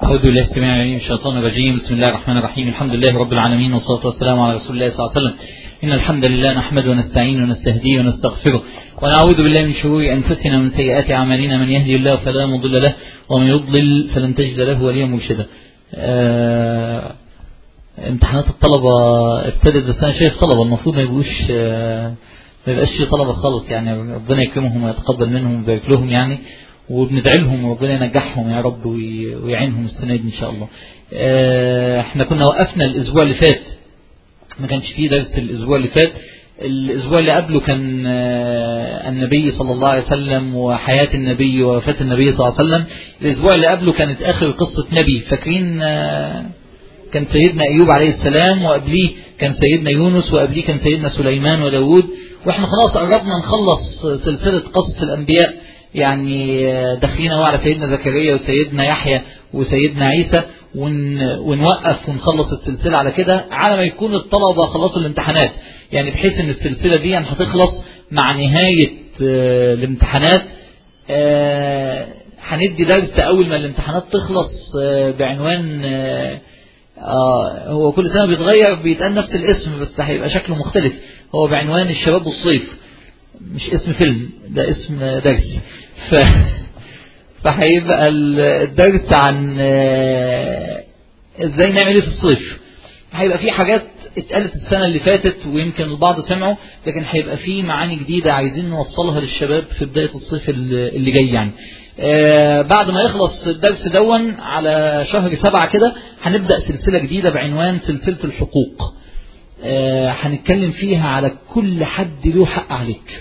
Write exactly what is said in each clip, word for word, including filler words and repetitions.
أعوذ بالله السميع العليم من الشيطان الرجيم. بسم الله الرحمن الرحيم. الحمد لله رب العالمين، والصلاة والسلام على رسول الله صلى الله عليه وسلم. إن الحمد لله نحمده ونستعينه ونستهديه ونستغفره، ونعوذ بالله من شرور أنفسنا ومن سيئات أعمالنا. من يهدي الله فلا مضل له، ومن يضلل فلن تجد له وليا مرشدا. آه امتحانات الطلبة ابتدت، بس أنا شايف طلبة المفروض ما يبقوش آه ما يبقاش شيء طلبة خالص، يعني ربنا يكرمهم ويتقبل منهم ويبارك لهم يعني، وبندعي لهم وربنا ينجحهم يا رب ويعينهم السنة دي إن شاء الله. احنا كنا وقفنا الأسبوع اللي فات، ما كانش فيه درس الأسبوع اللي فات. الأسبوع اللي قبله كان النبي صلى الله عليه وسلم وحياة النبي ووفاة النبي صلى الله عليه وسلم. الأسبوع اللي قبله كانت آخر قصة نبي، فاكرين كان سيدنا أيوب عليه السلام، وقبليه كان سيدنا يونس، وقبليه كان سيدنا سليمان وداود. واحنا خلاص قربنا نخلص سلسلة قصص الأنبياء، يعني داخلين هو على سيدنا زكريا وسيدنا يحيى وسيدنا عيسى، ونوقف ونخلص السلسلة على كده على ما يكون الطلبة خلصوا الامتحانات، يعني بحيث ان السلسلة دي هتخلص مع نهاية الامتحانات. هندي درس اول ما الامتحانات تخلص بعنوان، هو كل سنة بيتغير بيتقال نفس الاسم بس هيبقى شكله مختلف، هو بعنوان الشباب والصيف، مش اسم فيلم، ده اسم درس. ف... فهيبقى الدرس عن ازاي نعمل ايه في الصيف. هيبقى فيه حاجات اتقالت السنة اللي فاتت ويمكن البعض سمعوا، لكن هيبقى فيه معاني جديدة عايزين نوصلها للشباب في بداية الصيف اللي جاي يعني. آه بعد ما يخلص الدرس دون على شهر سبعة كده هنبدأ سلسلة جديدة بعنوان سلسلة الحقوق. آه هنتكلم فيها على كل حد له حق عليك.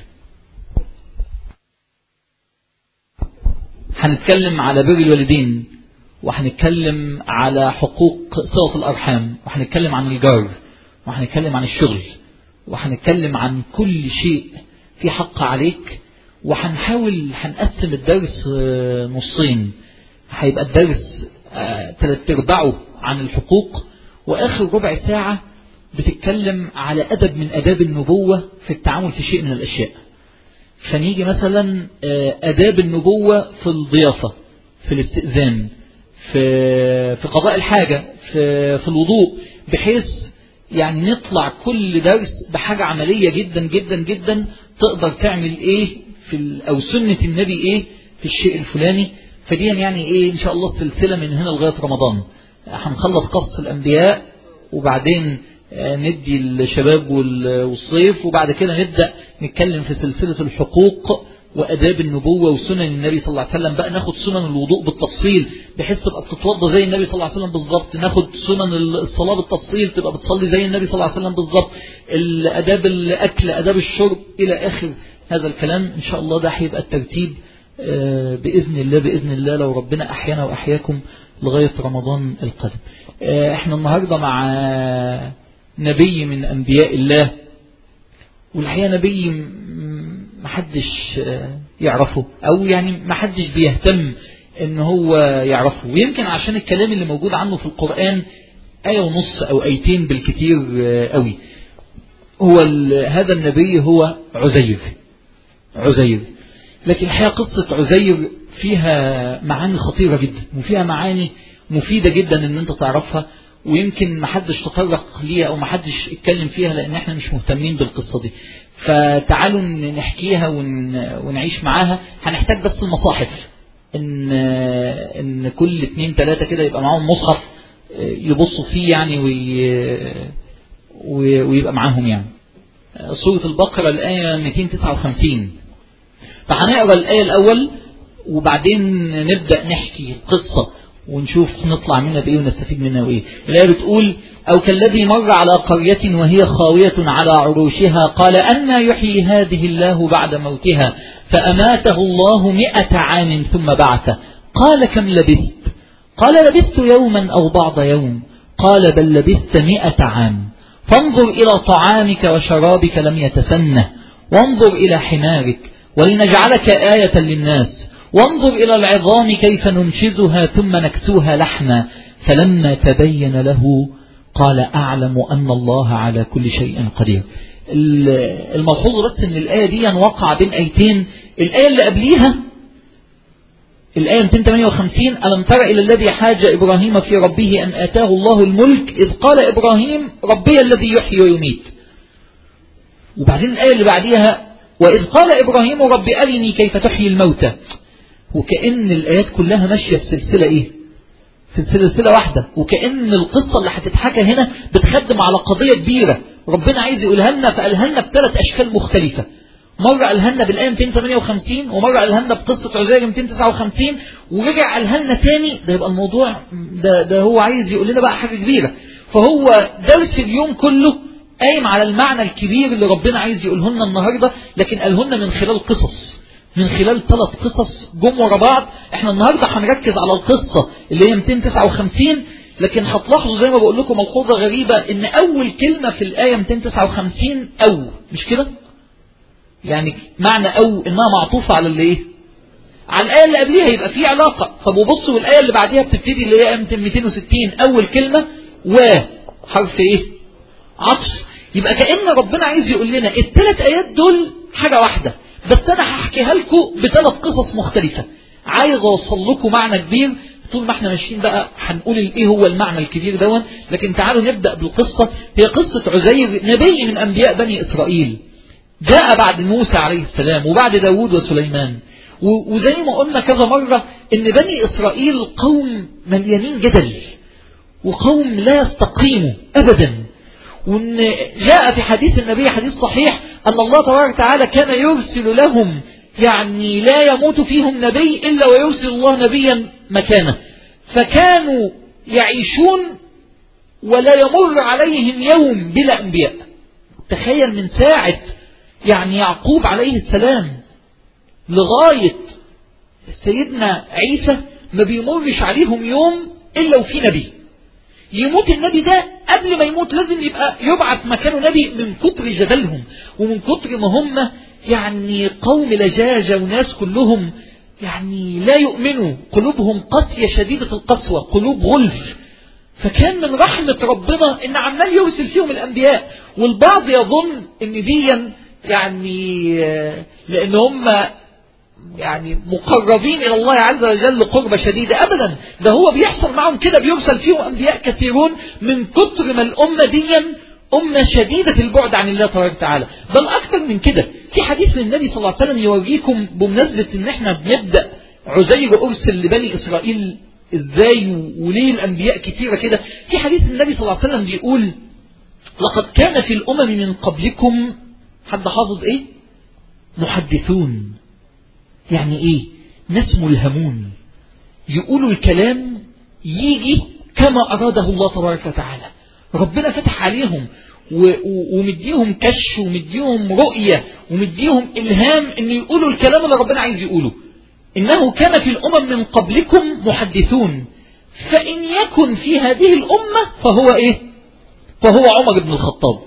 هنتكلم على بر الوالدين، وهنتكلم على حقوق صلة الأرحام، وهنتكلم عن الجار، وهنتكلم عن الشغل، وهنتكلم عن كل شيء في حق عليك. وهنحاول هنقسم الدرس نصين، هيبقى الدرس ثلاث ارباعه عن الحقوق، وآخر ربع ساعة بتتكلم على أدب من أداب النبوة في التعامل في شيء من الأشياء. فنيجي مثلا أداب النبوة في الضيافة، في الاستئذان، في في قضاء الحاجة، في في الوضوء، بحيث يعني نطلع كل درس بحاجة عملية جدا جدا جدا تقدر تعمل ايه في او سنة النبي ايه في الشيء الفلاني. فدي يعني ايه ان شاء الله سلسلة من هنا لغاية رمضان. هنخلص قصص الأنبياء، وبعدين ندي الشباب والصيف، وبعد كده نبدأ نتكلم في سلسلة الحقوق وأداب النبوة وسنن النبي صلى الله عليه وسلم. بقى ناخد سنن الوضوء بالتفصيل بحيث تبقى بتتوضى زي النبي صلى الله عليه وسلم بالظبط، ناخد سنن الصلاة بالتفصيل تبقى بتصلي زي النبي صلى الله عليه وسلم بالظبط، الأداب الأكل، أداب الشرب، إلى آخر هذا الكلام. إن شاء الله ده هيبقى الترتيب بإذن الله بإذن الله لو ربنا أحيانا وأحياكم لغاية رمضان القادم. احنا النهاردة مع نبي من أنبياء الله، والحقيقة نبي محدش يعرفه، أو يعني محدش بيهتم إن هو يعرفه، ويمكن عشان الكلام اللي موجود عنه في القرآن آية ونص أو آيتين بالكثير قوي. هو هذا النبي هو عزير عزير لكن الحقيقة قصة عزير فيها معاني خطيرة جدا، وفيها معاني مفيدة جدا ان انت تعرفها، ويمكن محدش تطرق ليها او محدش اتكلم فيها لان احنا مش مهتمين بالقصة دي. فتعالوا نحكيها ونعيش معاها. هنحتاج بس المصاحف، ان ان كل اتنين تلاتة كده يبقى معاهم مصحف يبصوا فيه يعني ويبقى معاهم يعني. سورة البقرة الآية مئتين وتسعة وخمسين. فهنقرأ الآية الأول وبعدين نبدأ نحكي القصة ونشوف نطلع منها بإيه ونستفيد منها وإيه. الآية بتقول: أو كالذي مر على قرية وهي خاوية على عروشها قال أنى يحيي هذه الله بعد موتها فأماته الله مئة عام ثم بعثه قال كم لبثت؟ قال لبثت يوما أو بعض يوم. قال بل لبثت مئة عام. فانظر إلى طعامك وشرابك لم يتسنه، وانظر إلى حمارك ولنجعلك آية للناس، وانظر إلى العظام كيف ننشزها ثم نكسوها لحما. فلما تبين له قال أعلم أن الله على كل شيء قدير. الملحوظ بس ان الآية دي وقع بين آيتين. الآية اللي قبليها الآية مئتين وثمانية وخمسين ألم تر إلى الذي حاج إبراهيم في ربه أن آتاه الله الملك إذ قال إبراهيم ربي الذي يحيي ويميت. وبعدين الآية اللي بعديها وإذ قال إبراهيم رب أرني كيف تحيي الموتى. وكأن الآيات كلها ماشية في سلسلة إيه؟ في سلسلة واحدة. وكأن القصة اللي هتتحكى هنا بتخدم على قضية كبيرة ربنا عايز يقولها لنا، فقالها لنا بثلاث أشكال مختلفة. مرة قالها لنا بالآية مئتين وثمانية وخمسين، ومرة قالها لنا بقصة عزير مئتين وتسعة وخمسين، ورجع قالها لنا تاني. ده يبقى الموضوع ده, ده هو عايز يقول لنا بقى حاجة كبيرة. فهو درس اليوم كله قايم على المعنى الكبير اللي ربنا عايز يقوله لنا النهاردة، لكن قاله لنا من خلال قصص، من خلال ثلاث قصص جم ورا بعض. احنا النهاردة هنركز على القصة اللي هي مئتين وتسعة وخمسين، لكن هتلاحظوا زي ما بقول لكم ملحوظة غريبة ان اول كلمة في الآية مئتين وتسعة وخمسين او، مش كده؟ يعني معنى او انها معطوفة على اللي ايه؟ على الآية اللي قبليها، يبقى في علاقة. طب وبصوا الآية اللي بعديها بتبتدي اللي هي مئتين وستين، اول كلمة و حرف ايه؟ عطف. يبقى كأن ربنا عايز يقول لنا الثلاث آيات دول حاجة واحدة، بس أنا هحكيها لكم بثلاث قصص مختلفة. عايز أوصل لكم معنى كبير. طول ما احنا ماشيين بقى هنقول ايه هو المعنى الكبير دون، لكن تعالوا نبدأ بالقصة. هي قصة عزير، نبي من أنبياء بني إسرائيل، جاء بعد موسى عليه السلام وبعد داود وسليمان. وزي ما قلنا كذا مرة ان بني إسرائيل قوم مليانين جدل، وقوم لا يستقيموا أبدا. وان جاء في حديث النبي حديث صحيح ان الله تبارك وتعالى كان يرسل لهم، يعني لا يموت فيهم نبي الا ويرسل الله نبيا مكانه، فكانوا يعيشون ولا يمر عليهم يوم بلا انبياء. تخيل من ساعة يعني يعقوب عليه السلام لغاية سيدنا عيسى ما بيمرش عليهم يوم الا وفي نبي. يموت النبي ده قبل ما يموت لازم يبقى يبعث مكانه نبي، من كتر جدلهم ومن كتر ما هم يعني قوم لجاجة وناس كلهم يعني لا يؤمنوا، قلوبهم قاسية شديدة القسوة، قلوب غلف. فكان من رحمة ربنا ان عمال يرسل فيهم الانبياء. والبعض يظن ان دي يعني لان هم يعني مقربين إلى الله عز وجل قربة شديدة. أبدا، ده هو بيحصل معهم كده، بيرسل فيهم أنبياء كثيرون من كتر ما الأمة دي أمة شديدة البعد عن الله تبارك وتعالى. بل أكثر من كده، في حديث للنبي صلى الله عليه وسلم يوريكم بمناسبة إن احنا بنبدأ عزير أرسل لبني إسرائيل إزاي وليه الأنبياء كثيرة كده. في حديث النبي صلى الله عليه وسلم بيقول لقد كان في الأمم من قبلكم، حد حافظ إيه؟ محدثون. يعني ايه؟ ناس ملهمون، يقولوا الكلام يجي كما أراده الله تبارك وتعالى. ربنا فتح عليهم ومديهم كشف ومديهم رؤية ومديهم إلهام إنه يقولوا الكلام اللي ربنا عايز يقوله. إنه كان في الأمم من قبلكم محدثون فإن يكن في هذه الأمة فهو إيه؟ فهو عمر بن الخطاب.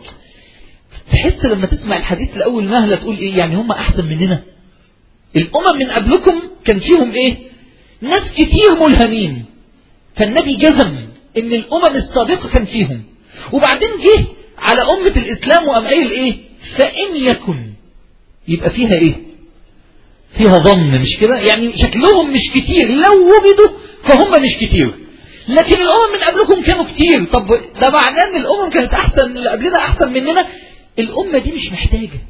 تحس لما تسمع الحديث الأول مهلة تقول إيه؟ يعني هم أحسن مننا؟ الأمم من قبلكم كان فيهم إيه؟ ناس كتير ملهمين. فالنبي جزم إن الأمم السابقة كان فيهم. وبعدين جه على أمة الإسلام وقام قايل إيه؟ فإن يكن، يبقى فيها إيه؟ فيها ظن، مش كده؟ يعني شكلهم مش كتير، لو وجدوا فهم مش كتير. لكن الأمم من قبلكم كانوا كتير. طب ده معناه إن الأمم كانت أحسن، اللي قبلنا أحسن مننا؟ الأمة دي مش محتاجة.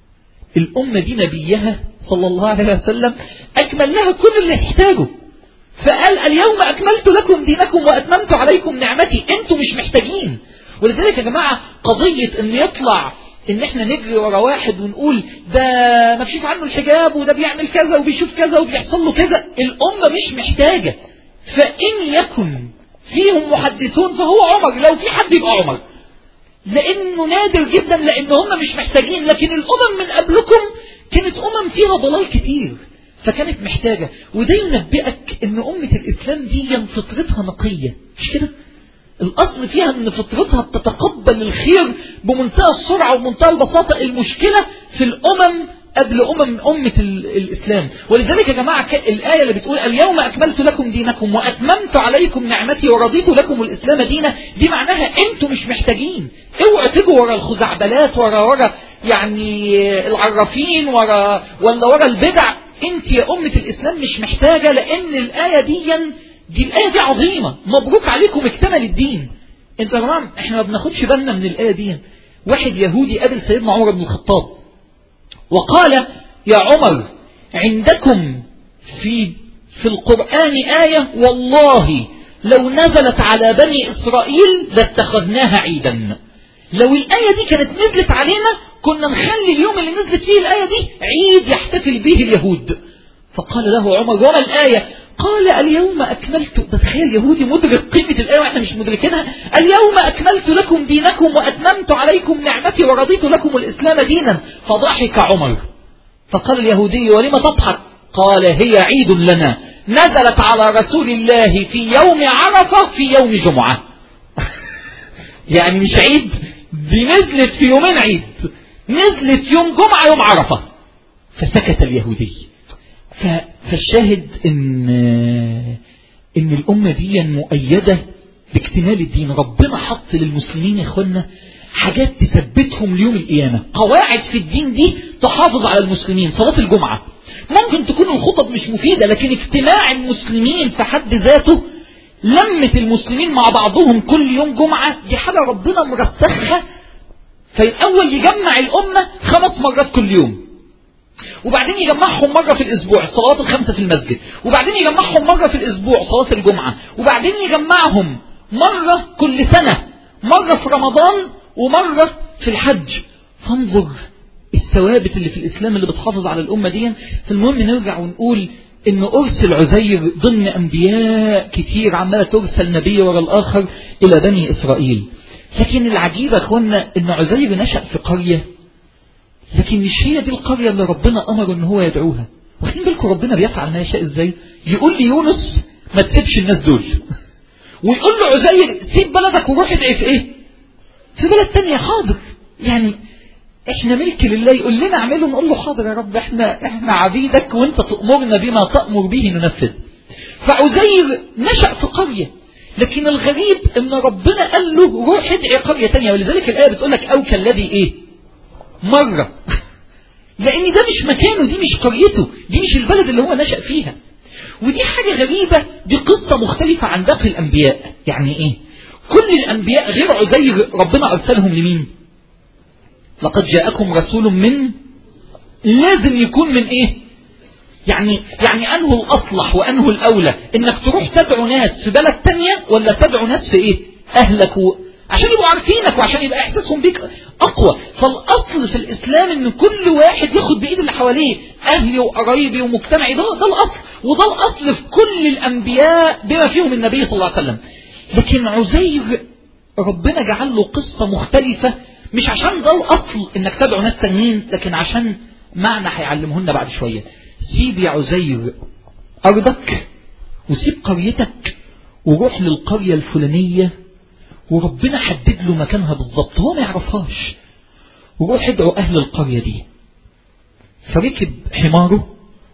الأمة دي نبيها صلى الله عليه وسلم أكمل لها كل اللي يحتاجه. فقال اليوم أكملت لكم دينكم وأتممت عليكم نعمتي. أنتوا مش محتاجين. ولذلك يا جماعة قضية أن يطلع أن احنا نجري ورا واحد ونقول ده مكشوف عنه الحجاب وده بيعمل كذا وبيشوف كذا وبيحصل له كذا، الأمة مش محتاجة. فإن يكن فيهم محدثون فهو عمر، لو في حد يبقى عمر، لأنه نادر جدا، لأن هم مش محتاجين. لكن الأمم من قبلكم كانت أمم فيها ضلال كتير فكانت محتاجة. وده ينبئك أن أمة الإسلام دي فطرتها نقية، مش كده؟ الأصل فيها أن فطرتها بتتقبل الخير بمنتهى السرعة ومنتهى البساطة. المشكلة في الأمم قبل أمم أمة الإسلام. ولذلك يا جماعة الآية اللي بتقول اليوم أكملت لكم دينكم وأتممت عليكم نعمتي ورضيت لكم الإسلام دينا، دي معناها أنتوا مش محتاجين. اوعوا تجوا ورا الخزعبلات، ورا ورا يعني العرافين، ورا ولا ورا البدع. انت يا أمة الإسلام مش محتاجة، لأن الآية دي دي الآية دي عظيمة، مبروك عليكم اكتمل الدين. انتوا يا جماعة احنا ما بناخدش بالنا من الآية دي. واحد يهودي قابل سيدنا عمر بن الخطاب وقال يا عمر عندكم في في القرآن آية والله لو نزلت على بني إسرائيل لاتخذناها عيدا. لو الآية دي كانت نزلت علينا كنا نخلي اليوم اللي نزلت فيه الآية دي عيد يحتفل به اليهود. فقال له عمر وما الآية؟ قال اليوم أكملت. تخيل يهودي مدرك قيمة الآية وإحنا مش مدركينها. اليوم أكملت لكم دينكم وأتممت عليكم نعمتي ورضيت لكم الإسلام دينا. فضحك عمر فقال اليهودي ولم تضحك؟ قال هي عيد لنا نزلت على رسول الله في يوم عرفة في يوم جمعة. يعني مش عيد، دي نزلت في يومين عيد، نزلت يوم جمعة يوم عرفة. فسكت اليهودي. فالشاهد ان ان الامة دي مؤيدة باكتمال الدين. ربنا حط للمسلمين يا اخوانا حاجات تثبتهم ليوم القيامة، قواعد في الدين دي تحافظ على المسلمين. صلاة الجمعة ممكن تكون الخطب مش مفيدة، لكن اجتماع المسلمين في حد ذاته، لمة المسلمين مع بعضهم كل يوم جمعة، دي حاجة ربنا مرسخها. فالأول يجمع الأمة خمس مرات كل يوم، وبعدين يجمعهم مرة في الأسبوع الصلوات الخمسة في المسجد، وبعدين يجمعهم مرة في الأسبوع صلاة الجمعة، وبعدين يجمعهم مرة كل سنة، مرة في رمضان ومرة في الحج. فانظر الثوابت اللي في الإسلام اللي بتحافظ على الأمة دي. فالمهم نرجع ونقول إن أرسل عزير ضمن أنبياء كتير عمالة ترسل نبي وراء الآخر إلى بني إسرائيل. لكن العجيب يا أخوانا إن عزير نشأ في قرية، لكن مش هي دي القرية اللي ربنا أمره إن هو يدعوها. واخدين بالكم ربنا بيفعل ما يشاء إزاي؟ يقول لي يونس ما تسيبش الناس دول، ويقول له عزير سيب بلدك وروح ادعي في إيه؟ في بلد تانية. حاضر، يعني احنا ملك لله، يقول لنا اعمله نقول له حاضر يا رب، احنا احنا عبيدك وانت تأمرنا بما تأمر به ننفذ. فعزير نشأ في قرية، لكن الغريب ان ربنا قال له روح ادعي قرية تانية. ولذلك الآية بتقول لك او كالذي ايه؟ مرة. لان ده مش مكانه، دي مش قريته، دي مش البلد اللي هو نشأ فيها. ودي حاجة غريبة، دي قصة مختلفة عن باقي الانبياء. يعني ايه؟ كل الانبياء غير عزير ربنا ارسلهم لمين؟ لقد جاءكم رسول من، لازم يكون من ايه؟ يعني يعني انه الاصلح وانه الاولى انك تروح تدعو ناس في بلد تانية ولا تدعو ناس في ايه؟ اهلك، و... عشان يبقوا عارفينك وعشان يبقى احساسهم بيك اقوى. فالاصل في الاسلام ان كل واحد ياخد بايد اللي حواليه، اهلي وقرايبي ومجتمعي، ده, ده الاصل، وده الاصل في كل الانبياء بما فيهم النبي صلى الله عليه وسلم. لكن عزير ربنا جعل له قصة مختلفة، مش عشان ده الأصل إنك تدعو ناس تانيين، لكن عشان معنى هيعلمهن بعد شوية. سيب يا عزير أرضك وسيب قريتك وروح للقرية الفلانية، وربنا حدد له مكانها بالضبط هو ما يعرفهاش، وروح ادعو أهل القرية دي. فركب حماره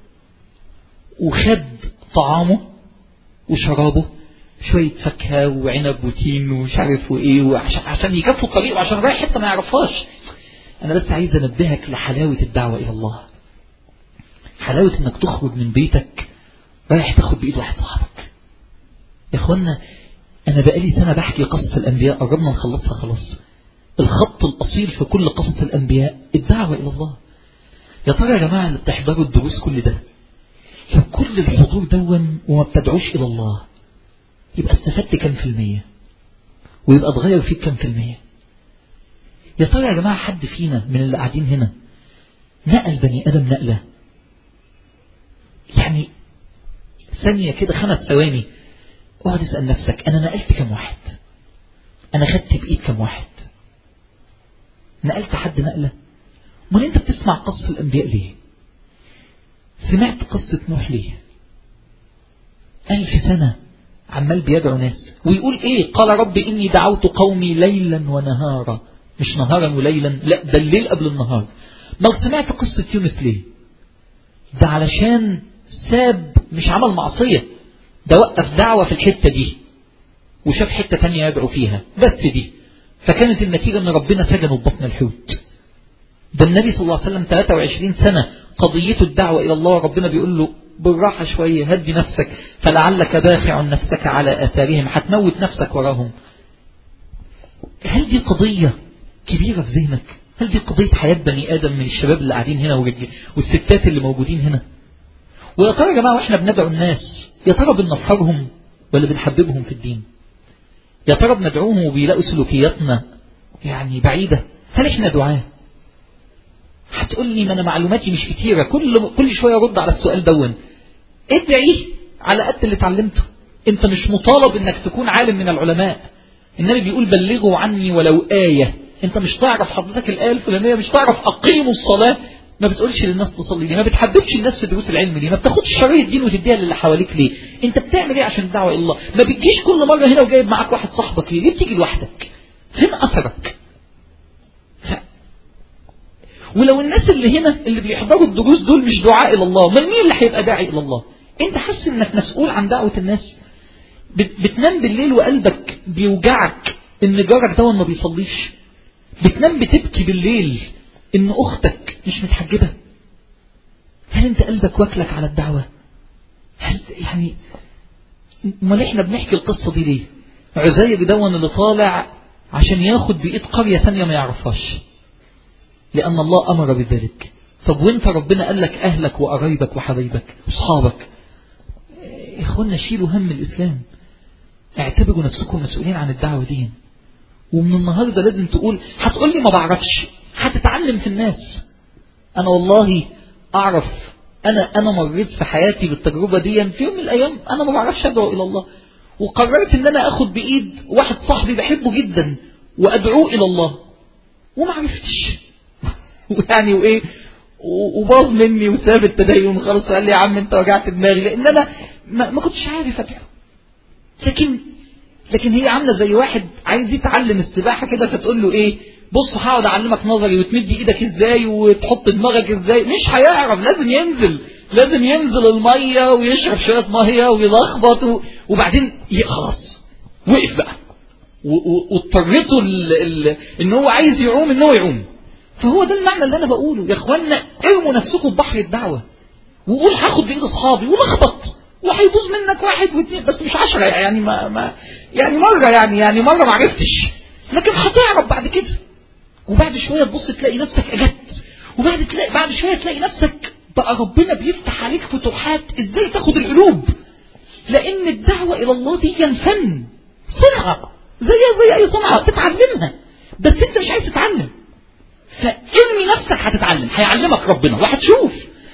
وخد طعامه وشرابه، شوية فاكهة وعنب وتين ومش عارف وايه، وعشان عشان يكفوا الطريق وعشان رايح حتى ما يعرفهاش. انا بس عايز انبهك لحلاوة الدعوة الى الله، حلاوة انك تخرج من بيتك رايح تاخد بايد واحد صاحبك. يا اخوانا انا بقالي سنة بحكي قصص الانبياء، قربنا نخلصها خلاص. الخط الاصيل في كل قصص الانبياء الدعوة الى الله. يا ترى يا جماعة اللي بتحضروا الدروس كل ده، لو كل الحضور دون وما بتدعوش الى الله، يبقى استفدت كم في المية؟ ويبقى اتغير فيك كم في المية؟ يا ترى يا جماعة حد فينا من اللي قاعدين هنا نقل بني آدم نقلة؟ يعني ثانية كده، خمس ثواني اقعد اسأل نفسك، انا نقلت كم واحد؟ انا خدت بإيد كم واحد؟ نقلت حد نقلة؟ امال انت بتسمع قصة الانبياء ليه؟ سمعت قصة نوح ليه؟ ألف سنة عمال بيدعو ناس ويقول ايه؟ قال رب اني دعوت قومي ليلا ونهارا. مش نهارا وليلا، لا ده الليل قبل النهار. ما سمعت قصة يونس ليه؟ ده علشان ساب، مش عمل معصية، ده وقف دعوة في الحتة دي وشاف حتة تانية يدعو فيها بس دي، فكانت النتيجة ان ربنا سجنه ببطن الحوت. ده النبي صلى الله عليه وسلم ثلاثة وعشرين سنة قضيته الدعوة إلى الله، ربنا بيقول له بالراحة شوية، هدي نفسك فلعلك باخع نفسك على آثارهم، هتموت نفسك وراهم. هل دي قضية كبيرة في ذهنك؟ هل دي قضية حياة بني آدم من الشباب اللي قاعدين هنا والستات اللي موجودين هنا؟ ويا ترى يا جماعة واحنا بندعو الناس، يا ترى بننفرهم ولا بنحببهم في الدين؟ يا ترى بندعوهم وبيلاقوا سلوكياتنا يعني بعيدة؟ هل احنا دعاة؟ هتقول لي ما انا معلوماتي مش كتيرة، كل كل شوية ارد على السؤال دون. ادعي على قد اللي اتعلمته. انت مش مطالب انك تكون عالم من العلماء. النبي بيقول بلغوا عني ولو آية. انت مش تعرف حضرتك الآية الفلانية، مش تعرف اقيموا الصلاة، ما بتقولش للناس تصلي ليه، ما بتحببش الناس في دروس العلم ليه، ما بتاخدش شرايط الدين وتديها للي حواليك ليه؟ انت بتعمل ايه عشان الدعوة الى الله؟ ما بتجيش كل مرة هنا وجايب معاك واحد صاحبك ليه؟ ليه بتيجي لوحدك؟ فين اثرك؟ ولو الناس اللي هنا اللي بيحضروا الدروس دول مش دعاء الى الله، من مين اللي هيبقى داعي الى الله؟ انت حاسس انك مسؤول عن دعوة الناس؟ بتنام بالليل وقلبك بيوجعك ان جارك ده ما بيصليش؟ بتنام بتبكي بالليل ان اختك مش متحجبة؟ هل انت قلبك واكلك على الدعوة؟ هل يعني امال احنا بنحكي القصة دي ليه؟ عزير دون اللي طالع عشان ياخد بإيد قرية ثانية ما يعرفهاش، لأن الله أمر بذلك. طب وانت ربنا قال لك أهلك وقرايبك وحبايبك وصحابك. إخوانا شيلوا هم الإسلام، اعتبروا نفسكم مسؤولين عن الدعوة دي. ومن النهاردة لازم تقول، هتقول لي ما بعرفش، هتتعلم في الناس. أنا والله أعرف، أنا أنا مريت في حياتي بالتجربة دي. في يوم من الأيام أنا ما بعرفش أدعو إلى الله، وقررت إن أنا أخد بإيد واحد صاحبي بحبه جدا وأدعوه إلى الله، وما عرفتش ويعني وإيه وباظ مني وساب التدين خلاص. قال لي يا عم أنت وجعت دماغي، لأن أنا ما, ما كنتش عارف أدعو. لكن لكن هي عاملة زي واحد عايز يتعلم السباحة كده، فتقول له إيه، بص هقعد أعلمك نظري وتمد إيدك إزاي وتحط دماغك إزاي. مش هيعرف، لازم ينزل لازم ينزل المية ويشرب شوية مية ويلخبط، وبعدين خلاص وقف بقى، واضطرته ان هو عايز يعوم ان هو يعوم. فهو ده المعنى اللي انا بقوله يا اخوانا، ارموا نفسكم في بحر الدعوة وقول هاخد بايد اصحابي ولخبط وهيبوظ منك واحد واثنين، بس مش عشرة يعني ما, ما يعني مرة يعني يعني مرة ما عرفتش، لكن هتعرف بعد كده. وبعد شوية تبص تلاقي نفسك اجدت، وبعد تلاقي بعد شوية تلاقي نفسك بقى ربنا بيفتح عليك فتوحات ازاي تاخد القلوب. لان الدعوة الى الله دي فن، صنعة زي زي اي صنعة تتعلمها، بس انت مش عايز تتعلم. فارمي نفسك هتتعلم، هيعلمك ربنا وهتشوف.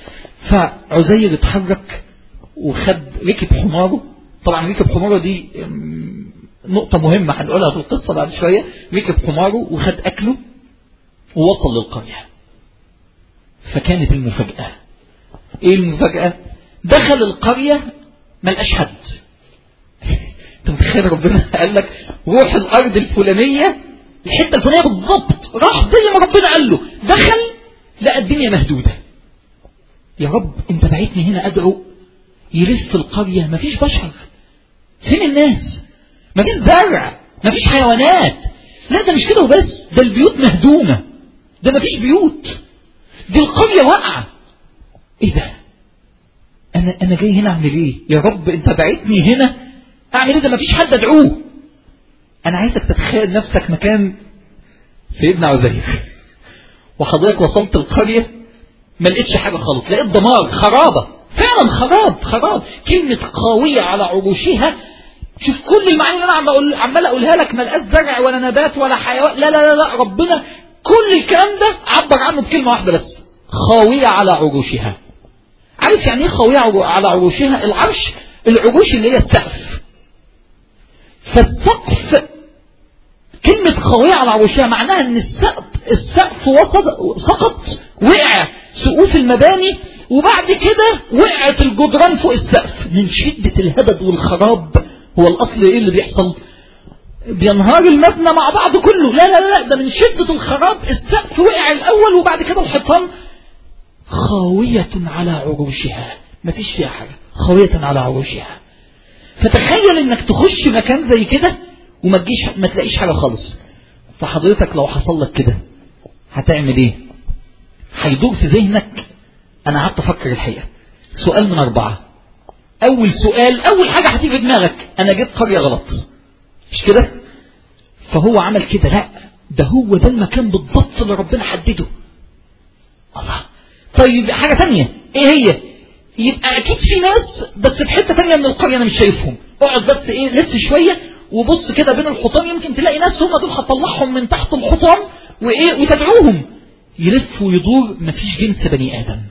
فعزير اتحرك وخد ركب حماره. طبعا ركب حماره دي نقطة مهمة هنقولها في القصة بعد شوية. ركب حماره وخد أكله ووصل للقرية. فكانت المفاجأة. ايه المفاجأة؟ دخل القرية ما لقاش حد. انت متخيل ربنا قال لك روح الأرض الفلانية الحتة الفلانية بالضبط، راح زي ما ربنا قال له، دخل لقى الدنيا مهدودة. يا رب انت بعتني هنا أدعو، يلف القرية مفيش بشر، فين الناس؟ مفيش زرع، مفيش حيوانات. لا ده مش كده وبس، ده البيوت مهدومة، ده مفيش بيوت، دي القرية واقعة. ايه ده؟ انا انا جاي هنا اعمل ايه؟ يا رب انت بعتني هنا اعمل ايه؟ ده مفيش حد ادعوه. انا عايزك تتخيل نفسك مكان سيدنا عزير، وحضرتك وصلت القرية ما لقيتش حاجة خالص، لقيت دمار، خرابة، فعلا خراب خراب. كلمة قاوية على عروشها. شوف كل المعاني اللي انا عم اقول عمال اقولها لك، ما لقيت زرع ولا نبات ولا حيوان، لا لا لا لا، ربنا كل الكلام ده عبر عنه بكلمة واحدة بس، خاوية على عروشها. عارف يعني ايه خاوية على عروشها؟ العرش العروش اللي هي السقف. فالسقف كلمة خاوية على عروشها معناها ان السقف السقف وسط سقط، وقع سقوف المباني، وبعد كده وقعت الجدران فوق السقف من شدة الهدد والخراب. هو الأصل ايه اللي بيحصل؟ بينهار المبنى مع بعض كله. لا لا لا، ده من شدة الخراب السقف وقع الأول، وبعد كده الحيطان خاوية على عروشها، مفيش فيها حاجة، خاوية على عروشها. فتخيل انك تخش مكان زي كده وما تجيش ما تلاقيش حاجة خالص. فحضرتك لو حصل لك كده هتعمل ايه؟ هيدور في ذهنك. انا قعدت افكر الحقيقه سؤال من اربعه. اول سؤال، اول حاجه هتيجي في دماغك، انا جيت قريه غلط، مش كده؟ فهو عمل كده؟ لا، ده هو ده المكان بالضبط اللي ربنا حدده. الله. طيب حاجه ثانيه ايه هي؟ يبقى اكيد في ناس بس في حته ثانيه من القريه انا مش شايفهم. اقعد بس ايه لف شويه وبص كده بين الحيطان، يمكن تلاقي ناس هم دول هتطلعهم من تحت الحيطان وايه وتدعوهم. يلف ويدور مفيش جنس بني ادم.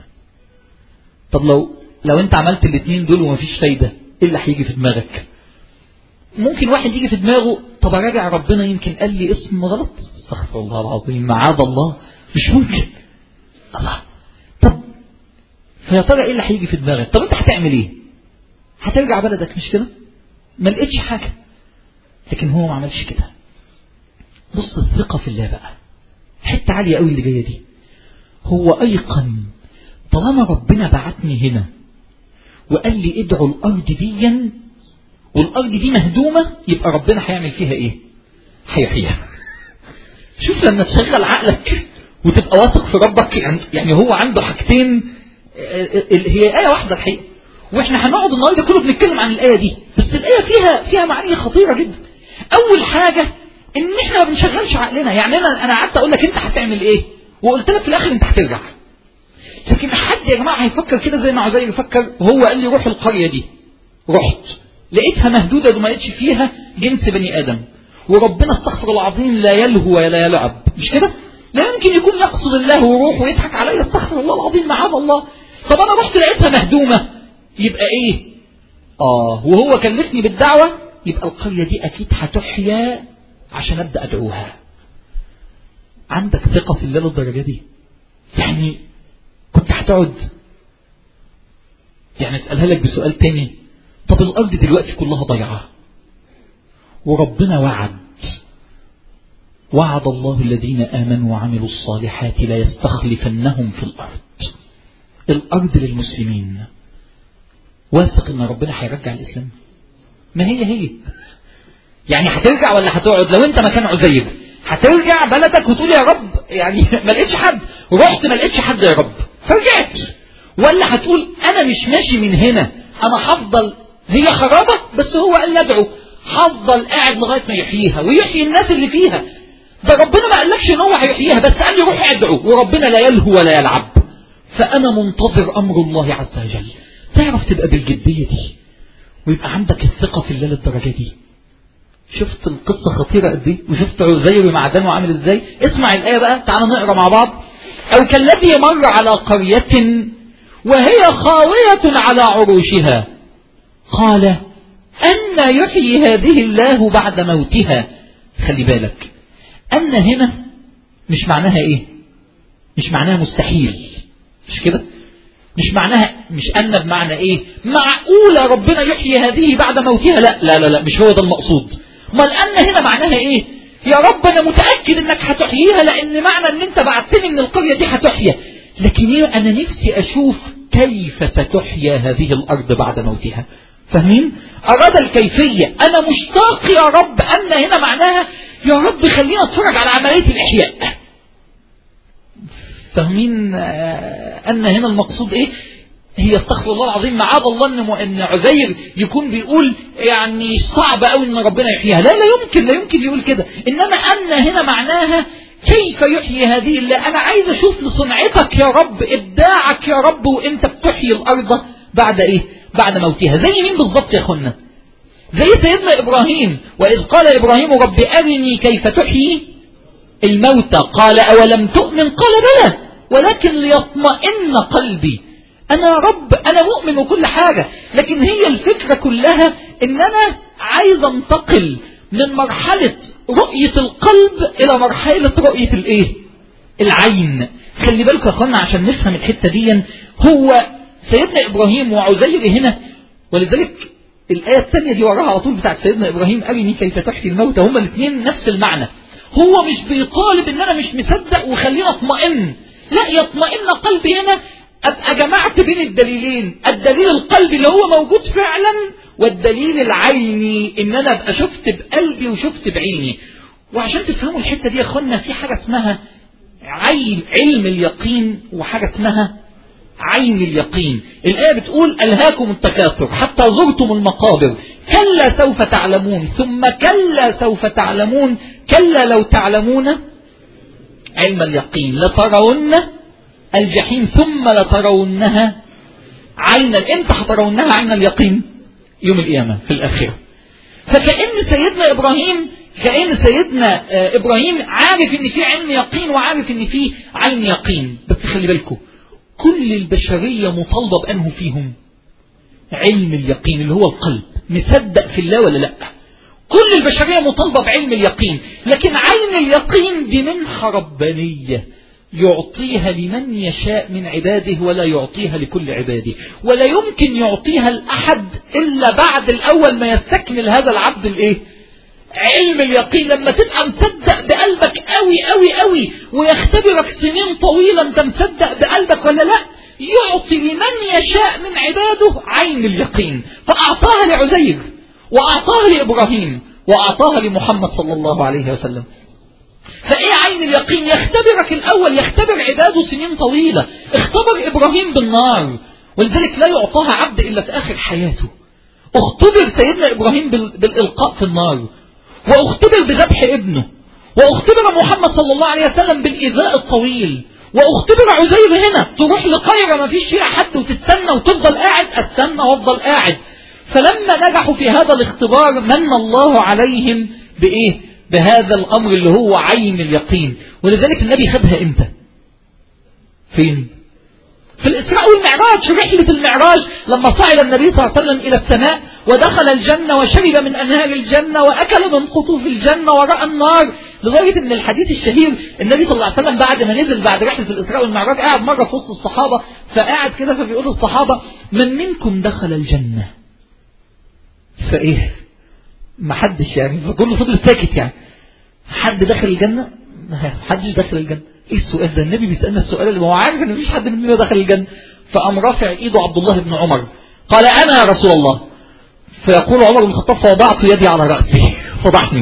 طب لو لو انت عملت الاثنين دول ومفيش فايده، ايه اللي هيجي في دماغك؟ ممكن واحد يجي في دماغه طب اراجع ربنا يمكن قال لي اسم غلط، استغفر الله العظيم معاذ الله، مش ممكن. الله. طب فيا ترى ايه اللي هيجي في دماغك؟ طب انت هتعمل ايه؟ هترجع بلدك مش كده؟ ما لقيتش حاجه. لكن هو ما عملش كده. بص الثقه في الله بقى، حته عاليه قوي اللي جايه دي. هو ايقن طالما ربنا بعتني هنا وقال لي ادعوا الارض دي، والارض دي مهدومه، يبقى ربنا هيعمل فيها ايه؟ هيحييها. شوف لما تشغل عقلك وتبقى واثق في ربك، يعني هو عنده حاجتين، هي آية واحدة الحقيقة، واحنا هنقعد النهارده كله بنتكلم عن الآية دي، بس الآية فيها فيها معاني خطيرة جدا. أول حاجة إن احنا ما بنشغلش عقلنا، يعني أنا أنا قعدت أقول لك أنت هتعمل إيه؟ وقلت لك في الآخر أنت هترجع. لكن حد يا جماعة هيفكر كده زي ما عزير يفكر؟ وهو قال لي روح القرية دي، رحت لقيتها مهدودة وما لقيتش فيها جنس بني آدم، وربنا استغفر الله العظيم لا يلهو ولا يلعب، مش كده؟ لا يمكن يكون يقصد الله ويروح ويضحك عليا، استغفر الله العظيم معاذ الله. طب انا رحت لقيتها مهدومه، يبقى ايه؟ اه وهو كلفني بالدعوه، يبقى القريه دي اكيد هتحيا عشان ابدا ادعوها. عندك ثقه في الله للدرجه دي؟ يعني كنت هتقعد يعني اسالها لك بسؤال تاني. طب الارض دلوقتي كلها ضيعه، وربنا وعد وعد الله الذين آمنوا وعملوا الصالحات لا يستخلفنهم في الأرض. الأرض للمسلمين. واثق ان ربنا هيرجع الإسلام؟ ما هي هي يعني هترجع ولا هتقعد؟ لو انت مكان عزير هترجع بلدك وتقول يا رب يعني ما لقيتش حد، رحت ما لقيتش حد يا رب فرجعت، ولا هتقول انا مش ماشي من هنا، انا هفضل هي خرابة بس هو قال ندعو، هفضل قاعد لغاية ما يحييها ويحيي الناس اللي فيها. ده ربنا ما قالكش ان هو هيحييها، بس قال لي روح ادعو، وربنا لا يلهو ولا يلعب. فانا منتظر امر الله عز وجل. تعرف تبقى بالجدية دي ويبقى عندك الثقة في الله للدرجة دي. شفت القصة خطيرة قد ايه؟ وشفت عزير معدنه عامل ازاي؟ اسمع الآية بقى، تعال نقرأ مع بعض. او كالذي مر على قرية وهي خاوية على عروشها قال أن يحيي هذه الله بعد موتها. خلي بالك أن هنا مش معناها ايه؟ مش معناها مستحيل، مش كده؟ مش معناها مش أن بمعنى ايه؟ معقولة ربنا يحيي هذه بعد موتها؟ لا لا لا, لا مش هو ده المقصود. ما الأن هنا معناها ايه؟ يا رب أنا متأكد انك هتحييها، لأن معنى ان انت بعتني من القرية دي هتحيا، لكن أنا نفسي أشوف كيف ستحيا هذه الأرض بعد موتها. فاهمين؟ أراد الكيفية. أنا مشتاق يا رب. أن هنا معناها يا رب خلينا نتفرج على عملية الإحياء. فاهمين؟ أن هنا المقصود إيه؟ هي استغفر الله العظيم معاذ الله إن عزير يكون بيقول يعني صعب أوي إن ربنا يحييها. لا لا يمكن لا يمكن يقول كده. إنما أن هنا معناها كيف يحيي هذه الله. أنا عايز أشوف لصنعتك يا رب، إبداعك يا رب، وإنت بتحيي الأرض بعد إيه؟ بعد موتها. زي مين بالضبط يا أخونا؟ زي سيدنا إبراهيم. وإذ قال إبراهيم رب أرني كيف تحيي الموتى قال أولم تؤمن قال بلى ولكن ليطمئن قلبي. أنا يا رب أنا مؤمن وكل حاجة، لكن هي الفكرة كلها إن أنا عايز أنتقل من مرحلة رؤية القلب إلى مرحلة رؤية الإيه؟ العين. خلي بالك يا أخوانا عشان نفهم الحتة دي. هو سيدنا إبراهيم وعزير هنا، ولذلك الآية الثانية دي وراها على طول بتاعت سيدنا إبراهيم أرني كيف تحيي الموتى، هما الاثنين نفس المعنى. هو مش بيطالب إن أنا مش مصدق وخلينا اطمئن، لا، يطمئن قلبي هنا أبقى جمعت بين الدليلين، الدليل القلبي اللي هو موجود فعلا، والدليل العيني إن أنا أبقى شفت بقلبي وشفت بعيني. وعشان تفهموا الحتة دي يا أخوانا في حاجة اسمها عين علم اليقين وحاجة اسمها عين اليقين. الآية بتقول ألهاكم التكاثر حتى زرتم المقابر كلا سوف تعلمون ثم كلا سوف تعلمون كلا لو تعلمون علم اليقين لترون الجحيم ثم لترونها عين. امتى هترونها عين اليقين؟ يوم القيامة في الآخرة. فكأن سيدنا إبراهيم كأن سيدنا إبراهيم عارف ان في علم يقين وعارف ان في عين يقين. بس خلي بالكم كل البشرية مطالبة بأنه فيهم علم اليقين اللي هو القلب، مصدق في الله ولا لا. كل البشرية مطالبة بعلم اليقين، لكن عين اليقين دي منحة ربانية يعطيها لمن يشاء من عباده ولا يعطيها لكل عباده، ولا يمكن يعطيها لأحد إلا بعد الأول ما يستكمل هذا العبد الايه؟ علم اليقين. لما تبقى مصدق بقلبك قوي قوي قوي ويختبرك سنين طويلة انت مصدق بقلبك ولا لا، يعطي لمن يشاء من عباده عين اليقين. فأعطاها لعزير وأعطاها لإبراهيم وأعطاها لمحمد صلى الله عليه وسلم. فإيه عين اليقين؟ يختبرك الأول، يختبر عباده سنين طويلة. اختبر إبراهيم بالنار ولذلك لا يعطاها عبد إلا في آخر حياته. اختبر سيدنا إبراهيم بالإلقاء في النار، واختبر بذبح ابنه، واختبر محمد صلى الله عليه وسلم بالإيذاء الطويل، واختبر عزير هنا تروح لقيرة ما فيش فيها حد وتستنى وتفضل قاعد، استنى وافضل قاعد. فلما نجحوا في هذا الاختبار من الله عليهم بإيه؟ بهذا الأمر اللي هو عين اليقين. ولذلك النبي خدها امتى؟ فين؟ في الإسراء والمعراج، في رحلة المعراج لما صعد النبي صلى الله عليه وسلم إلى السماء ودخل الجنة وشرب من أنهار الجنة وأكل من قطوف الجنة ورأى النار. لدرجة أن الحديث الشهير النبي صلى الله عليه وسلم بعد ما نزل بعد رحلة الإسراء والمعراج قاعد مرة في وسط الصحابة، فقاعد كده فبيقول الصحابة من منكم دخل الجنة؟ فإيه؟ ما حدش يعني، فكله فضل ساكت يعني. حد دخل الجنة؟ ما حدش دخل الجنة. ايه السؤال ده؟ النبي بيسألنا السؤال اللي هو عارف ان مفيش حد مننا دخل الجنة. فقام رافع ايده عبد الله بن عمر قال انا يا رسول الله. فيقول عمر بن الخطاب فوضعت يدي على رأسي فضحني.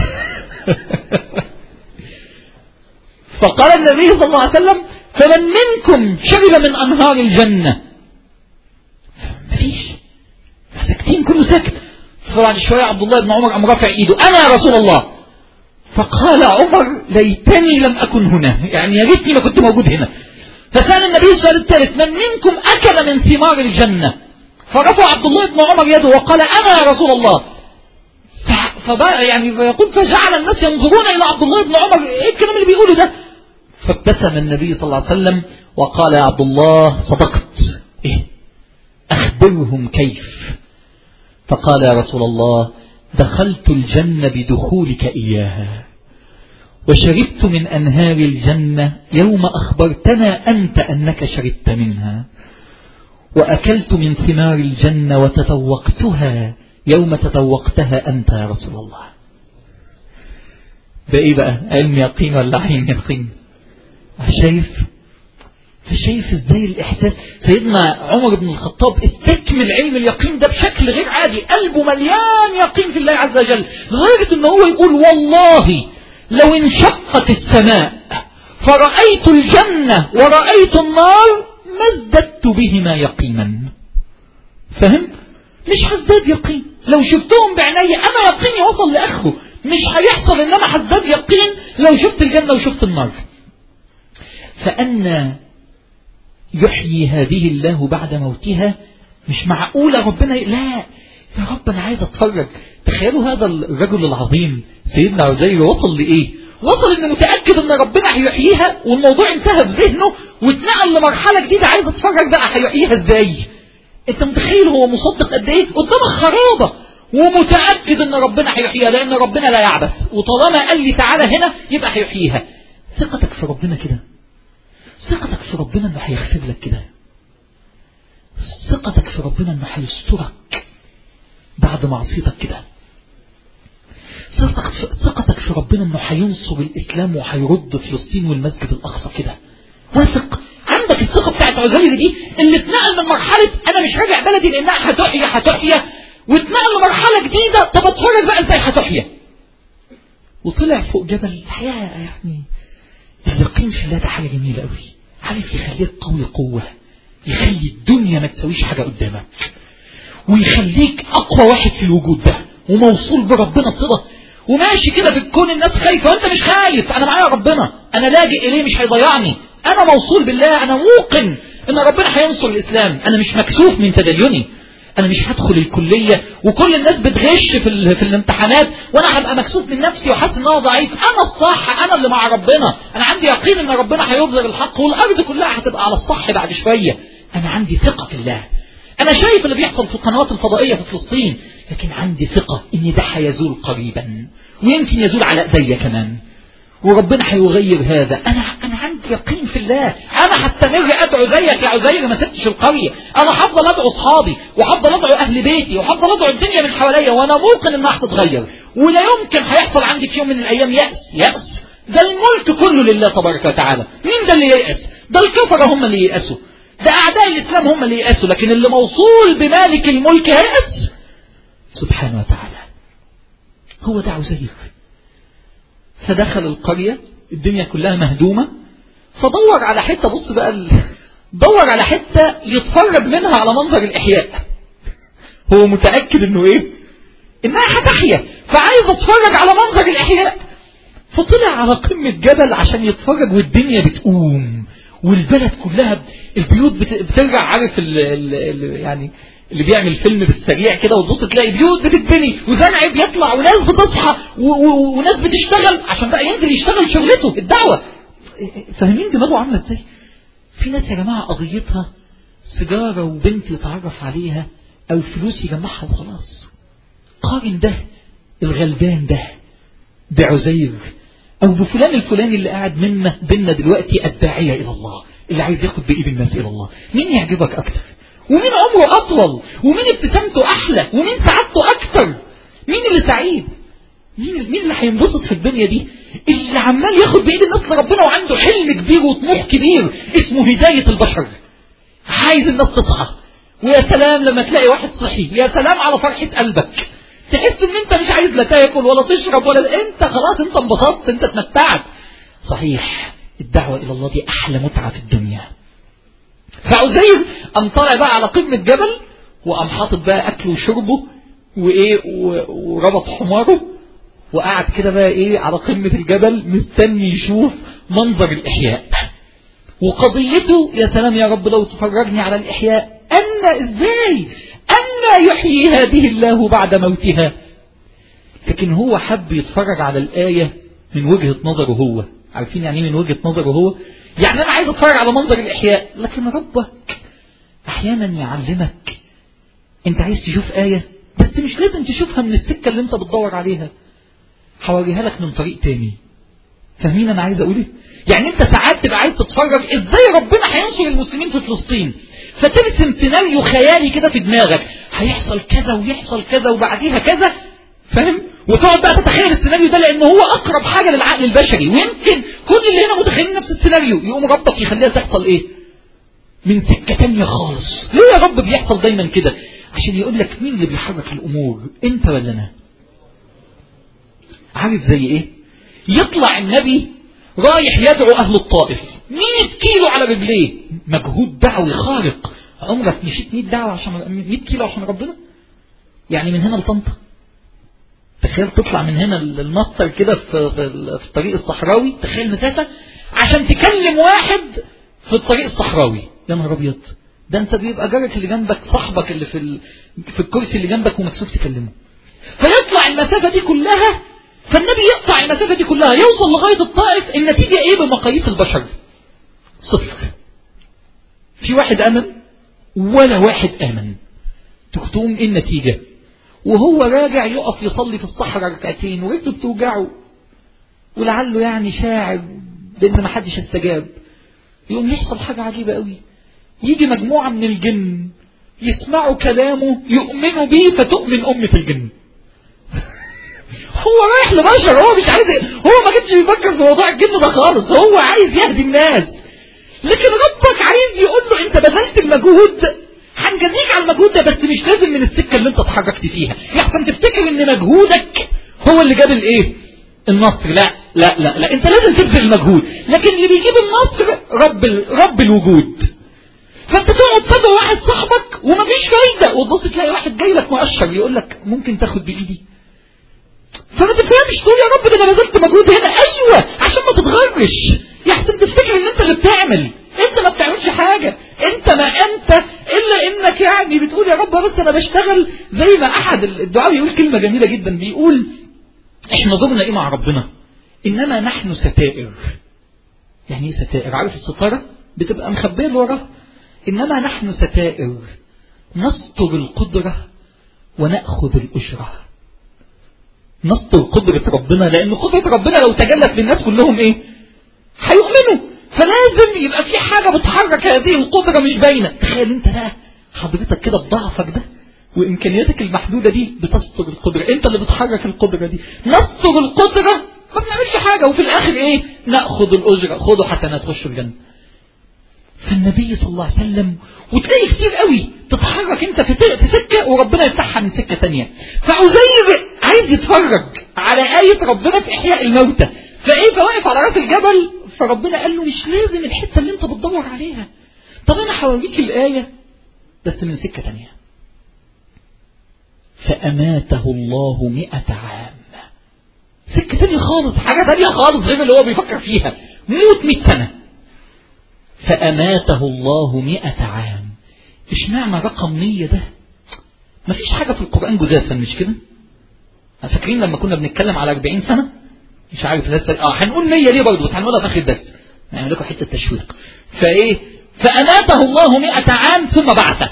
فقال النبي صلى الله عليه وسلم فمن منكم شرب من انهار الجنة؟ مفيش، ساكتين كله ساكت. فبعد شوية عبد الله بن عمر قام رافع ايده انا يا رسول الله. فقال عمر ليتني لم أكن هنا، يعني يا ريتني ما كنت موجود هنا. فسأل النبي السؤال الثالث من منكم أكل من ثمار الجنة؟ فرفع عبد الله بن عمر يده وقال أنا يا رسول الله. فبقى يعني يقول فجعل الناس ينظرون إلى عبد الله بن عمر إيه الكلام اللي بيقوله ده؟ فابتسم النبي صلى الله عليه وسلم وقال يا عبد الله صدقت، إيه أخبرهم كيف؟ فقال يا رسول الله دخلت الجنة بدخولك إياها وشربت من أنهار الجنة يوم أخبرتنا أنت أنك شربت منها، وأكلت من ثمار الجنة وتذوقتها يوم تذوقتها أنت يا رسول الله. ده إيه بقى؟ علم يقين ولا عين يقين؟ شايف فشايف ازاي الإحساس. سيدنا عمر بن الخطاب استكمل علم اليقين ده بشكل غير عادي، قلبه مليان يقين في الله عز وجل، لدرجة انه هو يقول والله لو انشقت السماء فرأيت الجنة ورأيت النار ما ازددت بهما يقينا. فهم؟ مش هزداد يقين لو شفتهم بعناية، انا يقيني وصل لآخره، مش هيحصل انما هزداد يقين لو شفت الجنة وشفت النار. فأن يحيي هذه الله بعد موتها، مش معقولة ربنا ي... لا يا رب أنا عايز أتفرج. تخيلوا هذا الرجل العظيم سيدنا عزير وصل لإيه؟ وصل إنه متأكد إن ربنا هيحييها والموضوع انتهى في ذهنه واتنقل لمرحلة جديدة، عايز أتفرج بقى هيحييها إزاي. أنت متخيل هو مصدق قد إيه؟ قدامك خرابة ومتأكد إن ربنا هيحييها لأن ربنا لا يعبث، وطالما قال لي تعالى هنا يبقى هيحييها. ثقتك في ربنا كده، ثقتك في ربنا انه هيغفر لك كده، ثقتك في ربنا انه هيسترك بعد معصيتك كده، ثقتك في ربنا انه هينصر الاسلام وهيرد فلسطين والمسجد الاقصى كده. واثق عندك الثقه بتاعت عزير دي اللي اتنقل من مرحله انا مش راجع بلدي لانها هتحيا هتحيا واتنقل لمرحله جديده، طب اتفرج بقى ازاي هتحيا. وطلع فوق جبل الحياه، يعني اليقين في الله ده حاجة جميلة قوي. عارف يخليك قوي قوة، يخلي الدنيا ما تسويش حاجة قدامك، ويخليك أقوى واحد في الوجود ده، وموصول بربنا صلة، وماشي كده في الكون الناس خايفة وانت مش خايف. انا معايا ربنا، انا لاجئ اليه مش هيضيعني، انا موصول بالله، انا موقن ان ربنا هينصر الاسلام، انا مش مكسوف من تديني، انا مش هدخل الكلية وكل الناس بتغش في, في الامتحانات وانا هبقى مكسوف من نفسي وحاسس ان انا ضعيف. انا الصح، انا اللي مع ربنا، انا عندي يقين ان ربنا هيظهر الحق والارض كلها هتبقى على الصح بعد شوية. انا عندي ثقة في الله. انا شايف اللي بيحصل في القنوات الفضائية في فلسطين، لكن عندي ثقة ان ده هيزول قريبا، ويمكن يزول على ايديا كمان، وربنا هيغير هذا. انا انا عندي يقين في الله. انا هستمر ادعو زيك يا عزير، ما سبتش القريه، انا هفضل ادعو اصحابي وهفضل ادعو اهل بيتي وهفضل ادعو الدنيا من حواليا، وانا موقن انها هتتغير، ولا يمكن هيحصل عندي في يوم من الايام يأس. يأس ده الملك كله لله تبارك وتعالى. مين ده اللي ييأس؟ ده الكفره هم اللي ييأسوا، ده اعداء الاسلام هم اللي ييأسوا، لكن اللي موصول بمالك الملك هيأس سبحانه وتعالى. هو ده عزير. فدخل القرية الدنيا كلها مهدومة، فدور على حتة، بص بقى ال... دور على حتة يتفرج منها على منظر الإحياء. هو متأكد انه ايه؟ انها هتحيا، فعايز اتفرج على منظر الإحياء. فطلع على قمة جبل عشان يتفرج، والدنيا بتقوم والبلد كلها البيوت بت... بترجع. عارف ال... ال... ال... يعني اللي بيعمل فيلم بالسريع كده، وتبص تلاقي بيوت بتتبني وزرع بيطلع وناس بتصحى و... و... وناس بتشتغل عشان بقى ينزل يشتغل شغلته الدعوة. فاهمين دماغه عامله ازاي؟ في ناس يا جماعة قضيتها سيجارة وبنت يتعرف عليها او فلوس يجمعها وخلاص. قارن ده الغلبان ده بعزير او بفلان الفلاني اللي قاعد منا بينا دلوقتي الداعية الى الله، اللي عايز ياخد بايد الناس الى الله. مين يعجبك اكتر؟ ومين عمره أطول؟ ومين ابتسامته أحلى؟ ومين سعادته أكتر؟ مين اللي سعيد؟ مين مين اللي هينبسط في الدنيا دي؟ اللي عمال ياخد بإيد الناس لربنا وعنده حلم كبير وطموح كبير اسمه هداية البشر. عايز الناس تصحى. ويا سلام لما تلاقي واحد صحي، يا سلام على فرحة قلبك. تحس ان انت مش عايز لا تاكل ولا تشرب ولا انت خلاص، انت انبسطت، انت اتمتعت. صحيح الدعوة الى الله دي احلى متعة في الدنيا. فعزير قام طالع بقى على قمة جبل، وقام حاطط بقى اكله وشربه وايه وربط حماره، وقعد كده بقى ايه على قمة الجبل مستني يشوف منظر الإحياء. وقضيته يا سلام يا رب لو تفرجني على الإحياء، أن ازاي أن يحيي هذه الله بعد موتها. لكن هو حب يتفرج على الآية من وجهة نظره هو. عارفين يعني من وجهة نظره هو؟ يعني أنا عايز أتفرج على منظر الإحياء، لكن ربك أحيانا يعلمك أنت عايز تشوف آية، بس مش لازم تشوفها من السكة اللي أنت بتدور عليها، حوريها لك من طريق تاني. فاهمين أنا عايز أقول إيه؟ يعني أنت ساعات تبقى عايز تتفرج إزاي ربنا هينصر المسلمين في فلسطين، فترسم سيناريو خيالي كده في دماغك، هيحصل كذا ويحصل كذا وبعديها كذا، فاهم؟ وتقعد بقى تتخيل السيناريو ده لأنه هو أقرب حاجة للعقل البشري، ويمكن كل اللي هنا متخيلين نفس السيناريو، يقوم ربك يخليها تحصل إيه؟ من سكة تانية خالص. ليه يا رب بيحصل دايما كده؟ عشان يقول لك مين اللي بيحرك الأمور، أنت ولا أنا؟ عارف زي إيه؟ يطلع النبي رايح يدعو أهل الطائف مئة كيلو على رجليه، مجهود دعوي خارق. عمرك مشيت مئة دعوة عشان مئة كيلو عشان ربنا؟ يعني من هنا لطنطا، تخيل تطلع من هنا المصر كده في في الطريق الصحراوي، تخيل مسافة عشان تكلم واحد في الطريق الصحراوي. يا نهار ابيض، ده انت بيبقى جارك اللي جنبك صاحبك اللي في ال... في الكرسي اللي جنبك ومكسوف تكلمه. فيطلع المسافة دي كلها، فالنبي يقطع المسافة دي كلها يوصل لغاية الطائف. النتيجة ايه بمقاييس البشر؟ صفر. في واحد امن ولا واحد امن. تكتم ايه النتيجة؟ وهو راجع يقف يصلي في الصحراء ركعتين ورجله بتوجعه ولعله يعني شاعر بان ما حدش استجاب، يقوم يحصل حاجة عجيبة قوي. يجي مجموعة من الجن يسمعوا كلامه يؤمنوا بيه فتؤمن أمة الجن. هو رايح لبشر، هو مش عايز، هو ما كانش بيفكر في موضوع الجن ده خالص، هو عايز يهدي الناس. لكن ربك عايز يقول له انت بذلت المجهود، هنجزيك على المجهود ده، بس مش لازم من السكة اللي انت اتحركت فيها، يحسن تفتكر ان مجهودك هو اللي جاب الايه؟ النصر. لا، لا لا لا، انت لازم تبذل مجهود، لكن اللي بيجيب النصر رب رب الوجود. فانت تقعد تدعو واحد صاحبك ومفيش فايده، وتبص تلاقي واحد جاي لك مؤشر يقول لك ممكن تاخد بايدي، فما تفهمش تقول يا رب ده انا بذلت مجهود هنا. ايوه، عشان ما تتغرش، يا احسن تفتكر ان انت اللي بتعمل، انت ما بتعملش حاجه، انت ما انت الا انك يعني بتقول يا رب بس انا بشتغل. زي ما احد الدعاء يقول كلمه جميله جدا، بيقول احنا دورنا ايه مع ربنا؟ انما نحن ستائر. يعني ايه ستائر؟ عارف الستاره بتبقى مخبيه لورا، انما نحن ستائر نستر القدره وناخذ الاجره. نستر قدره ربنا، لان قدره ربنا لو تجلت للناس كلهم ايه؟ هيؤمنوا. فلازم يبقى في حاجه بتحرك هذه القدره مش باينه. تخيل انت بقى حضرتك كده بضعفك ده وامكانياتك المحدوده دي بتستر القدره، انت اللي بتحرك القدره دي. نستر القدره ما بنعملش حاجه، وفي الاخر ايه؟ ناخذ الاجره، خذوا حسنات تخشوا الجنه. فالنبي صلى الله عليه وسلم، وتلاقي كتير قوي تتحرك انت في سكه وربنا يفتحها من سكه ثانيه. فعزير عايز يتفرج على ايه ربنا في احياء الموتى، فايه فواقف على راس الجبل، فربنا قال له مش لازم الحته اللي انت بتدور عليها، طب انا هوريك الايه بس من سكه ثانيه. فاماته الله مئة عام. سكه ثانيه خالص، حاجه ثانيه خالص غير اللي هو بيفكر فيها. موت مئة سنه. فأماته الله مئة عام. إيش معنى رقم مية ده؟ مفيش حاجة في القرآن جزافا، مش كده؟ فاكرين لما كنا بنتكلم على أربعين سنة؟ مش عارف لسه اه هنقول مية ليه برضه، بس هنقولها في آخر الدرس. نعمل لكم حتة تشويق. فإيه؟ فأماته الله مئة عام ثم بعثه.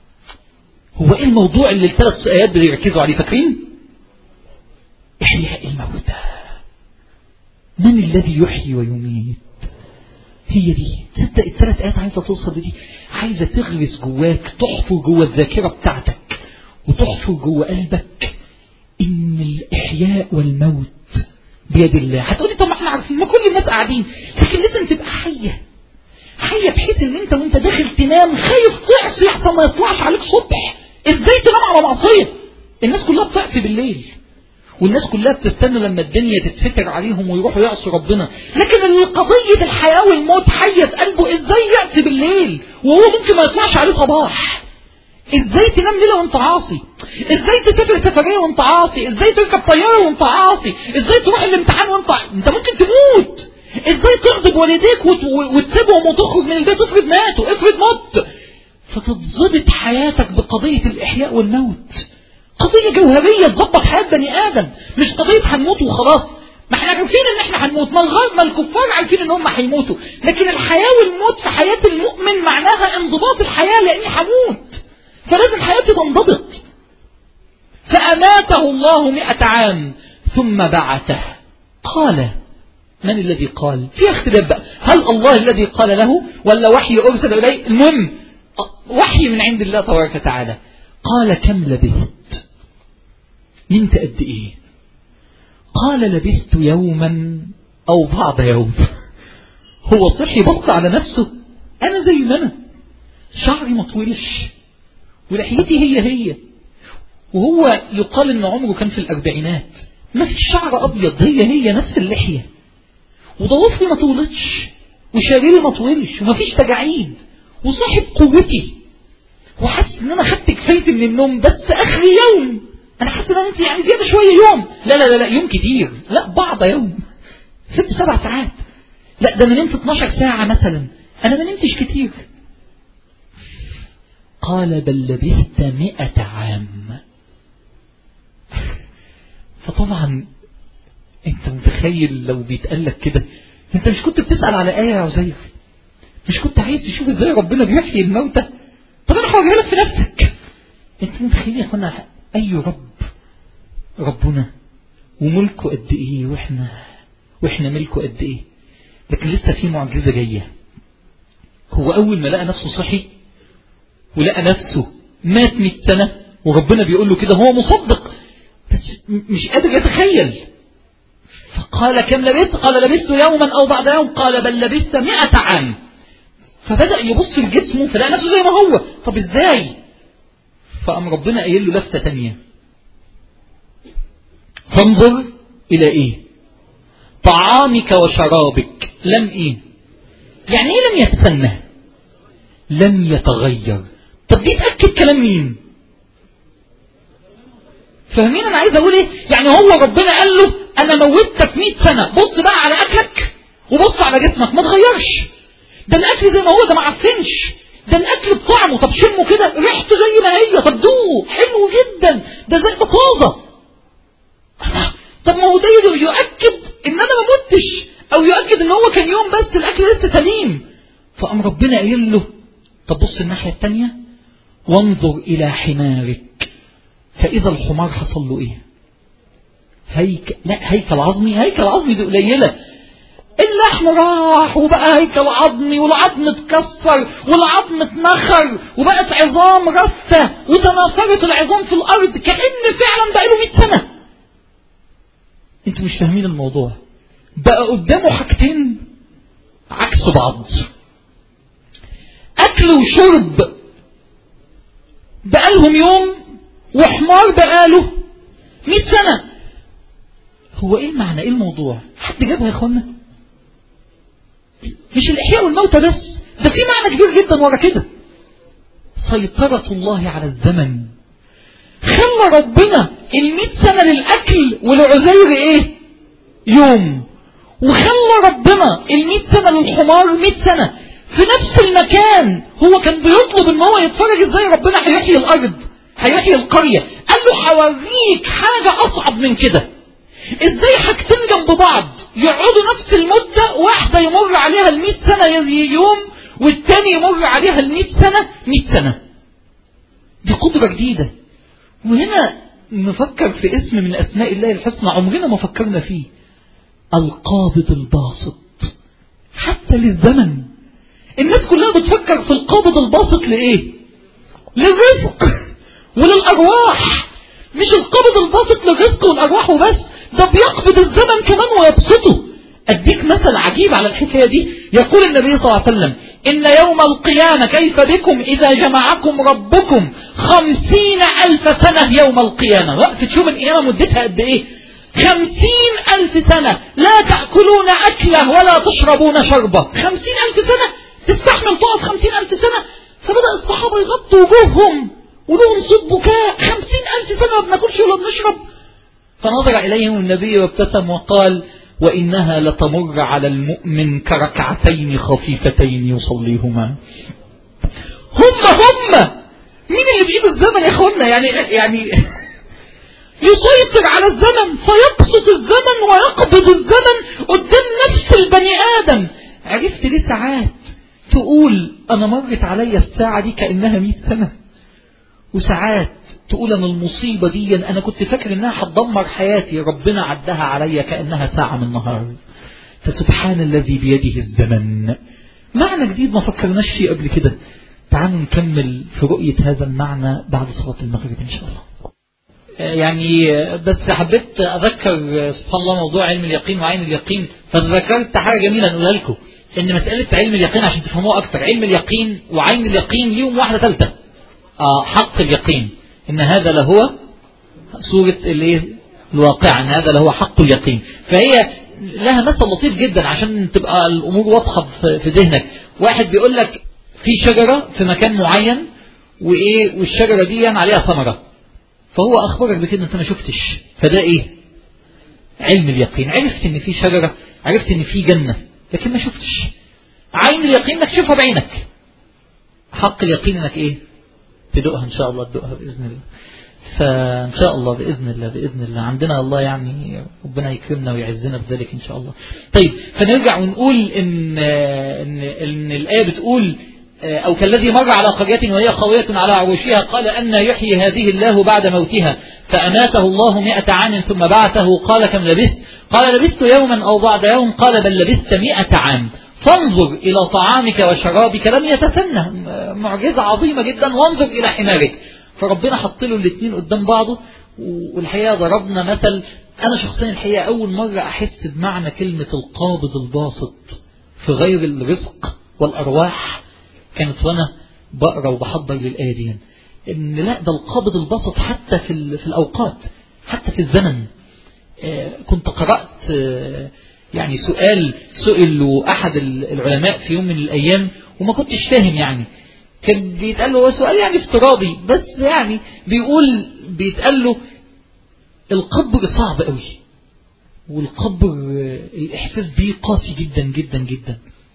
هو إيه الموضوع اللي الثلاث آيات بيركزوا عليه؟ فاكرين؟ إحياء الموتى. من الذي يحيي ويميت؟ هي دي. تصدق الثلاث آيات عايزة توصل لدي، عايزة تغرس جواك، تحفر جوا الذاكرة بتاعتك وتحفر جوا قلبك إن الإحياء والموت بيد الله. هتقولي طب ما احنا عارفين، ما كل الناس قاعدين، لكن لازم تبقى حية حية بحيث ان انت وانت داخل تنام خايف تعصي حتى ما يطلعش عليك صبح. ازاي تنام على معصية؟ الناس كلها بتعصي بالليل، والناس كلها بتستنى لما الدنيا تتفتر عليهم ويروحوا يعصوا ربنا، لكن اللي قضية الحياة والموت حية في قلبه ازاي يعصي بالليل وهو ممكن ما يطلعش عليه صباح؟ ازاي تنام ليلة وانت عاصي؟ ازاي تسافر سفرية وانت عاصي؟ ازاي تركب طيارة وانت عاصي؟ ازاي تروح الامتحان وانت ع... انت ممكن تموت؟ ازاي تغضب والديك وت... وتسيبهم وتخرج من البيت؟ افرض ماتوا، افرض مت. فتتظبط حياتك بقضية الإحياء والموت، قضية جوهرية تظبط حياة بني آدم، مش قضية هنموت وخلاص. ما احنا عارفين ان احنا هنموت، ما الغرب ما الكفار عارفين ان هم هيموتوا، لكن الحياة والموت في حياة المؤمن معناها انضباط الحياة، لاني هموت فلازم حياتي تنضبط. فأماته الله مئة عام ثم بعثه. قال من الذي قال؟ في اختلاف بقى، هل الله الذي قال له ولا وحي أرسل إليه؟ المهم وحي من عند الله تبارك وتعالى. قال كم لبثت؟ نمت قد ايه؟ قال لبثت يوما او بعض يوم. هو صحي بص على نفسه، انا زي ما انا، شعري ما طويلش ولحيتي هي هي، وهو يقال ان عمره كان في الاربعينات، ما في شعر ابيض، هي هي نفس اللحية، وضوافري ما طولتش وشاريري ما طولش وما فيش تجاعيد، وصاحب قوتي، وحاسس ان انا خدت كفايتي من النوم، بس اخر يوم انا حاسس ان انت يعني زياده شويه يوم. لا لا لا لا يوم كتير، لا بعض يوم، ست سبع ساعات، لا ده انا نمت اتناشر ساعه مثلا، انا ما نمتش كتير. قال بل لبثت مئة عام. فطبعا انت متخيل لو بيتقالك كده، انت مش كنت بتسأل على آية يا عزيز؟ مش كنت عايز تشوف ازاي ربنا بيحيي الموتى؟ طب انا هوريها لك في نفسك. انت متخيل يا اخوانا اي رب ربنا وملكه قد ايه، واحنا واحنا ملكه قد ايه. لكن لسه في معجزة جاية. هو اول ما لقى نفسه صحي ولقى نفسه مات مئة سنة وربنا بيقول له كده، هو مصدق بس مش قادر يتخيل. فقال كم لبثت؟ قال لبثت يوما او بعد يوم. قال بل لبثت مئة عام. فبدأ يبص لجسمه فلقى نفسه زي ما هو. طب ازاي؟ فقام ربنا قايل له لفتة تانية، فانظر الى ايه؟ طعامك وشرابك لم ايه؟ يعني ايه لم يتسنى؟ لم يتغير. طب دي تأكد كلام مين؟ فاهمين انا عايز اقول ايه؟ يعني هو ربنا قال له انا موتك مئة سنة، بص بقى على اكلك وبص على جسمك ما تغيرش، ده الاكل زي ما هو، ده ما عفنش، ده الاكل بطعمه، طب شمه كده ريحته زي ما هي، طب دوقه حلو جدا، ده زي ما طازه. طب ما هو ده يؤكد ان انا ما متش، او يؤكد ان هو كان يوم بس الاكل لسه سليم. فقام ربنا قايل له طب بص الناحيه الثانيه، وانظر الى حمارك. فاذا الحمار حصل له ايه؟ هيكل، لا هيكل عظمي، هيكل عظمي دي قليله، اللحم راح وبقى هيكل عظمي، والعظم اتكسر والعظم اتنخر وبقت عظام رثة وتناثرت العظام في الارض كأن فعلا بقى له مئة سنة. انتوا مش فاهمين الموضوع. بقى قدامه حاجتين عكس بعض، اكل وشرب بقى لهم يوم، وحمار بقى له مئة سنة. هو ايه المعنى؟ ايه الموضوع؟ حد جابها يا اخوانا؟ مش الإحياء والموتى بس، ده في معنى كبير جدا ورا كده. سيطرة الله على الزمن. خلى ربنا المئة سنة للأكل والعزير إيه؟ يوم. وخلى ربنا المئة سنة للحمار مئة سنة في نفس المكان. هو كان بيطلب إن هو يتفرج إزاي ربنا هيحيي الأرض، هيحيي القرية. قال له حوريك حاجة أصعب من كده، ازاي حاجتين جنب بعض يقعدوا نفس المدة، واحدة يمر عليها المئة سنة يوم، والتاني يمر عليها المئة سنة مئة سنة. دي قدرة جديدة. وهنا نفكر في اسم من اسماء الله الحسنى عمرنا ما فكرنا فيه، القابض الباسط. حتى للزمن الناس كلها بتفكر في القابض الباسط لإيه؟ للرزق وللأرواح. مش القابض الباسط للرزق والأرواح وبس، ده بيقبض الزمن كمان ويبسطه. أديك مثل عجيب على الحكاية دي. يقول النبي صلى الله عليه وسلم إن يوم القيامة كيف بكم إذا جمعكم ربكم خمسين ألف سنة يوم القيامة. وقت تشوف القيامة مدتها قد إيه؟ خمسين ألف سنة لا تأكلون أكله ولا تشربون شربه. خمسين ألف سنة تستحمل تقف خمسين ألف سنة؟ فبدأ الصحابة يغطوا وجوههم ولهم صوت بكاء. خمسين ألف سنة ما بناكلش ولا بنشرب. فنظر إليهم النبي وابتسم وقال وإنها لتمر على المؤمن كركعتين خفيفتين يصليهما. هم هم مين اللي بإيد الزمن يا اخوانا؟ يعني يعني يسيطر على الزمن فيبسط الزمن ويقبض الزمن قدام نفس البني آدم. عرفت ليه ساعات تقول أنا مرت علي الساعة دي كأنها مئة سنة، وساعات تقول أن المصيبة دي أنا كنت فاكر أنها هتدمر حياتي، ربنا عدها عليا كأنها ساعة من النهار. فسبحان الذي بيده الزمن. معنى جديد ما فكرناش فيه قبل كده. تعالوا نكمل في رؤية هذا المعنى بعد صلاة المغرب إن شاء الله. يعني بس حبيت أذكر سبحان الله موضوع علم اليقين وعين اليقين. فذكرت حاجة جميلة نقولها لكم، إن مسألة علم اليقين عشان تفهموه أكتر، علم اليقين وعين اليقين ليهم واحدة ثالثة، آه حق اليقين. إن هذا لهو صورة الواقع، إن هذا لهو حق اليقين. فهي لها مثل لطيف جدا عشان تبقى الأمور واضحة في ذهنك. واحد بيقول لك في شجرة في مكان معين وإيه، والشجرة دي يعني عليها ثمرة، فهو أخبرك بكده أنت ما شفتش، فده إيه؟ علم اليقين. عرفت إن في شجرة، عرفت إن في جنة، لكن ما شفتش. عين اليقين إنك تشوفها بعينك. حق اليقين إنك إيه؟ تدوقها إن شاء الله، تدوقها بإذن الله. فإن شاء الله بإذن الله بإذن الله عندنا الله يعني ربنا يكرمنا ويعزنا بذلك إن شاء الله. طيب فنرجع ونقول إن إن, إن الآية بتقول أو كالذي مر على قرية وهي خاوية على عروشها قال أن يحيي هذه الله بعد موتها فأماته الله مئة عام ثم بعثه قال كم لبثت؟ قال لبثت يوما أو بعض يوم قال بل لبثت مئة عام فانظر إلى طعامك وشرابك لم يتسنه. معجزة عظيمة جدا. وانظر إلى حمارك. فربنا حط له الاثنين قدام بعضه. والحقيقة ضربنا مثل. أنا شخصيا الحقيقة أول مرة أحس بمعنى كلمة القابض الباسط في غير الرزق والأرواح كانت وأنا بقرأ وبحضر للآية دي، إن لا ده القابض الباسط حتى في في الأوقات، حتى في الزمن. كنت قرأت يعني سؤال سئل له أحد العلماء في يوم من الأيام وما كنتش فاهم، يعني كان بيتقال له هو سؤال يعني افتراضي، بس يعني بيقول بيتقال له القبر صعب قوي، والقبر الإحساس بيه قاسي جدا جدا جدا.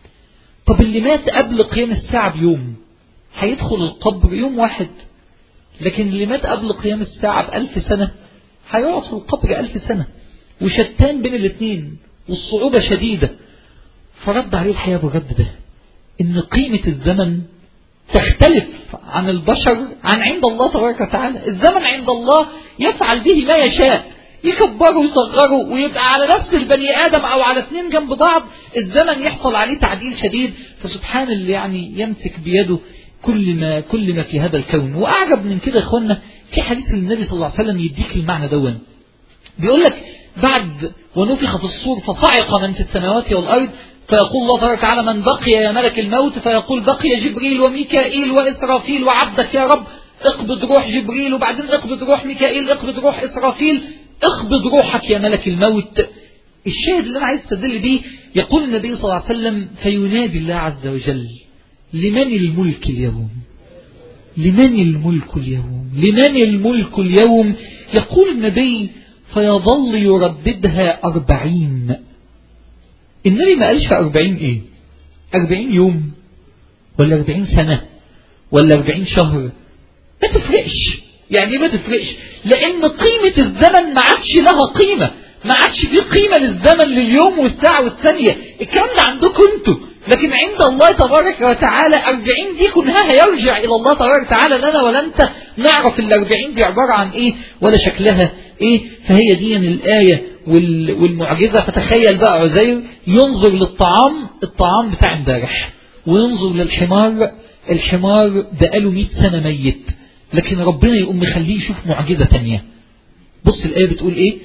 طب اللي مات قبل قيام الساعة بيوم هيدخل القبر يوم واحد، لكن اللي مات قبل قيام الساعة بألف سنة هيقعد في القبر ألف سنة، وشتان بين الاثنين والصعوبة شديدة. فرد عليه الحياة بالرد ده، إن قيمة الزمن تختلف عن البشر عن عند الله تبارك وتعالى. الزمن عند الله يفعل به ما يشاء، يكبره ويصغره ويبقى على نفس البني آدم أو على اثنين جنب بعض الزمن يحصل عليه تعديل شديد. فسبحان اللي يعني يمسك بيده كل ما كل ما في هذا الكون. وأعجب من كده يا إخوانا في حديث النبي صلى الله عليه وسلم يديك المعنى دون. بيقول لك بعد ونفخ في الصور فصعق من في السماوات والأرض فيقول الله تبارك وتعالى من بقي يا ملك الموت؟ فيقول بقي جبريل وميكائيل وإسرافيل وعبدك يا رب، اقبض روح جبريل، وبعدين اقبض روح ميكائيل، اقبض روح إسرافيل، اقبض روحك يا ملك الموت. الشاهد اللي أنا عايز استدل بيه، يقول النبي صلى الله عليه وسلم فينادي الله عز وجل لمن الملك اليوم؟ لمن الملك اليوم؟ لمن الملك اليوم؟ يقول النبي فيظل يرددها أربعين. النبي ما قالش أربعين إيه؟ أربعين يوم ولا أربعين سنة ولا أربعين شهر، ما تفرقش. يعني ما تفرقش، لأن قيمة الزمن ما عادش لها قيمة، ما عادش في قيمة للزمن لليوم والساعة والثانية. الكلام ده عندكم انتوا، لكن عند الله تبارك وتعالى أربعين دي كلها هيرجع إلى الله تبارك وتعالى. لنا ولا أنت نعرف الأربعين دي عبارة عن إيه ولا شكلها إيه. فهي دي الآية والمعجزة. فتخيل بقى عزير ينظر للطعام، الطعام بتاع امبارح، وينظر للحمار، الحمار بقاله مئة سنة ميت، لكن ربنا يقوم مخليه يشوف معجزة تانية. بص الآية بتقول إيه؟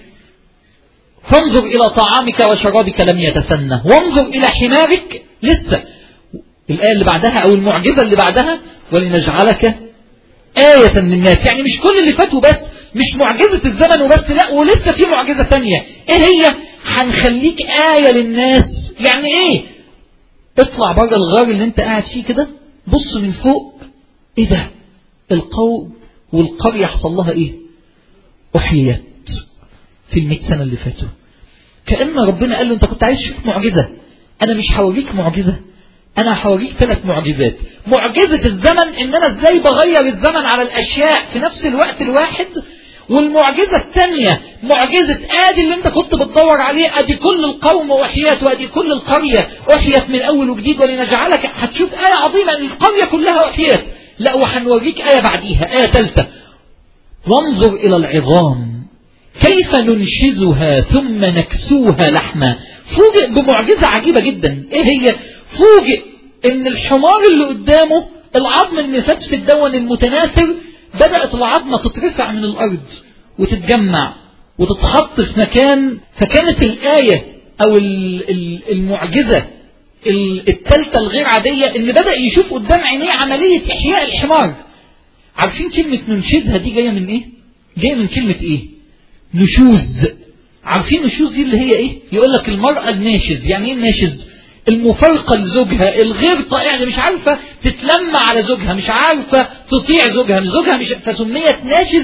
فانظر إلى طعامك وشرابك لم يتسنى وانظر إلى حمارك. لسه الآية اللي بعدها أو المعجزة اللي بعدها ولنجعلك آية للناس. يعني مش كل اللي فاتوا بس، مش معجزة الزمن وبس، لا ولسه في معجزة تانية. ايه هي؟ هنخليك آية للناس. يعني ايه؟ اطلع بره الغار اللي انت قاعد فيه كده، بص من فوق، ايه ده؟ القوم والقرية حصل لها ايه؟ احيت في المئة سنة اللي فاتوا. كأن ربنا قال له انت كنت عايز تشوف معجزة، انا مش هوريك معجزة، انا هوريك ثلاث معجزات. معجزة الزمن ان انا ازاي بغير الزمن على الاشياء في نفس الوقت الواحد. والمعجزة الثانية معجزة ادي اللي انت كنت بتدور عليه، ادي كل القوم احيت وادي كل القرية احيت من اول وجديد. ولنجعلك، هتشوف آية عظيمة ان القرية كلها احيت، لا وهنوريك آية بعديها، آية ثالثة. وانظر الى العظام كيف ننشزها ثم نكسوها لحما. فوجئ بمعجزة عجيبة جدا. ايه هي؟ فوجئ ان الحمار اللي قدامه العظم المفتفت الدون المتناثر بدأت العظمة تترفع من الارض وتتجمع وتتحط في مكان. فكانت الآية او المعجزة الثالثة الغير عادية ان بدأ يشوف قدام عينيه عملية احياء الحمار. عارفين كلمة ننشزها دي جاية من ايه؟ جاية من كلمة ايه؟ نشوز. عارفين نشوز دي اللي هي ايه؟ يقول لك المرأة الناشز. يعني ايه الناشز؟ المفارقة لزوجها، الغير طائعة، اللي مش عارفة تتلم على زوجها، مش عارفة تطيع زوجها، مش زوجها مش فسميت ناشز.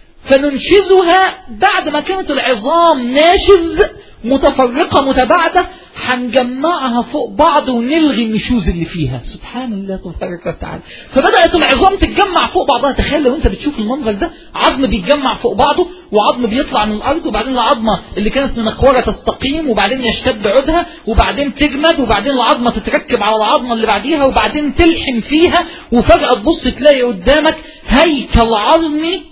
فننشزها بعد ما كانت العظام ناشز متفرقة متباعدة، هنجمعها فوق بعض ونلغي النشوز اللي فيها. سبحان الله تبارك وتعالى. فبدأت العظام تتجمع فوق بعضها. تخيل لو انت بتشوف المنظر ده، عظم بيتجمع فوق بعضه وعظم بيطلع من الارض، وبعدين العظمة اللي كانت منقورة تستقيم، وبعدين يشتد عودها، وبعدين تجمد، وبعدين العظمة تتركب على العظمة اللي بعديها، وبعدين تلحم فيها، وفجأة تبص تلاقي قدامك هيكل عظمي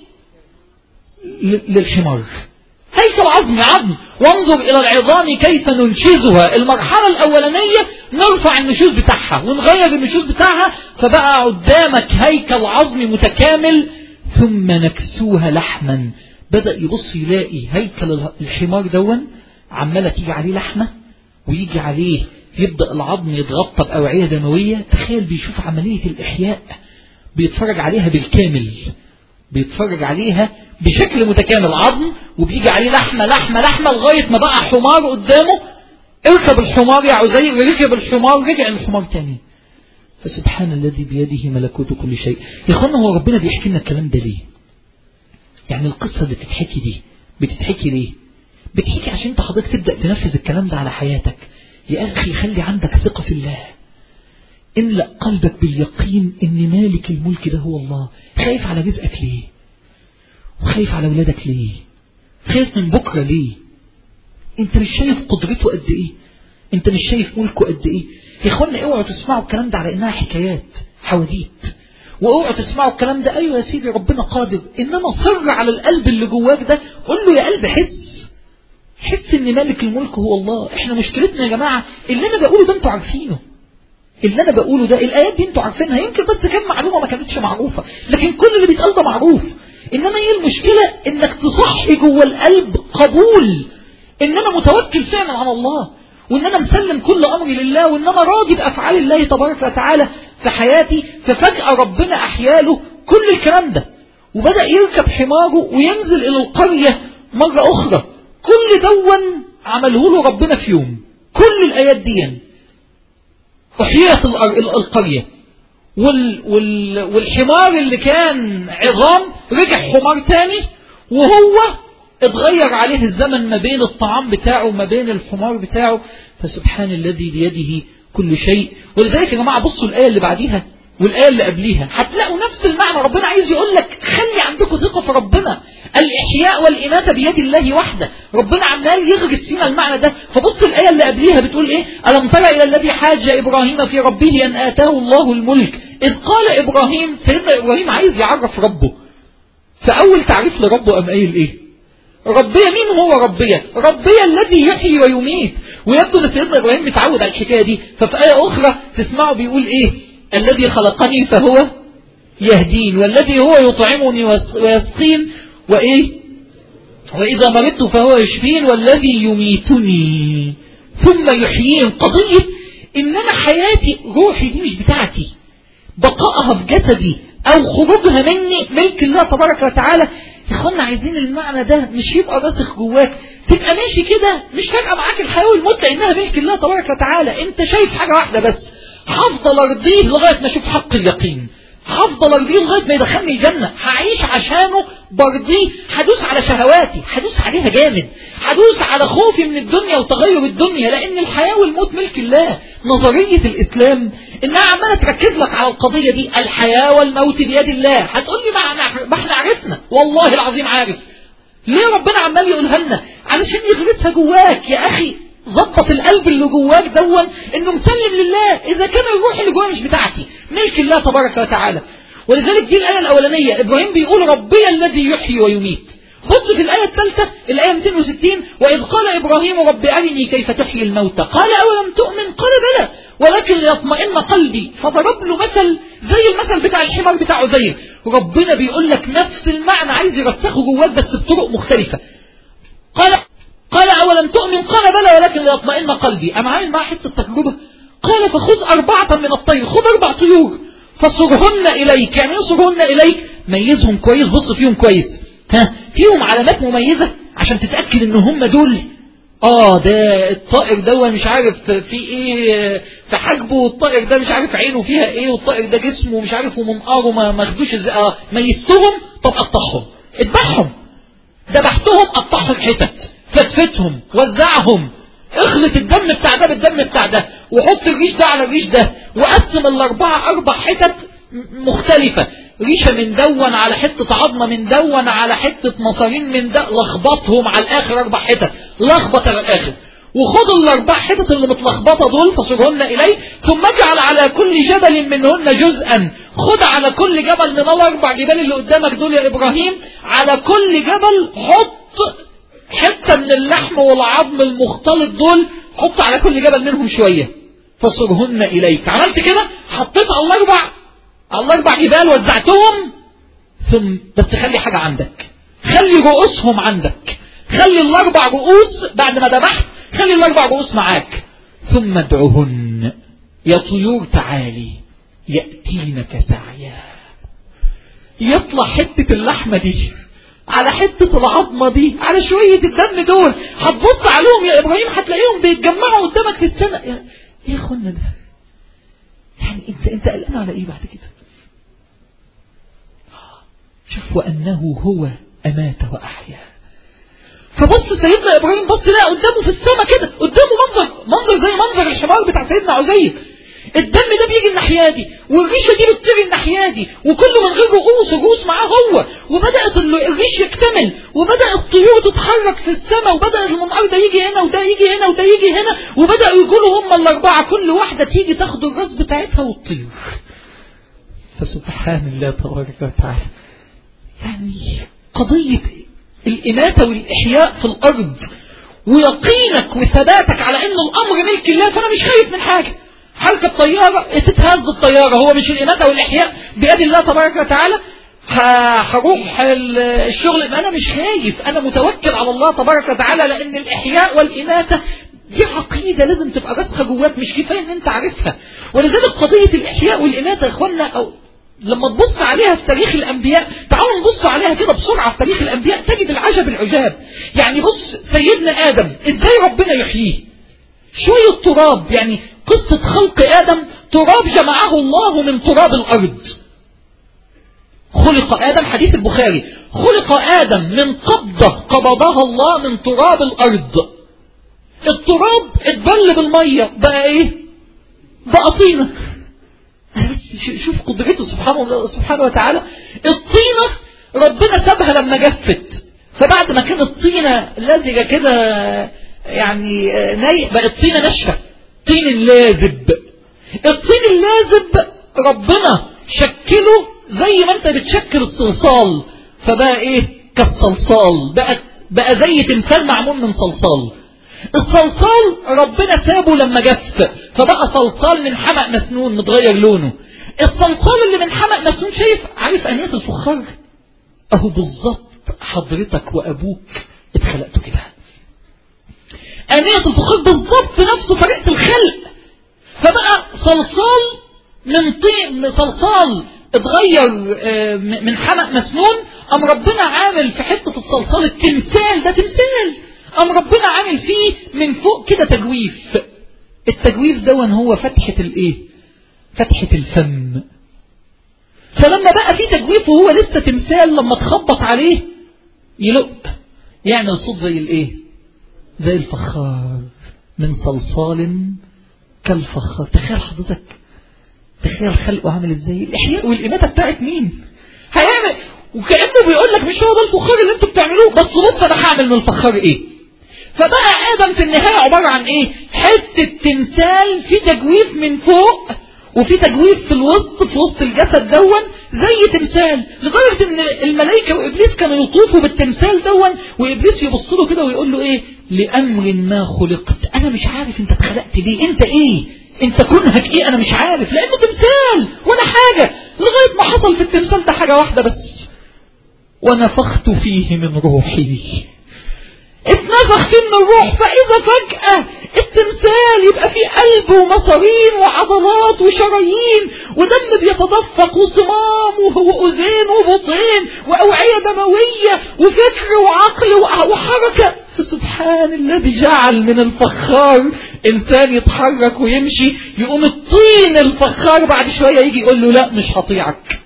للحمار. هيكل عظمي عظم. وانظر إلى العظام كيف ننشزها. المرحلة الأولانية نرفع النشوز بتاعها ونغير النشوز بتاعها، فبقى قدامك هيكل عظمي متكامل. ثم نكسوها لحما. بدأ يبص يلاقي هيكل الحمار دون عمالة تيجي عليه لحمة، ويجي عليه يبدأ العظم يتغطى بأوعية دموية. تخيل بيشوف عملية الإحياء، بيتفرج عليها بالكامل، بيتفرج عليها بشكل متكامل، عظم وبيجي عليه لحمة لحمة لحمة لغاية ما بقى حمار قدامه اركب الحمار يا عزير، ركب الحمار، رجع الحمار تاني. فسبحان الذي بيده ملكوت كل شيء. يا اخوانا هو ربنا بيحكي لنا الكلام ده ليه؟ يعني القصة اللي بتتحكي دي بتتحكي ليه؟ بتحكي عشان انت حضرتك تبدأ تنفذ الكلام ده على حياتك. يا أخي خلي عندك ثقة في الله، املأ قلبك باليقين ان مالك الملك ده هو الله. خايف على رزقك ليه؟ وخايف على أولادك ليه؟ خايف من بكرة ليه؟ انت مش شايف قدرته قد ايه؟ انت مش شايف ملكه قد ايه؟ يا اخوانا اوعوا تسمعوا الكلام ده على انها حكايات حواديت، واوعوا تسمعوا الكلام ده ايوه يا سيدي ربنا قادر، انما صر على القلب اللي جواك ده، قول له يا قلب حس حس ان مالك الملك هو الله. احنا مشكلتنا يا جماعة اللي انا بقوله ده انتوا عارفينه، اللي انا بقوله ده الايات دي انتوا عارفينها، يمكن بس كان معلومة ما كانتش معروفة، لكن كل اللي بيتقال ده معروف. انما ايه المشكلة؟ انك تصحي جوه القلب قبول ان انا متوكل فعلا على الله، وان انا مسلم كل امري لله، وان انا راضي بافعال الله تبارك وتعالى في حياتي. ففجأة ربنا احياله كل الكلام ده، وبدأ يركب حماره وينزل الى القرية مرة اخرى. كل دون عمله له ربنا في يوم. كل الايات دي احيت القرية، وال وال والحمار اللي كان عظام رجع حمار تاني، وهو اتغير عليه الزمن ما بين الطعام بتاعه وما بين الحمار بتاعه. فسبحان الذي بيده كل شيء. ولذلك يا جماعة بصوا الآية اللي بعديها والآية اللي قبليها، هتلاقوا نفس المعنى. ربنا عايز يقول لك خلي عندكم ثقة في ربنا، الإحياء والإماتة بيد الله وحده. ربنا عمال يغرس فينا المعنى ده. فبص الآية اللي قبليها بتقول إيه؟ ألم تر إلى الذي حاج إبراهيم في ربه أن آتاه الله الملك إذ قال إبراهيم. سيدنا إبراهيم عايز يعرف ربه، فأول تعريف لربه أم قايل إيه؟ ربية. مين هو ربية؟ ربية الذي يحيي ويميت. ويبدو ان سيدنا إبراهيم متعود على الحكاية دي. ففي آية أخرى تسمعه بيقول إيه؟ الذي خلقني فهو يهدين، والذي هو يطعمني ويسقين، وإيه؟ وإذا مرضت فهو يشفين، والذي يميتني ثم يحيين. قضية إن أنا حياتي روحي دي مش بتاعتي، بقائها في جسدي أو خروجها مني ملك الله تبارك وتعالى. يا اخوانا عايزين المعنى ده مش يبقى راسخ جواك، تبقى ماشي كده مش فارقه معاك الحياه والموت لانها ملك الله تبارك وتعالى. انت شايف حاجه واحده بس، هفضل ارضيه لغايه ما اشوف حق اليقين، هفضل ارضيه لغايه ما يدخلني الجنه، هعيش عشانه برضيه، هدوس على شهواتي، هدوس عليها جامد، هدوس على خوفي من الدنيا وتغير الدنيا، لان الحياه والموت ملك الله. نظريه الاسلام انها عماله تركز لك على القضيه دي، الحياه والموت بيد الله. هتقول لي ما احنا عرفنا، والله العظيم عارف. ليه ربنا عمال يقولها لنا؟ علشان يغرسها جواك يا اخي. ضبط القلب اللي جواك دون انه مسلم لله. اذا كان الروح اللي جواها مش بتاعتي، ملك الله تبارك وتعالى. ولذلك دي الايه الاولانيه ابراهيم بيقول ربي الذي يحيي ويميت. بص في الايه الثالثه الايه مئتين وستين، واذ قال ابراهيم رب ارني كيف تحيي الموتى قال اولم تؤمن قال بلى ولكن ليطمئن قلبي. فضرب له مثل زي المثل بتاع الحمار بتاع عزير. ربنا بيقول لك نفس المعنى عايز يرسخه جواك بس بطرق مختلفه. قال قال أولم تؤمن قال بلى ولكن ليطمئن قلبي. أما عامل معاه حتة تجربة. قال فخذ أربعة من الطير، خذ أربع طيور فصرهن إليك. يعني يصرهن إليك ميزهم كويس، بص فيهم كويس، ها فيهم علامات مميزة عشان تتأكد إن هم دول. آه ده الطائر ده مش عارف في إيه في حجبه، والطائر ده مش عارف عينه فيها إيه، والطائر ده جسمه مش عارف ومنقاره ما ماخدوش إزاي. آه ميزتهم، طب قطعهم، اذبحهم، ذبحتهم، قطعهم حتت، فتفتهم، وزعهم، اخلط الدم بتاع ده بالدم بتاع ده، وحط الريش ده على الريش ده، وقسم الاربعة اربع حتت مختلفة، ريشة من دون على حتة عظمة من دون على حتة مصارين من ده، لخبطهم على الاخر اربع حتت، لخبط على الاخر، وخد الاربع حتت اللي متلخبطة دول فصرهن اليه، ثم اجعل على كل جبل منهن جزءا. خد على كل جبل من الاربع جبال اللي قدامك دول يا ابراهيم، على كل جبل حط حتة من اللحم والعظم المختلط دول، حط على كل جبل منهم شوية فصرهن إليك. عملت كده، حطيت على الأربع على الأربع جبال وزعتهم. ثم بس خلي حاجة عندك، خلي رؤوسهم عندك، خلي الأربع رؤوس بعد ما ذبحت، خلي الأربع رؤوس معاك. ثم ادعهن يا طيور تعالي يأتينك سعيا. يطلع حتة اللحمة دي على حتة العظمة دي، على شوية الدم دول، هتبص عليهم يا إبراهيم هتلاقيهم بيتجمعوا قدامك في السماء. يا إيه يا أخوانا ده؟ يعني أنت أنت قلقان على إيه بعد كده؟ شوف وأنه هو أمات وأحيا. فبص سيدنا إبراهيم بص لقى قدامه في السماء كده، قدامه منظر منظر زي منظر الحمار بتاع سيدنا عزير. الدم ده بيجي الناحية دي والريشة دي بتطير الناحية دي، وكله من غير رؤوس، الرؤوس معاه هو، وبدأت الريش يكتمل، وبدأت الطيور تتحرك في السماء، وبدأ المنقار ده يجي هنا وده يجي هنا وده يجي هنا، وبدأوا يقولوا هم الأربعة كل واحدة تيجي تاخد الراس بتاعتها وتطير. فسبحان الله تبارك وتعالى. يعني قضية الإماتة والإحياء في الأرض ويقينك وثباتك على أن الأمر ملك الله، فأنا مش خايف من حاجة. حركة الطيارة تتهز الطيارة، هو مش الإماتة والإحياء بيد الله تبارك وتعالى. هروح الشغل، أنا مش خايف، أنا متوكل على الله تبارك وتعالى، لأن الإحياء والإماتة دي عقيدة لازم تبقى راسخة جواك، مش كفاية ان انت عارفها. ولذلك قضية الإحياء والإماتة يا اخوانا، أو لما تبص عليها في تاريخ الأنبياء، تعالوا نبص عليها كده بسرعة في تاريخ الأنبياء تجد العجب العجاب. يعني بص سيدنا آدم ازاي ربنا يحييه؟ شوية تراب، يعني قصة خلق آدم تراب جمعه الله من تراب الأرض. خلق آدم، حديث البخاري، خلق آدم من قبضة قبضها الله من تراب الأرض. التراب اتبل بالمية بقى ايه؟ بقى طينة. شوف قدرته سبحانه الله سبحانه وتعالى. الطينة ربنا سابها لما جفت، فبعد ما كانت طينة لزجة كده يعني ناي، بقت طينة ناشفة، طين لازب. الطين اللازب ربنا شكله زي ما انت بتشكل الصلصال، فبقى ايه؟ كالصلصال، بقى بقى زي تمثال معمول من صلصال. الصلصال ربنا سابه لما جف، فبقى صلصال من حمأ مسنون متغير لونه. الصلصال اللي من حمأ مسنون، شايف عارف أنية الفخار؟ اهو بالظبط حضرتك وابوك اتخلقتوا كده. أنية الفخار بالظبط نفسه طريقة الخلق، فبقى صلصال من طين، صلصال اتغير من حمأ مسنون. أم ربنا عامل في حتة الصلصال التمثال ده، تمثال أم ربنا عامل فيه من فوق كده تجويف. التجويف دون هو فتحة الايه؟ فتحة الفم. فلما بقى فيه تجويف وهو لسه تمثال، لما تخبط عليه يلق، يعمل صوت زي الايه؟ زي الفخار، من صلصال كالفخار. تخيل حضرتك، تخيل خلقه عامل ازاي. الإحياء والإماتة بتاعت مين هيعمل؟ وكأنه بيقول لك مش هو ده الفخار اللي انتوا بتعملوه، بس بص انا هعمل من الفخار ايه. فبقى آدم في النهاية عبارة عن ايه؟ حتة تمثال في تجويف من فوق وفي تجويف في الوسط، في وسط الجسد دون زي تمثال، لدرجة ان الملائكة وإبليس كانوا يطوفوا بالتمثال دون، وإبليس يبص له كده ويقول له ايه؟ لأمر ما خلقت، انا مش عارف انت اتخلقت ليه، انت ايه؟ انت كونك ايه؟ انا مش عارف، لانه تمثال ولا حاجة، لغاية ما حصل في التمثال ده حاجة واحدة بس، ونفخت فيه من روحي. اتنفخ فيه من الروح، فإذا فجأة التمثال يبقى فيه قلب ومصارين وعضلات وشرايين ودم بيتدفق وصمام وأذين وبطين وأوعية دموية وفكر وعقل وحركة. فسبحان الذي جعل من الفخار إنسان يتحرك ويمشي، يقوم الطين الفخار بعد شوية يجي يقول له لا مش هطيعك.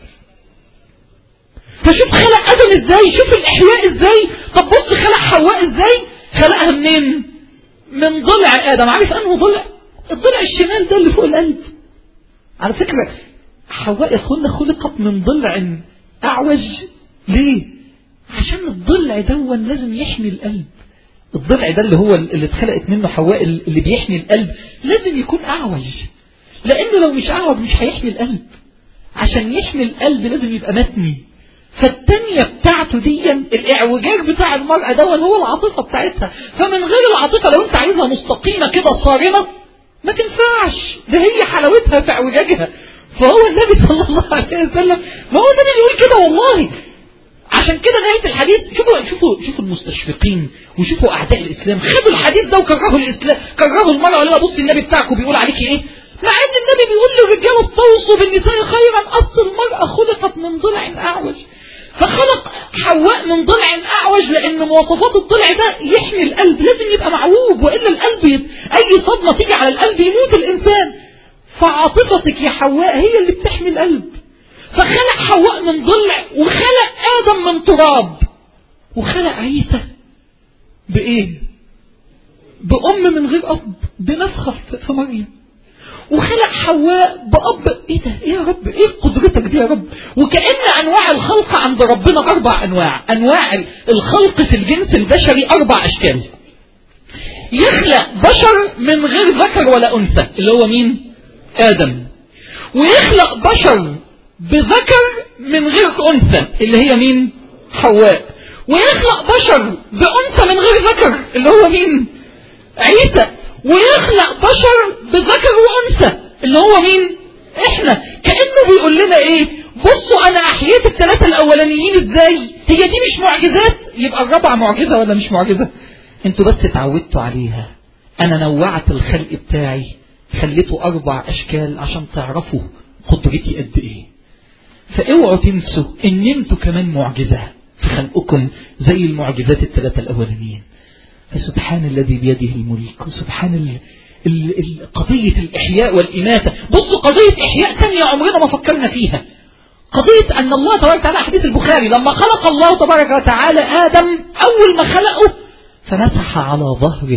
فشوف خلق آدم ازاي، شوف الإحياء ازاي. طب بص خلق حواء ازاي، خلقها منين؟ من ضلع آدم. عارف أنه ضلع؟ الضلع الشمال ده اللي فوق القلب. على فكرة حواء يا اخوانا خلقت من ضلع أعوج. ليه؟ عشان الضلع ده لازم يحمي القلب. الضلع ده اللي هو اللي اتخلقت منه حواء اللي بيحمي القلب لازم يكون أعوج، لأنه لو مش أعوج مش هيحمي القلب. عشان يحمي القلب لازم يبقى متني. فالتانية بتاعته دي الاعوجاج بتاع المرأة دون هو العاطفة بتاعتها. فمن غير العاطفة لو انت عايزها مستقيمة كده صارمة ما تنفعش، ده هي حلاوتها في اعوجاجها. فهو النبي صلى الله عليه وسلم، ما هو النبي يقول كده والله. عشان كده نهاية الحديث، شوفوا شوفوا شوفوا المستشرقين وشوفوا اعداء الاسلام خدوا الحديث ده وكرهوا الاسلام، كرهوا المرأة ولا بص النبي بتاعكم بيقول عليك ايه، مع ان النبي بيقول للرجال استوصوا بالنساء خيرا، اصل المرأة خلقت من ضلع اعوج. فخلق حواء من ضلع أعوج، لأن مواصفات الضلع ده يحمي القلب، لازم يبقى معوج، وإلا القلب يب... أي صدمة تيجي على القلب يموت الإنسان. فعاطفتك يا حواء هي اللي بتحمي القلب. فخلق حواء من ضلع، وخلق آدم من تراب، وخلق عيسى بإيه؟ بأم من غير أب، بنفخة في مريم. وخلق حواء بأب. إيه ده؟ إيه يا رب؟ إيه قدرتك دي يا رب؟ وكأن أنواع الخلق عند ربنا أربع أنواع. أنواع الخلق في الجنس البشري أربع أشكال. يخلق بشر من غير ذكر ولا أنثى، اللي هو مين؟ آدم. ويخلق بشر بذكر من غير أنثى، اللي هي مين؟ حواء. ويخلق بشر بأنثى من غير ذكر، اللي هو مين؟ عيسى. ويخلق بشر بذكر وأنثى، اللي هو مين؟ إحنا. كأنه بيقول لنا إيه؟ بصوا أنا أحييت الثلاثة الأولانيين إزاي؟ هي دي مش معجزات؟ يبقى الرابعة معجزة ولا مش معجزة؟ انتوا بس اتعودتوا عليها. أنا نوعت الخلق بتاعي، خليته أربع أشكال عشان تعرفوا قدرتي قد إيه. فاوعوا تنسوا إن انتوا كمان معجزة في خلقكم زي المعجزات الثلاثة الأولانيين. فسبحان الذي بيده الملك، وسبحان ال... ال... ال... قضية الإحياء والإماتة. بصوا قضية إحياء تانية عمرنا ما فكرنا فيها. قضية أن الله تبارك وتعالى، حديث البخاري، لما خلق الله تبارك وتعالى آدم أول ما خلقه فمسح على ظهره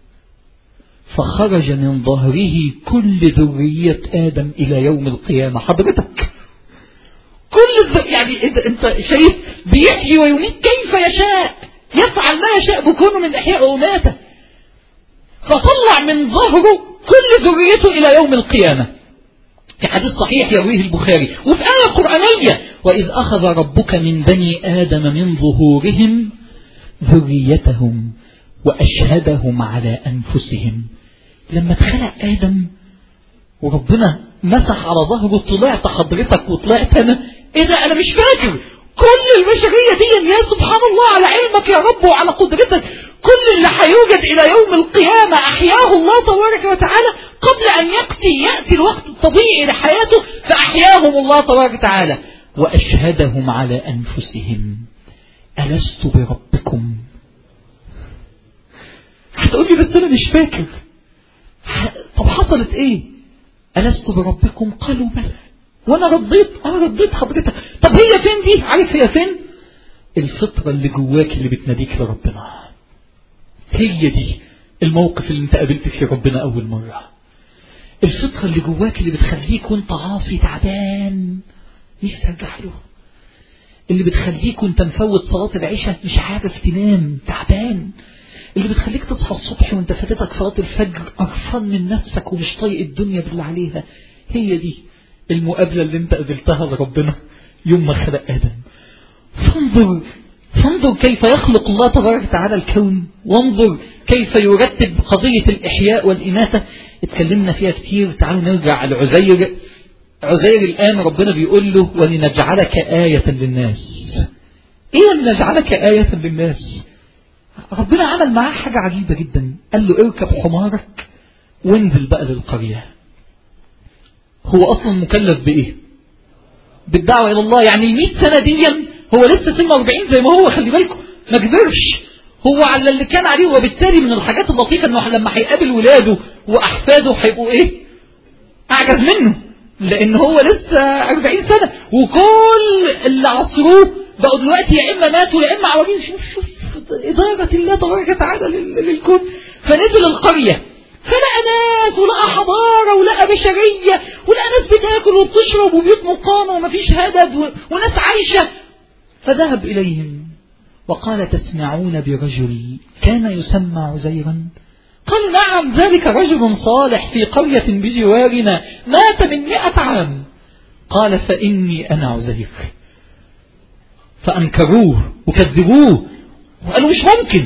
فخرج من ظهره كل ذرية آدم إلى يوم القيامة. حضرتك كل يعني انت, انت شايف بيحيي ويميت كيف يشاء، يفعل ما يشاء بكونه من إحياء وإماتة. فطلع من ظهره كل ذريته إلى يوم القيامة في حديث صحيح يرويه البخاري، وفي آية قرآنية: وإذ أخذ ربك من بني آدم من ظهورهم ذريتهم وأشهدهم على أنفسهم. لما اتخلق آدم وربنا مسح على ظهره، طلعت حضرتك وطلعت أنا. إيه ده؟ أنا مش فاكر كل البشرية دي. يا سبحان الله على علمك يا رب وعلى قدرتك. كل اللي هيوجد إلى يوم القيامة أحياه الله تبارك وتعالى قبل أن يأتي يأتي الوقت الطبيعي لحياته، فأحياهم الله تبارك وتعالى. وأشهدهم على أنفسهم ألست بربكم؟ هتقول لي بس أنا مش فاكر. طب حصلت إيه؟ ألست بربكم؟ قالوا بلى. وأنا رديت أنا رديت حضرتك. طب هي فين دي؟ عارف هي فين؟ الفطرة اللي جواك اللي بتناديك لربنا. هي دي الموقف اللي انت قابلت فيه ربنا أول مرة. الفطرة اللي جواك اللي بتخليك وانت عاصي تعبان نفسك ارجع له. اللي بتخليك وانت مفوت صلاة العشاء مش عارف تنام تعبان. اللي بتخليك تصحى الصبح وانت فاتتك صلاة الفجر قرفان من نفسك ومش طايق الدنيا باللي عليها. هي دي المقابلة اللي انت قابلتها لربنا يوم ما خلق آدم. فانظر فانظر كيف يخلق الله تبارك وتعالى الكون، وانظر كيف يرتب قضية الإحياء والإماتة. اتكلمنا فيها كتير. تعالوا نرجع على عزير. عزير الآن ربنا بيقول له: ولنجعلك آية للناس. ايه ولنجعلك آية للناس؟ ربنا عمل معاه حاجة عجيبة جدا. قال له: اركب حمارك وانزل بقى للقرية. هو أصلا مكلف بإيه؟ بالدعوة إلى الله. يعني المئة سنة دي هو لسه سنه أربعين زي ما هو. خلي بالكم ما كبرش هو على اللي كان عليه. وبالتالي من الحاجات اللطيفة انه لما هيقابل ولاده وأحفاده هيبقوا ايه؟ أعجز منه، لأن هو لسه أربعين سنة. وكل اللي عصروه بقوا دلوقتي يا إما ماتوا يا إما عواجين. شوف شوف إدارة الله تبارك وتعالى للكون. فنزل القرية فلقى ناس ولقى حضارة ولقى بشرية ولقى ناس بتاكل وبتشرب وبيوت مقامة ومفيش هدد وناس عايشة. فذهب إليهم وقال: تسمعون برجل كان يسمى عزيرا؟ قالوا: نعم، ذلك رجل صالح في قرية بجوارنا مات من مئة عام. قال: فإني أنا عزير. فأنكروه وكذبوه وقالوا: مش ممكن.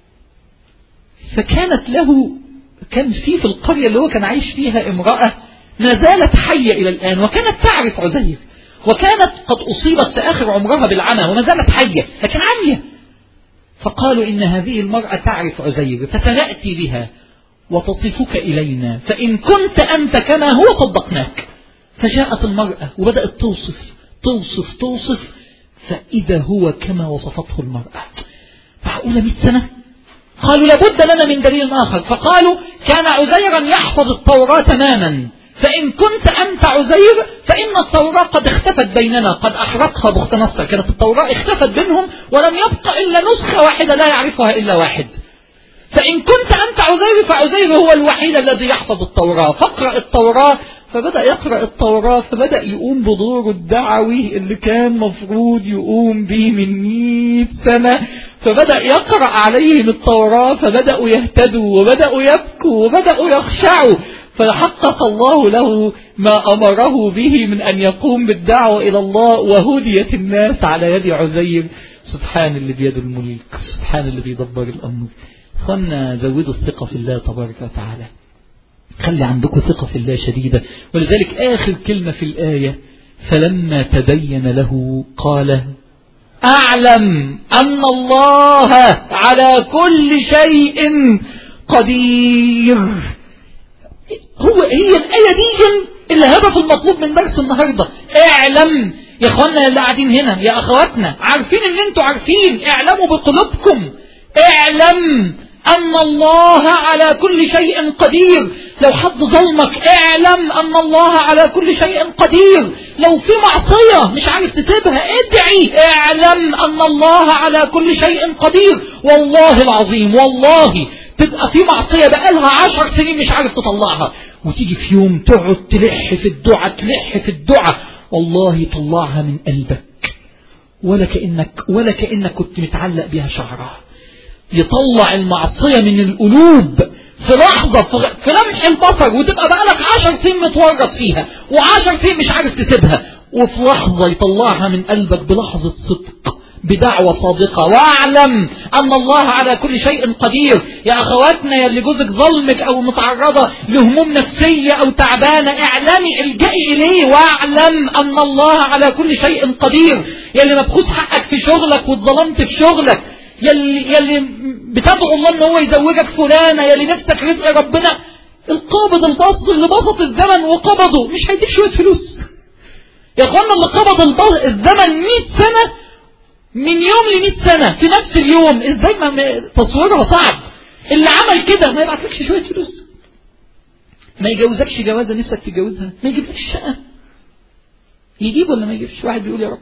فكانت له كان في في القرية اللي هو كان عايش فيها امرأة ما زالت حية إلى الآن، وكانت تعرف عزير، وكانت قد أصيبت في آخر عمرها بالعمى وما زالت حية لكن عمية. فقالوا: إن هذه المرأة تعرف عزير فتنأتي بها وتصفك إلينا، فإن كنت أنت كما هو صدقناك. فجاءت المرأة وبدأت توصف توصف توصف فإذا هو كما وصفته المرأة. معقولة مئة سنة؟ قالوا لابد لنا من دليل آخر، فقالوا كان عزيرا يحفظ التوراة تماما، فإن كنت أنت عزير فإن التوراة قد اختفت بيننا، قد أحرقها بخت نصر. كانت التوراة اختفت بينهم ولم يبقى إلا نسخة واحدة لا يعرفها إلا واحد. فإن كنت أنت عزير فعزير هو الوحيد الذي يحفظ التوراة، فاقرأ التوراة. فبدأ يقرأ التوراة، فبدأ يقوم بدوره الدعوي اللي كان مفروض يقوم به من مئة سنة. فبدأ يقرأ عليهم التوراة، فبدأوا يهتدوا وبدأوا يبكوا وبدأوا يخشعوا، فحقق الله له ما أمره به من أن يقوم بالدعوة إلى الله، وهديت الناس على يد عزير. سبحان اللي بيده الملك، سبحان اللي بيدبر الأمر. خلنا زودوا الثقة في الله تبارك وتعالى، خلي عندكم ثقة في الله شديدة. ولذلك آخر كلمة في الآية فلما تبين له قال أعلم أن الله على كل شيء قدير. هو هي الآية دي الهدف المطلوب من درس النهاردة. اعلم يا اخوانا اللي قاعدين هنا، يا اخواتنا، عارفين ان انتوا عارفين، اعلموا بقلوبكم، اعلم أن الله على كل شيء قدير. لو حد ظلمك اعلم أن الله على كل شيء قدير. لو في معصية مش عارف تسيبها ادعي، اعلم أن الله على كل شيء قدير. والله العظيم والله تبقى في معصية بقالها عشر سنين مش عارف تطلعها، وتيجي في يوم تقعد تلح في الدعاء تلح في الدعاء، والله طلعها من قلبك ولا كأنك ولا كأنك كنت متعلق بها شعرها. يطلع المعصية من القلوب في لحظة، في لمح البصر، وتبقى بقالك عشر سنين متورط فيها وعشر سنين مش عارف تسيبها، وفي لحظة يطلعها من قلبك بلحظة صدق بدعوة صادقة. واعلم أن الله على كل شيء قدير. يا أخواتنا يا اللي جوزك ظلمك أو متعرضة لهموم نفسية أو تعبانة، اعلمي الجئي إليه، واعلم أن الله على كل شيء قدير. يا اللي مبخوس حقك في شغلك واتظلمت في شغلك، يلي, يلي بتدعو الله ان هو يزوجك فلانة، يلي نفسك رزق ربنا، القابض البسط اللي بسط الزمن وقبضه مش هيديك شوية فلوس. يا اخوانا اللي قبض الزمن مئة سنة من يوم لمئة سنة في نفس اليوم، ازاي ما تصويرها صعب. اللي عمل كده ما يبعتلكش شوية فلوس، ما يجوزكش جوازة نفسك تتجوزها، ما يجيبلكش شقة. يجيب ولا ما يجيبش؟ واحد بيقول يا رب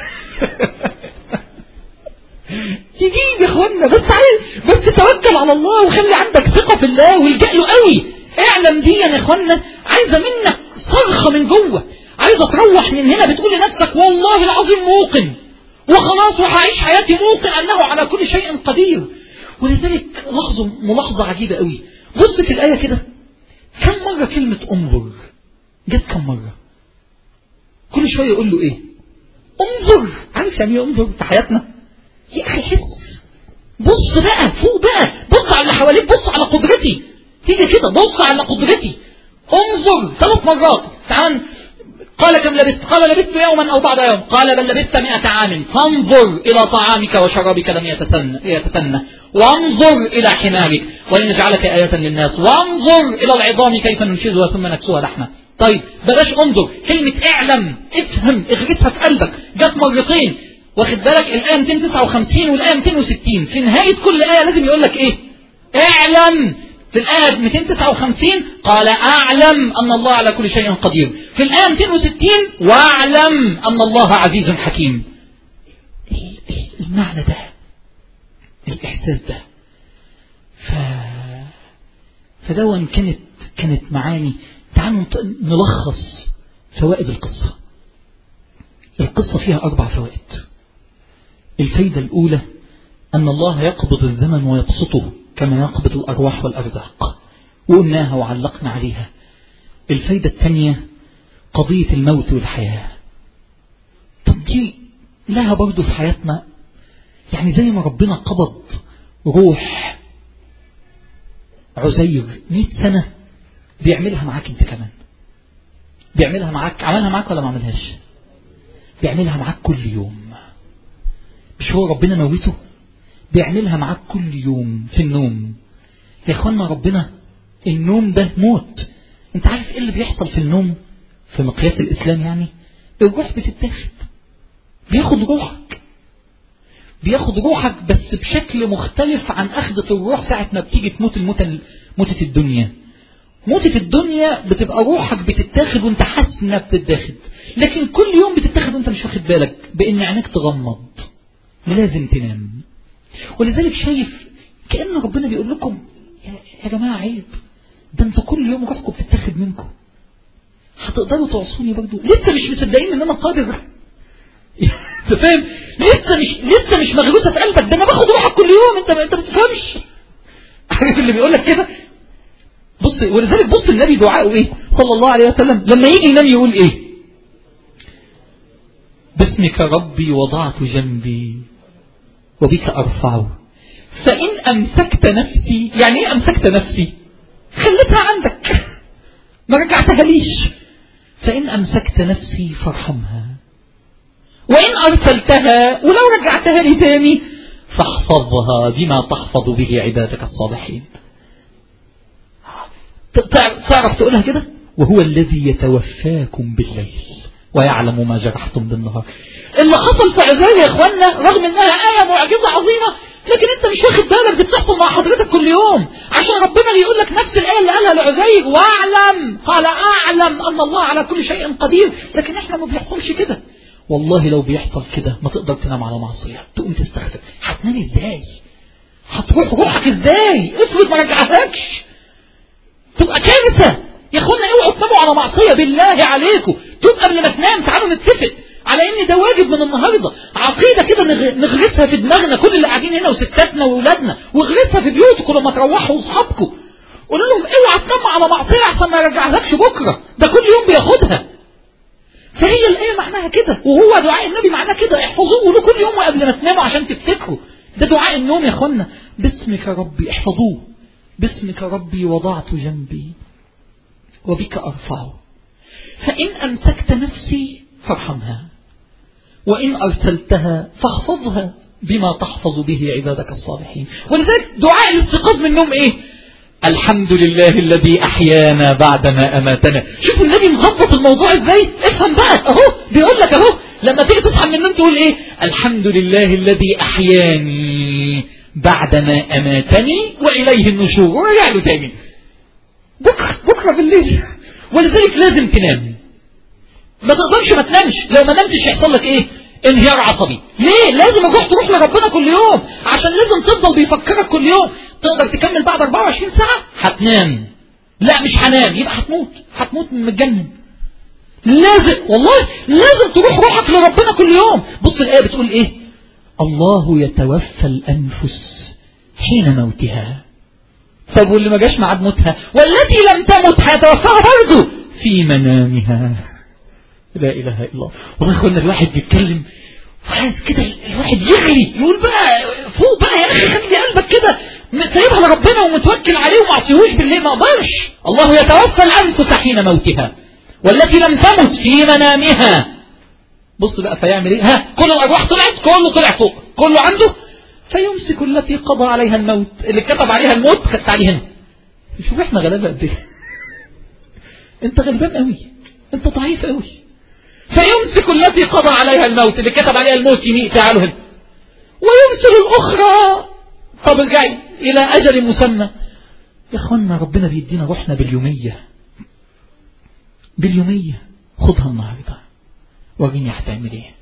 يجيب يا اخوانا، بس عايز بس توكل على الله وخلي عندك ثقة في الله والجأ له قوي. اعلم دي يا اخوانا عايزة منك صرخة من جوه، عايزة تروح من هنا بتقول لنفسك والله العظيم موقن وخلاص وهعيش حياتي موقن أنه على كل شيء قدير. ولذلك لاحظوا ملاحظة عجيبة قوي، بص في الآية كده كم مرة كلمة انظر جت؟ كم مرة؟ كل شوية يقول له ايه؟ انظر. عارف يعني ايه انظر في حياتنا؟ يا أخي حس، بص بقى فوق بقى، بص على اللي حواليك، بص على قدرتي، تيجي كده بص على قدرتي. انظر ثلاث مرات. تعال قال كم لبثت؟ قال لبثت يوما أو بعض يوم. قال بل لبثت مئة عام. فانظر إلى طعامك وشرابك لم يتتنى، وانظر إلى حمارك ولنجعلك آية للناس، وانظر إلى العظام كيف ننشزها ثم نكسوها لحمة. طيب بلاش انظر، كلمة اعلم، افهم، اغرسها في قلبك، جت مرتين. واخد بالك؟ الآية مئتين وتسعة وخمسين والآية مئتين وستين، في نهاية كل آية لازم يقول لك ايه؟ اعلم. في الآية مئتين وتسعة وخمسين قال اعلم أن الله على كل شيء قدير. في الآية مئتين وستين واعلم أن الله عزيز حكيم. المعنى ده، الإحساس ده، ف... فدون كانت كانت معاني. تعالوا نلخص فوائد القصة. القصة فيها أربع فوائد. الفايدة الأولى أن الله يقبض الزمن ويبسطه كما يقبض الأرواح والأرزاق، وقلناها وعلقنا عليها. الفايدة الثانية قضية الموت والحياة. طب دي لها برضو في حياتنا، يعني زي ما ربنا قبض روح عزير مئة سنة بيعملها معاك انت كمان. بيعملها معاك، عملها معاك ولا ما عملهاش؟ بيعملها معاك كل يوم. مش هو ربنا موته؟ بيعملها معاك كل يوم في النوم. يا اخوانا ربنا النوم ده موت. انت عارف ايه اللي بيحصل في النوم في مقياس الاسلام؟ يعني الروح بتتاخد بياخد روحك، بياخد روحك بس بشكل مختلف عن أخذة الروح ساعة ما بتيجي تموت الموتة موتة الدنيا. موتة الدنيا بتبقى روحك بتتاخد وانت حاسس انها بتتاخد، لكن كل يوم بتتاخد وانت مش واخد بالك، بان عينيك تغمض، لازم تنام. ولذلك شايف كأن ربنا بيقول لكم يا جماعة عيب، ده انتوا كل يوم روحكم بتتاخد منكم، هتقدروا تعصوني برضو؟ لسه مش مصدقين ان انا قادر؟ انت فاهم؟ لسه مش لسه مش مغروسه في قلبك، ده انا باخد روحك كل يوم، انت انت ما بتفهمش. عارف اللي بيقول لك كده؟ بص، ولذلك بص النبي دعاءه ايه صلى الله عليه وسلم لما يجي ينام يقول ايه؟ باسمك ربي وضعت جنبي وبك ارفعه فان امسكت نفسي. يعني ايه امسكت نفسي؟ خليتها عندك ما رجعتها ليش. فان امسكت نفسي فارحمها وان ارسلتها ولو رجعتها لي تاني فاحفظها بما تحفظ به عبادك الصالحين. تعرف تقولها كده؟ وهو الذي يتوفاكم بالليل ويعلم ما جرحتم بالنهار. اللي حصل في عزير يا اخوانا رغم انها آية معجزة عظيمة، لكن انت مش واخد بالك بتحصل مع حضرتك كل يوم، عشان ربنا يقول لك نفس الآية اللي قالها لعزير، واعلم، قال اعلم ان الله على كل شيء قدير. لكن احنا ما بيحصلش كده. والله لو بيحصل كده ما تقدر تنام على معصية، تقوم تستغفر. هتنام ازاي؟ هتروح روحك ازاي؟ افرض ما رجعتكش، تبقى كارثة يا اخوانا. اوعوا تناموا على معصية بالله عليكم. تبقى قبل ما تنام تعالوا نتفق على ان ده واجب من النهارده، عقيدة كده نغرسها في دماغنا كل اللي قاعدين هنا وستاتنا واولادنا، واغرسها في بيوتكم لما تروحوا واصحابكم. قولوا لهم اوعى تنام على معصية احسن ما يرجعلكش بكره، ده كل يوم بياخدها. فهي الآية معناها كده، وهو دعاء النبي معناه كده. احفظوه قولوا كل يوم قبل ما تناموا عشان تفتكروا. ده دعاء النوم يا اخوانا. باسمك ربي، احفظوه. باسمك ربي وضعت جنبي وبك أرفعه فإن أمسكت نفسي فارحمها وإن أرسلتها فاحفظها بما تحفظ به عبادك الصالحين. ولذلك دعاء الاستيقاظ من النوم إيه؟ الحمد لله الذي أحيانا بعدما أماتنا. شوفوا النبي مظبط الموضوع إزاي. افهم بقى أهو بيقول لك أهو لما تيجي تصحى من النوم تقول إيه؟ الحمد لله الذي أحياني بعدما أماتني وإليه النشور. ورجع له تاني بكرة بكرة بالليل. ولذلك لازم تنام، ما تقدرش ما تنامش. لو ما نمتش يحصل لك ايه؟ انهيار عصبي. ليه؟ لازم الروح تروح لربنا كل يوم، عشان لازم تفضل بيفكرك كل يوم. تقدر تكمل بعد أربعة وعشرين ساعة؟ هتنام. لا مش هنام، يبقى هتموت، هتموت من متجنن. لازم والله لازم تروح روحك لربنا كل يوم. بص الآية بتقول ايه؟ الله يتوفى الأنفس حين موتها. طب واللي ما جاش معاد موتها؟ والتي لم تمت هيتوفاها برضه في منامها. لا إله إلا الله. والله اخوانا الواحد بيتكلم وعايز كده الواحد يغلي، يقول بقى فوق بقى يا أخي، خلي قلبك كده سايبها لربنا ومتوكل عليه وما عصيهوش بالله. ما اقدرش. الله يتوفى الأنفس حين موتها والتي لم تمت في منامها. بص بقى فيعمل ايه؟ ها كل الأرواح طلعت، كله طلع فوق، كله عنده. فيمسك التي قضى عليها الموت، اللي كتب عليها الموت خدت عليه هنا. شوف احنا غلابة قد ايه. انت غلبان قوي، انت ضعيف قوي. فيمسك التي قضى عليها الموت، اللي كتب عليها الموت يميت تعالوا هنا. ويرسل الأخرى طب الجاي إلى أجل مسمى. يا اخوانا ربنا بيدينا روحنا باليومية باليومية. خدها النهاردة وريني هتعمل ايه.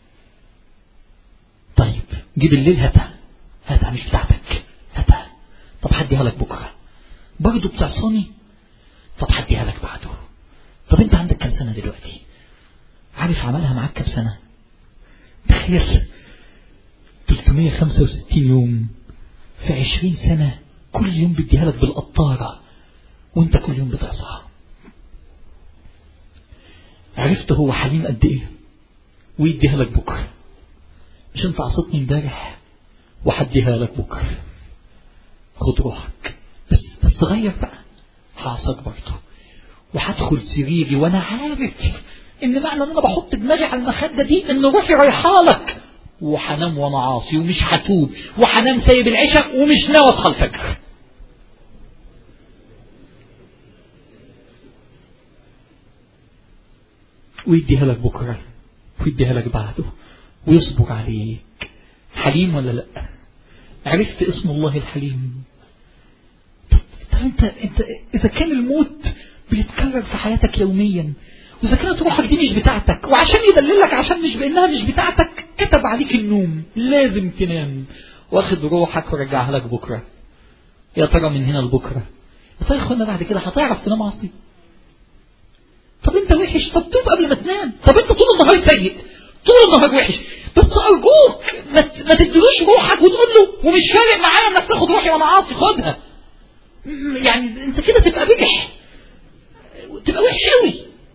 طيب جيب الليل هاتها هاتها مش بتاعتك هاتها. طب هديها لك بكرة برضو بتعصاني. طب هديها لك بعده. طب انت عندك كم سنة دلوقتي؟ عارف عملها معاك كم سنة؟ تخيل ثلاثمية وخمسة وستين يوم في عشرين سنة، كل يوم بديها لك بالقطارة وانت كل يوم بتعصاها. عرفت هو حليم قد ايه ويديها لك بكرة. مش انت عصتني امبارح وحديها لك بكرة. خد روحك بس بس غير بقى. هعصاك برضه وهدخل سريري وانا عارف ان معنى ان انا بحط دماغي على المخدة دي ان روحي رايحالك، وحنام وانا عاصي ومش هتوب، وحنام سايب العشاء ومش ناوي اصحى الفجر. ويديها لك بكرة ويديها لك بعده ويصبر عليك. حليم ولا لا؟ عرفت اسم الله الحليم؟ طب انت, انت اذا كان الموت بيتكرر في حياتك يوميا، واذا كانت روحك دي مش بتاعتك، وعشان يدللك عشان مش بانها مش بتاعتك كتب عليك النوم، لازم تنام، واخد روحك ورجعها لك بكرة. يا ترى من هنا لبكرة يا ترى يا اخوانا بعد كده هتعرف تنام عصي؟ طب انت وحش، طب توب قبل ما تنام. طب انت طول النهار سيء، طول النهار وحش، بس ارجوك ما تدلوش روحك وتقول له ومش فارق معايا انك تاخد روحي وانا عاصي، خدها. يعني انت كده تبقى بجح، تبقى وحش قوي.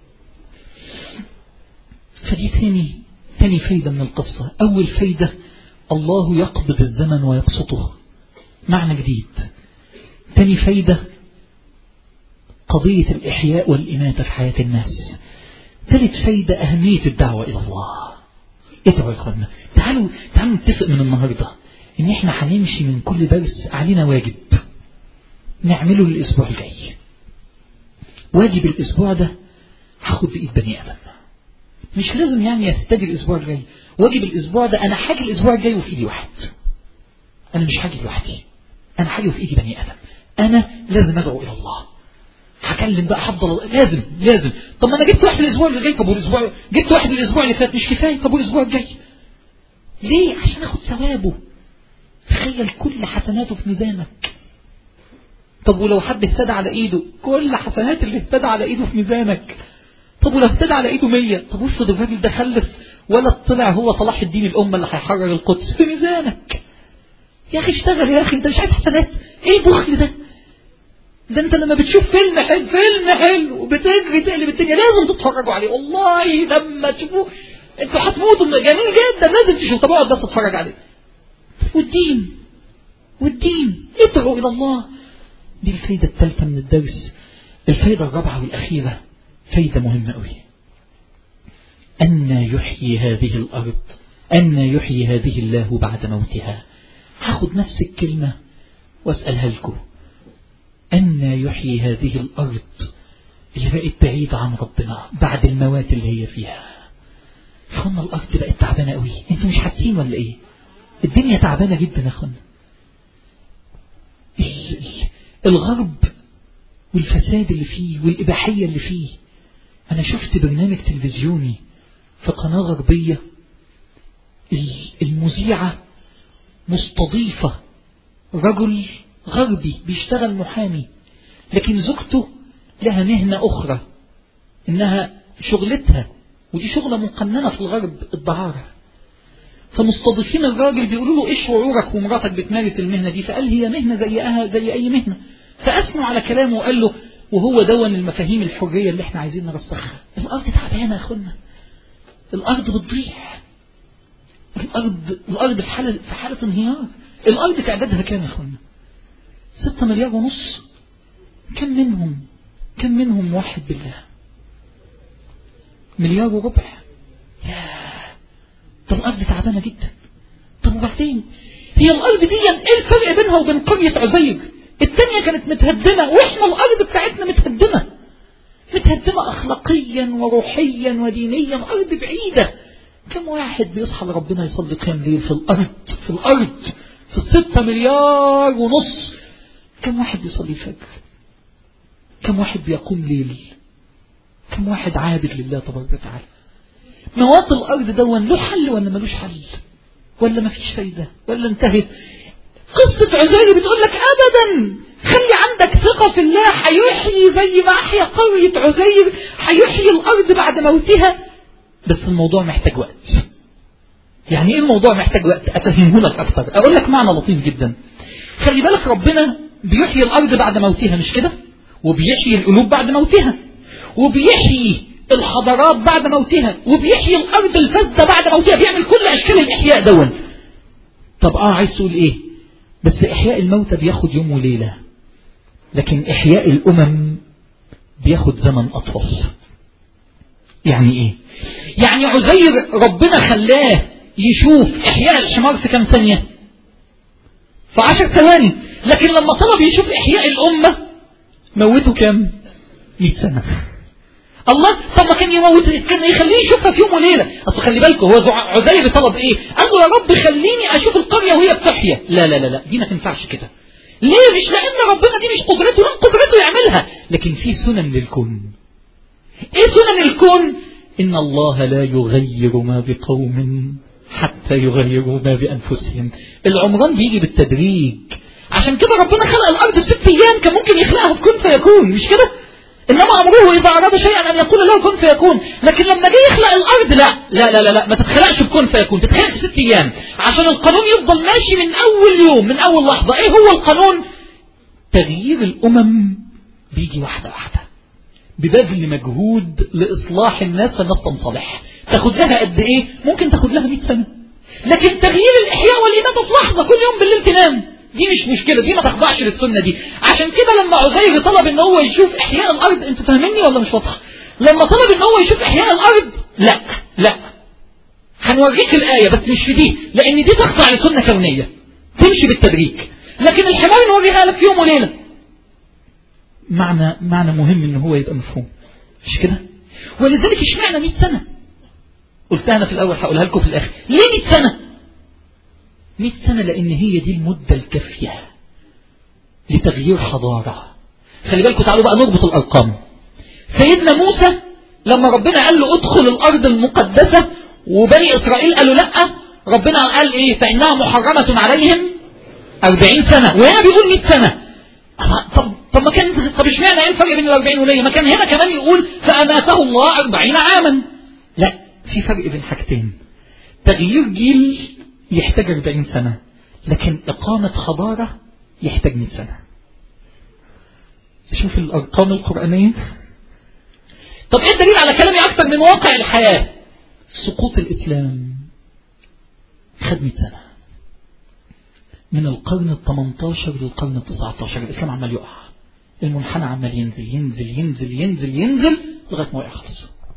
فدي تاني تاني فايدة من القصة. اول فايدة الله يقبض الزمن ويبسطه، معنى جديد. تاني فايدة قضية الإحياء والإماتة في حياة الناس. ثالث فايدة أهمية الدعوة إلى الله. ادعوا يا إخوانا، تعالوا تعالوا نتفق من النهاردة إن إحنا هنمشي من كل درس علينا واجب نعمله الأسبوع الجاي. واجب الأسبوع ده هاخد بإيد بني آدم، مش لازم يعني يهتدي الأسبوع الجاي. واجب الأسبوع ده أنا حاجي الأسبوع الجاي وفي إيدي واحد، أنا مش حاجي لوحدي، أنا حاجي وفي إيدي بني آدم. أنا لازم أدعو إلى الله، هكلم بقى حفظ لازم لازم. طب ما انا جبت واحد الاسبوع اللي جاي، طب والاسبوع جبت واحد الاسبوع اللي فات مش كفايه، طب والاسبوع الجاي ليه؟ عشان اخد ثوابه. تخيل كل حسناته في ميزانك. طب ولو حد اهتدى على ايده، كل حسنات اللي اهتدى على ايده في ميزانك. طب ولو اهتدى على ايده مية، طب افرض الراجل ده خلف ولد طلع هو صلاح الدين الامه اللي هيحرر القدس، في ميزانك. يا اخي اشتغل يا اخي، انت مش عايز حسنات؟ ايه البخل ده؟ ده انت لما بتشوف فيلم حلو فيلم حلو وبتجري تقلب الدنيا لازم تتفرجوا عليه. والله لما تشوفوه انتوا هتموتوا، جميل جدا لازم تشوفوا. طب اقعد بس اتفرج عليه. والدين والدين ادعوا الى الله. دي الفايدة الثالثة من الدرس. الفايدة الرابعة والأخيرة فايدة مهمة قوي. أن يحيي هذه الأرض، أن يحيي هذه الله بعد موتها. هاخد نفس الكلمة واسألها لكم. أن يحيي هذه الأرض اللي بقت بعيدة عن ربنا بعد الموات اللي هي فيها. اخوانا الأرض بقت تعبانة قوي، انتوا مش حاسين ولا ايه؟ الدنيا تعبانة جدا يا اخوانا. الغرب والفساد اللي فيه والإباحية اللي فيه. أنا شفت برنامج تلفزيوني في قناة غربية، المذيعة مستضيفة رجل غربي بيشتغل محامي، لكن زوجته لها مهنة أخرى، إنها شغلتها ودي شغلة مقننة في الغرب الدعارة. فمستضيفين الراجل بيقولوا له إيش شعورك ومراتك بتمارس المهنة دي؟ فقال هي مهنة زيها زي أي مهنة. فأثنوا على كلامه وقال له وهو دون المفاهيم الحرية اللي احنا عايزين نرسخها. الأرض تعبانة يا أخوانا، الأرض بتضيع، الأرض الأرض في حالة في حالة انهيار. الأرض تعدادها كام يا أخوانا؟ ستة مليار ونص. كم منهم كم منهم واحد بالله؟ مليار وربع. ياه، طب الأرض تعبانة جدا. طب وبعدين هي الأرض دي ايه الفرق بينها وبين قرية عزير؟ التانية كانت متهدمة واحنا الأرض بتاعتنا متهدمة متهدمة أخلاقيا وروحيا ودينيا. أرض بعيدة. كم واحد بيصحى لربنا يصلي قيام ليل في الأرض في الأرض في الستة مليار ونص؟ كم واحد بيصلي الفجر؟ كم واحد بيقوم ليل؟ كم واحد عابد لله تبارك وتعالى؟ مواطن الأرض دون له حل ولا ملوش حل؟ ولا ما فيش فايدة ولا انتهت؟ قصة عزير بتقول لك أبدا، خلي عندك ثقة في الله، حيحيي زي ما أحيا قرية عزير، حيحيي الأرض بعد موتها. بس الموضوع محتاج وقت. يعني إيه الموضوع محتاج وقت؟ أفهمه لك أكتر. أقول لك معنى لطيف جدا. خلي بالك ربنا بيحيي الأرض بعد موتها، مش كده؟ وبيحيي القلوب بعد موتها، وبيحيي الحضارات بعد موتها، وبيحيي الأرض الفاسدة بعد موتها، بيعمل كل أشكال الإحياء دون. طب آه عايز تقول إيه؟ بس إحياء الموتى بياخد يوم وليلة، لكن إحياء الأمم بياخد زمن أطول. يعني إيه؟ يعني عزير ربنا خلاه يشوف إحياء الحمار في كم ثانية؟ في عشر ثواني. لكن لما طلب يشوف إحياء الأمة موته كم؟ مئة سنة. الله طب ما كان يموت، كان يخليه يشوفها في يوم وليلة. أصل خلي بالكم هو عزير طلب إيه؟ قال له يا رب خليني أشوف القرية وهي بتحيا. لا لا لا لا دي ما تنفعش كده. ليه؟ مش لأن ربنا دي مش قدرته، لا قدرته يعملها، لكن في سنن للكون. إيه سنن الكون؟ إن الله لا يغير ما بقوم حتى يغيروا ما بأنفسهم. العمران بيجي بالتدريج. عشان كده ربنا خلق الأرض في ست أيام، كان ممكن يخلقها في كن فيكون، مش كده؟ إنما أمره إذا أراد شيئا أن يقول له كن فيكون. لكن لما جه يخلق الأرض لا لا لا لا, لا ما تتخلقش بكن فيكون، تتخلق في ست أيام عشان القانون يفضل ماشي من أول يوم، من أول لحظة. إيه هو القانون؟ تغيير الأمم بيجي واحدة واحدة ببذل مجهود لإصلاح الناس فالناس تنصلح. تاخد لها قد إيه؟ ممكن تاخد لها مئة سنة. لكن تغيير الإحياء والإماتة في لحظة، كل يوم بالليل تنام، دي مش مشكلة، دي ما تخضعش للسنة دي. عشان كده لما عزير طلب ان هو يشوف احياء الارض، انتوا فاهميني ولا مش واضحة؟ لما طلب ان هو يشوف احياء الارض، لا لا هنوريك الآية بس مش في دي، لان دي تخضع لسنة كونية تمشي بالتدريج. لكن الحمار نوريها لك في يوم وليلة. معنى معنى مهم ان هو يبقى مفهوم، مش كده؟ ولذلك اشمعنى مئة سنة؟ قلتها انا في الاول، هقولها لكم في الاخر. ليه مئة سنة؟ مئة سنة لأن هي دي المدة الكافية لتغيير حضارة. خلي بالكم تعالوا بقى نربط الأرقام. سيدنا موسى لما ربنا قال له ادخل الأرض المقدسة وبني إسرائيل قالوا لأ، ربنا قال إيه؟ فإنها محرمة عليهم أربعين سنة، وهنا بيقول مئة سنة. طب طب ما كان طب اشمعنى ايه الفرق بين الأربعين والمية؟ ما كان هنا كمان يقول فأماته الله أربعين عاما. لا، في فرق بين حاجتين. تغيير جيل يحتاج أربعين سنة، لكن إقامة حضارة يحتاج مئة سنة. شوف الأرقام القرآنية. طب إيه الدليل على كلامي أكثر من واقع الحياة؟ سقوط الإسلام خد مئة سنة، من القرن الثمنتاشر للقرن التسعتاشر الإسلام عمال يقع، المنحنى عمال ينزل ينزل ينزل ينزل ينزل لغاية ما يخلص.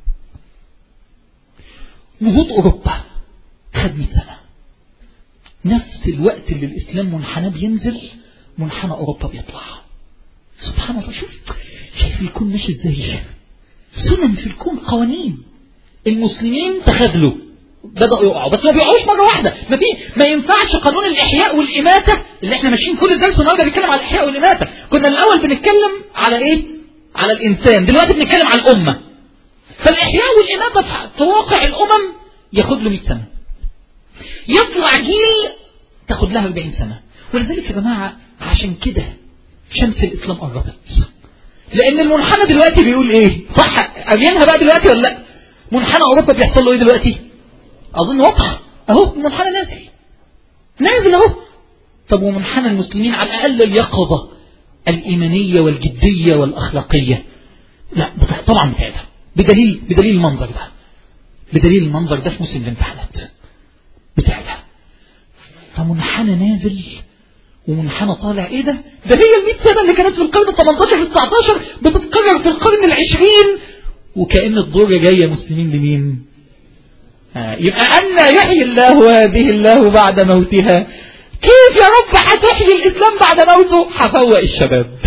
نهوض أوروبا خد مئة سنة، نفس الوقت اللي الإسلام منحنى بينزل منحنى أوروبا بيطلع. سبحان الله. شوف شايف الكون ماشي ازاي؟ سنن في الكون، قوانين. المسلمين تخاذلوا بدأوا يقعوا، بس ما بيقعوش مرة واحدة. ما في ما ينفعش قانون الإحياء والإماتة اللي احنا ماشيين كل الدرس النهارده بنتكلم على الإحياء والإماتة. كنا الأول بنتكلم على إيه؟ على الإنسان، دلوقتي بنتكلم على الأمة. فالإحياء والإماتة في واقع الأمم ياخد له مئة سنة، يطلع جيل تاخد لها أربعين سنة. ولذلك يا جماعة عشان كده شمس الإسلام قربت، لأن المنحنى دلوقتي بيقول إيه؟ صح قاريينها بقى دلوقتي ولا لأ؟ منحنى أوروبا بيحصل له إيه دلوقتي؟ أظن واضح أهو، المنحنى نازل نازل أهو. طب ومنحنى المسلمين على الأقل اليقظة الإيمانية والجدية والأخلاقية؟ لا طبعا بتاعتها، بدليل بدليل المنظر ده، بدليل المنظر ده في موسم الامتحانات بتاعتها. فمنحنى نازل ومنحنى طالع. ايه ده؟ ده هي المئة سنة اللي كانت في القرن الثمنتاشر في التسعتاشر بتتكرر في القرن العشرين، وكأن الدور جاية مسلمين لمين؟ آه يبقى أن يحيي الله هذه الله بعد موتها. كيف يا رب هتحيي الإسلام بعد موته؟ هفوق الشباب.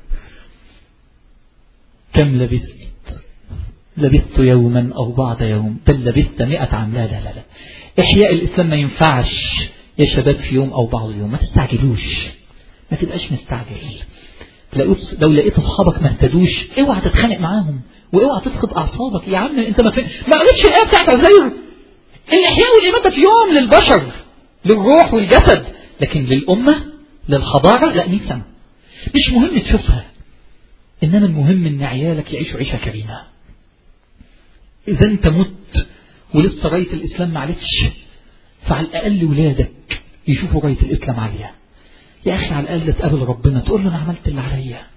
كم لبثت؟ لبثت يوما أو بعض يوم، بل لبثت مئة عام. لا لا لا لا، إحياء الإسلام ما ينفعش يا شباب في يوم أو بعض يوم. ما تستعجلوش، ما تبقاش مستعجل. لو لقيت أصحابك ما اهتدوش اوعى تتخانق معاهم، واوعى تفقد أعصابك. يا عم أنت ما فين ما قريتش الآية بتاعت عزير؟ الإحياء والإماتة في يوم للبشر، للروح والجسد، لكن للأمة للحضارة لا مئة سنة. مش مهم تشوفها، إنما المهم إن عيالك يعيشوا عيشة كريمة. إذا أنت مت ولسه راية الإسلام ما عليتش، فعلى الأقل ولادك يشوفوا راية الإسلام عالية. يا أخي على الأقل تقابل ربنا تقول له أنا عملت اللي عليا،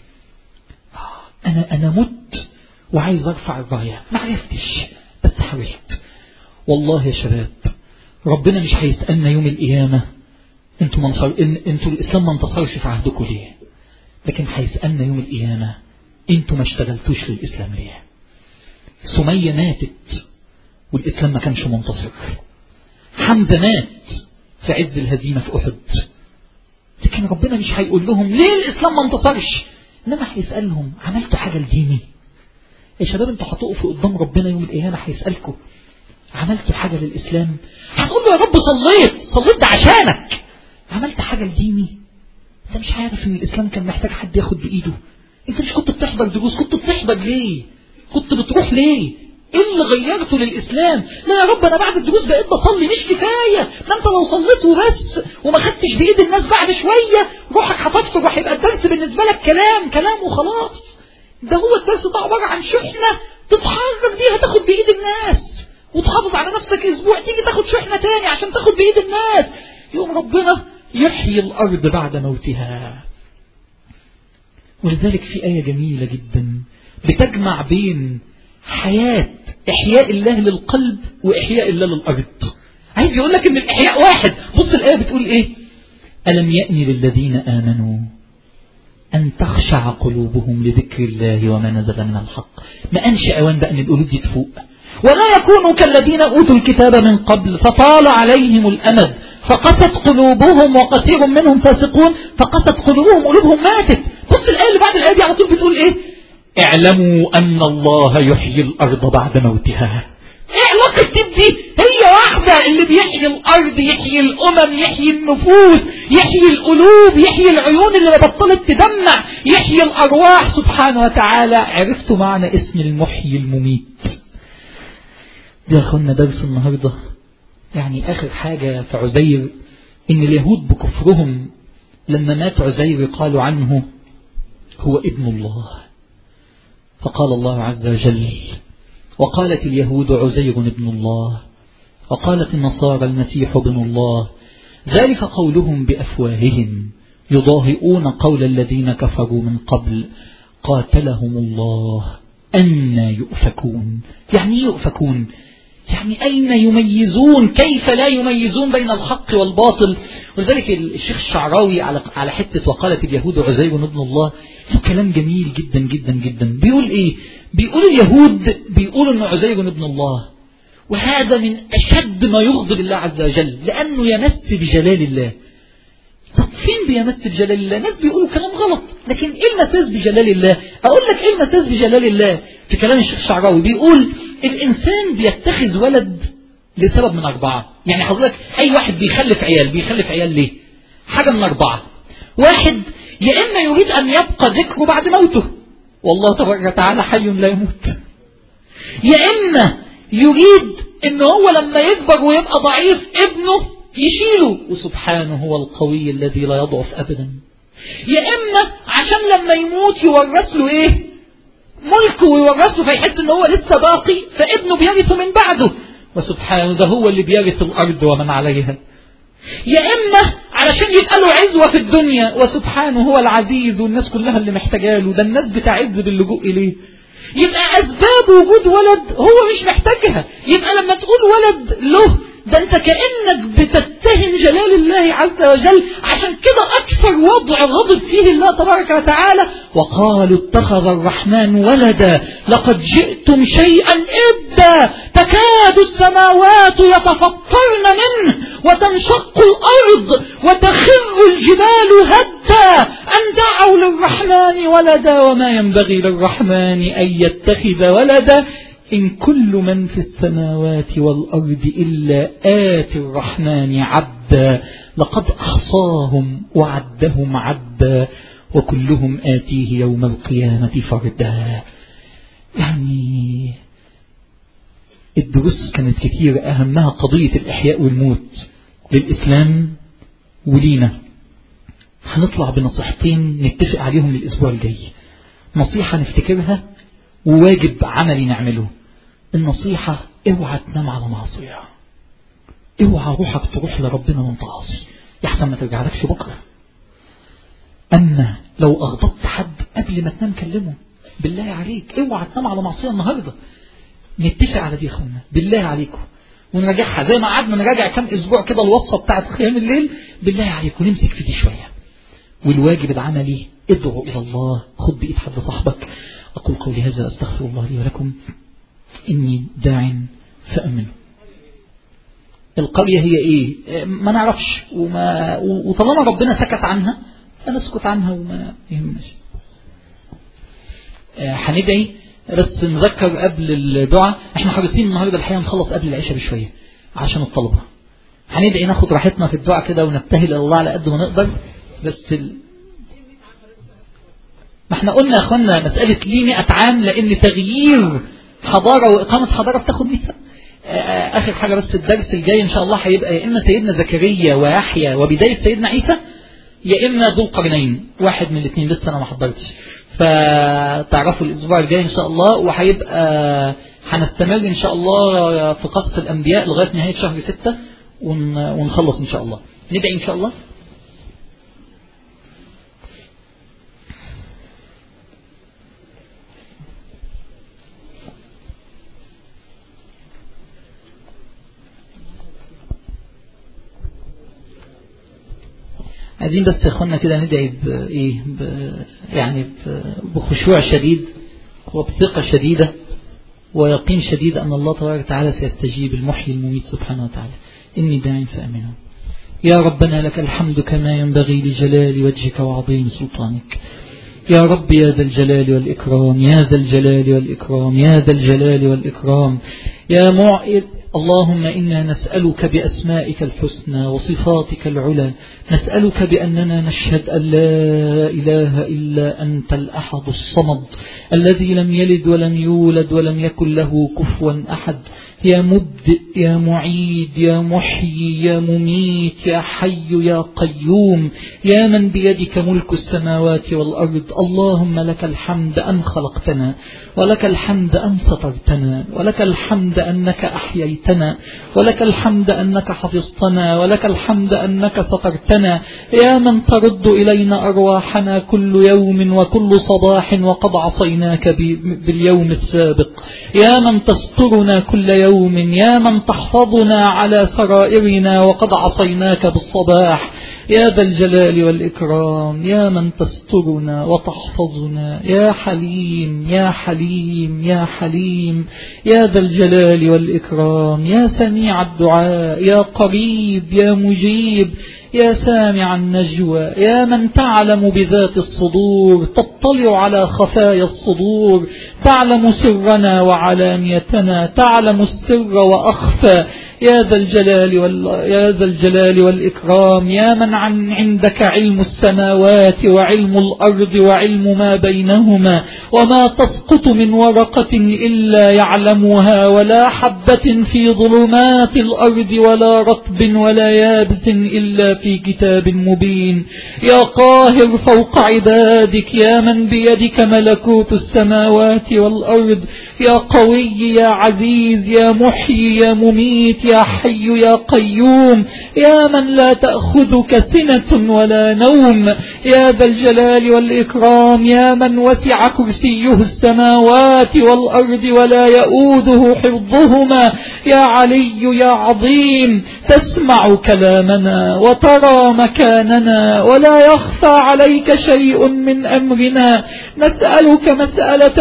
أنا أنا مت وعايز أرفع الراية، ما عرفتش بس حاولت. والله يا شباب ربنا مش هيسألنا يوم القيامة انتوا منصر إن انتوا الإسلام ما انتصرش في عهدكم ليه، لكن هيسألنا يوم القيامة انتوا ما اشتغلتوش للإسلام ليه. سمية ماتت والإسلام ما كانش منتصر، حمزة مات في عز الهزيمة في أحد، لكن ربنا مش هيقول لهم ليه الإسلام ما انتصرش، إنما هيسألهم عملتوا حاجة لديني؟ يا شباب انتوا هتقفوا قدام ربنا يوم القيامة هيسألكم عملتوا حاجة للإسلام؟ هتقول له يا رب صليت صليت ده عشانك. عملت حاجة لديني؟ انت مش عارف ان الإسلام كان محتاج حد ياخد بإيده؟ انت مش كنت بتحضر دروس؟ كنت بتحضر ليه؟ كنت بتروح ليه؟ ايه اللي غيرته للإسلام؟ لا يا رب انا بعد الدروس بقيت بصلي. مش كفاية؟ ما انت لو صليت وبس وما خدتش بإيد الناس بعد شوية روحك هتفطر وهيبقى الدرس بالنسبة لك كلام كلام وخلاص. ده هو الدرس ده عبارة عن شحنة تتحرك بيها تاخد بإيد الناس وتحافظ على نفسك اسبوع تيجي تاخد شحنة تاني عشان تاخد بإيد الناس. يوم ربنا يحيي الأرض بعد موتها. ولذلك في آية جميلة جدا بتجمع بين حياة إحياء الله للقلب وإحياء الله للأرض. عايز يقول لك إن الإحياء واحد. بص الآية بتقول إيه؟ ألم يأن للذين آمنوا أن تخشع قلوبهم لذكر الله وما نزل من الحق. ما أنش أوان بقى أن القلوب دي تفوق ولا يكونوا كالذين أوتوا الكتاب من قبل فطال عليهم الأمد فقست قلوبهم وكثير منهم فاسقون. فقست قلوبهم قلوبهم ماتت. بص الآية اللي بعد الآية دي على طول بتقول إيه؟ اعلموا أن الله يحيي الأرض بعد موتها. ايه علاقة دي؟ هي واحدة اللي بيحيي الأرض يحيي الأمم يحيي النفوس يحيي القلوب يحيي العيون اللي بطلت تدمع يحيي الأرواح سبحانه وتعالى. عرفتوا معنى اسم المحيي المميت؟ ده يا أخوانا درس النهاردة. يعني آخر حاجة في عزير إن اليهود بكفرهم لما مات عزير قالوا عنه هو ابن الله. فقال الله عز وجل وقالت اليهود عزير ابن الله وقالت النصارى المسيح ابن الله ذلك قولهم بأفواههم يضاهئون قول الذين كفروا من قبل قاتلهم الله أن يؤفكون. يعني يؤفكون يعني أين يميزون؟ كيف لا يميزون بين الحق والباطل؟ ولذلك الشيخ الشعراوي على على حتة وقالت اليهود عزير ابن الله كلام جميل جدا جدا جدا. بيقول إيه؟ بيقول اليهود بيقولوا أنه عزير ابن الله وهذا من أشد ما يغضب الله عز وجل لأنه يمس بجلال الله. طب فين بيمس بجلال الله؟ ناس بيقولوا كلام غلط لكن إيه المساس بجلال الله؟ أقول لك إيه المساس بجلال الله في كلام الشيخ الشعراوي. بيقول الإنسان بيتخذ ولد لسبب من أربعة. يعني حضرتك أي واحد بيخلف عيال بيخلف عيال ليه؟ حاجة من أربعة. واحد يا إما يريد أن يبقى ذكره بعد موته والله تبارك وتعالى حي لا يموت. يا إما يريد إن هو لما يكبر ويبقى ضعيف ابنه يشيله وسبحانه هو القوي الذي لا يضعف أبدا. يا إما عشان لما يموت يورث له إيه؟ ملكه ويورثه فيحس إن هو لسه باقي فابنه بيرثه من بعده وسبحانه ده هو اللي بيرث الأرض ومن عليها. يا إما علشان يبقى له عزوة في الدنيا وسبحانه هو العزيز والناس كلها اللي محتاجاله ده الناس بتعز باللجوء إليه. يبقى أسباب وجود ولد هو مش محتاجها. يبقى لما تقول ولد له ده انت كأنك بتتهم جلال الله عز وجل. عشان كده أكثر وضع غضب فيه الله تبارك وتعالى وقالوا اتخذ الرحمن ولدا لقد جئتم شيئا إدا تكاد السماوات يتفطرن منه وتنشق الأرض وتخر الجبال هدا أن دعوا للرحمن ولدا وما ينبغي للرحمن أن يتخذ ولدا إن كل من في السماوات والأرض إلا آتي الرحمن عبدا لقد أحصاهم وعدهم عدا وكلهم آتيه يوم القيامة فردا. يعني الدروس كانت كثيرة أهمها قضية الإحياء والموت للإسلام ولينا. هنطلع بنصيحتين نتفق عليهم للأسبوع الجاي. نصيحة نفتكرها وواجب عملي نعمله. النصيحة اوعى تنام على معصية. اوعى روحك تروح لربنا وانت عاصي يحسن ما ترجع لكش بكرة. اما لو اغضبت حد قبل ما تنام كلمه بالله عليك اوعى تنام على معصية النهاردة. نتفق على دي يا اخوانا بالله عليكم ونراجعها زي ما قعدنا نراجع كم اسبوع كده الوصفة بتاعت قيام الليل. بالله عليكم نمسك في دي شوية. والواجب العملي ادعو الى الله. خد بايد حد صاحبك. اقول قولي هذا استغفر الله لي ولكم إني داع فأمنوا. القرية هي إيه؟ ما نعرفش وما وطالما ربنا سكت عنها فنسكت عنها وما يهمناش. هندعي بس نذكر قبل الدعاء، احنا حريصين النهارده الحقيقه نخلص قبل العشاء بشويه عشان الطلبه. هندعي ناخد راحتنا في الدعاء كده ونبتهل الى الله على قد ما نقدر. بس ال... ما احنا قلنا يا اخوانا مساله ليه مئة عام، لان تغيير حضاره واقامه حضاره بتاخد مئة سنه. اخر حاجه بس الدرس الجاي ان شاء الله هيبقى يا اما سيدنا زكريا ويحيى وبدايه سيدنا عيسى، يا اما ذو القرنين، واحد من الاثنين لسه انا ما حضرتش. فتعرفوا الاسبوع الجاي ان شاء الله. وهيبقى هنستمر ان شاء الله في قصة الانبياء لغايه نهايه شهر ستة ونخلص ان شاء الله. ندعي ان شاء الله. عايزين بس يا اخوانا كده ندعي بايه يعني بخشوع شديد وبثقة شديدة ويقين شديد أن الله تبارك وتعالى سيستجيب المحيي المميت سبحانه وتعالى. إني داع فأمنه. يا ربنا لك الحمد كما ينبغي لجلال وجهك وعظيم سلطانك. يا رب يا ذا الجلال والإكرام، يا ذا الجلال والإكرام، يا ذا الجلال والإكرام، يا معئد. اللهم إنا نسألك بأسمائك الحسنى وصفاتك العلى، نسألك بأننا نشهد أن لا إله إلا أنت الأحد الصمد الذي لم يلد ولم يولد ولم يكن له كفوا أحد. يا مبدئ يا معيد يا محيي يا مميت يا حي يا قيوم، يا من بيدك ملك السماوات والأرض. اللهم لك الحمد أن خلقتنا، ولك الحمد أن سترتنا، ولك الحمد أنك أحييتنا، ولك الحمد أنك حفظتنا، ولك الحمد أنك سترتنا. يا من ترد إلينا أرواحنا كل يوم وكل صباح وقد عصيناك باليوم السابق. يا من تسترنا كل يوم، يا من تحفظنا على سرائرنا وقد عصيناك بالصباح. يا ذا الجلال والإكرام، يا من تسترنا وتحفظنا، يا حليم يا حليم يا حليم، يا ذا الجلال والإكرام، يا سميع الدعاء، يا قريب يا مجيب، يا سامع النجوى، يا من تعلم بذات الصدور، تطلع على خفايا الصدور، تعلم سرنا وعلانيتنا، تعلم السر وأخفى. يا ذا الجلال وال... يا ذا الجلال والإكرام، يا من عن عندك علم السماوات وعلم الأرض وعلم ما بينهما، وما تسقط من ورقة إلا يعلمها، ولا حبة في ظلمات الأرض ولا رطب ولا يابس إلا في كتاب مبين. يا قاهر فوق عبادك، يا من بيدك ملكوت السماوات والأرض، يا قوي يا عزيز يا محيي يا مميت يا حي يا قيوم، يا من لا تأخذك سنة ولا نوم. يا ذا الجلال والإكرام، يا من وسع كرسيه السماوات والأرض ولا يؤوده حفظهما. يا علي يا عظيم، تسمع كلامنا وترى مكاننا ولا يخفى عليك شيء من أمرنا. نسألك مسألة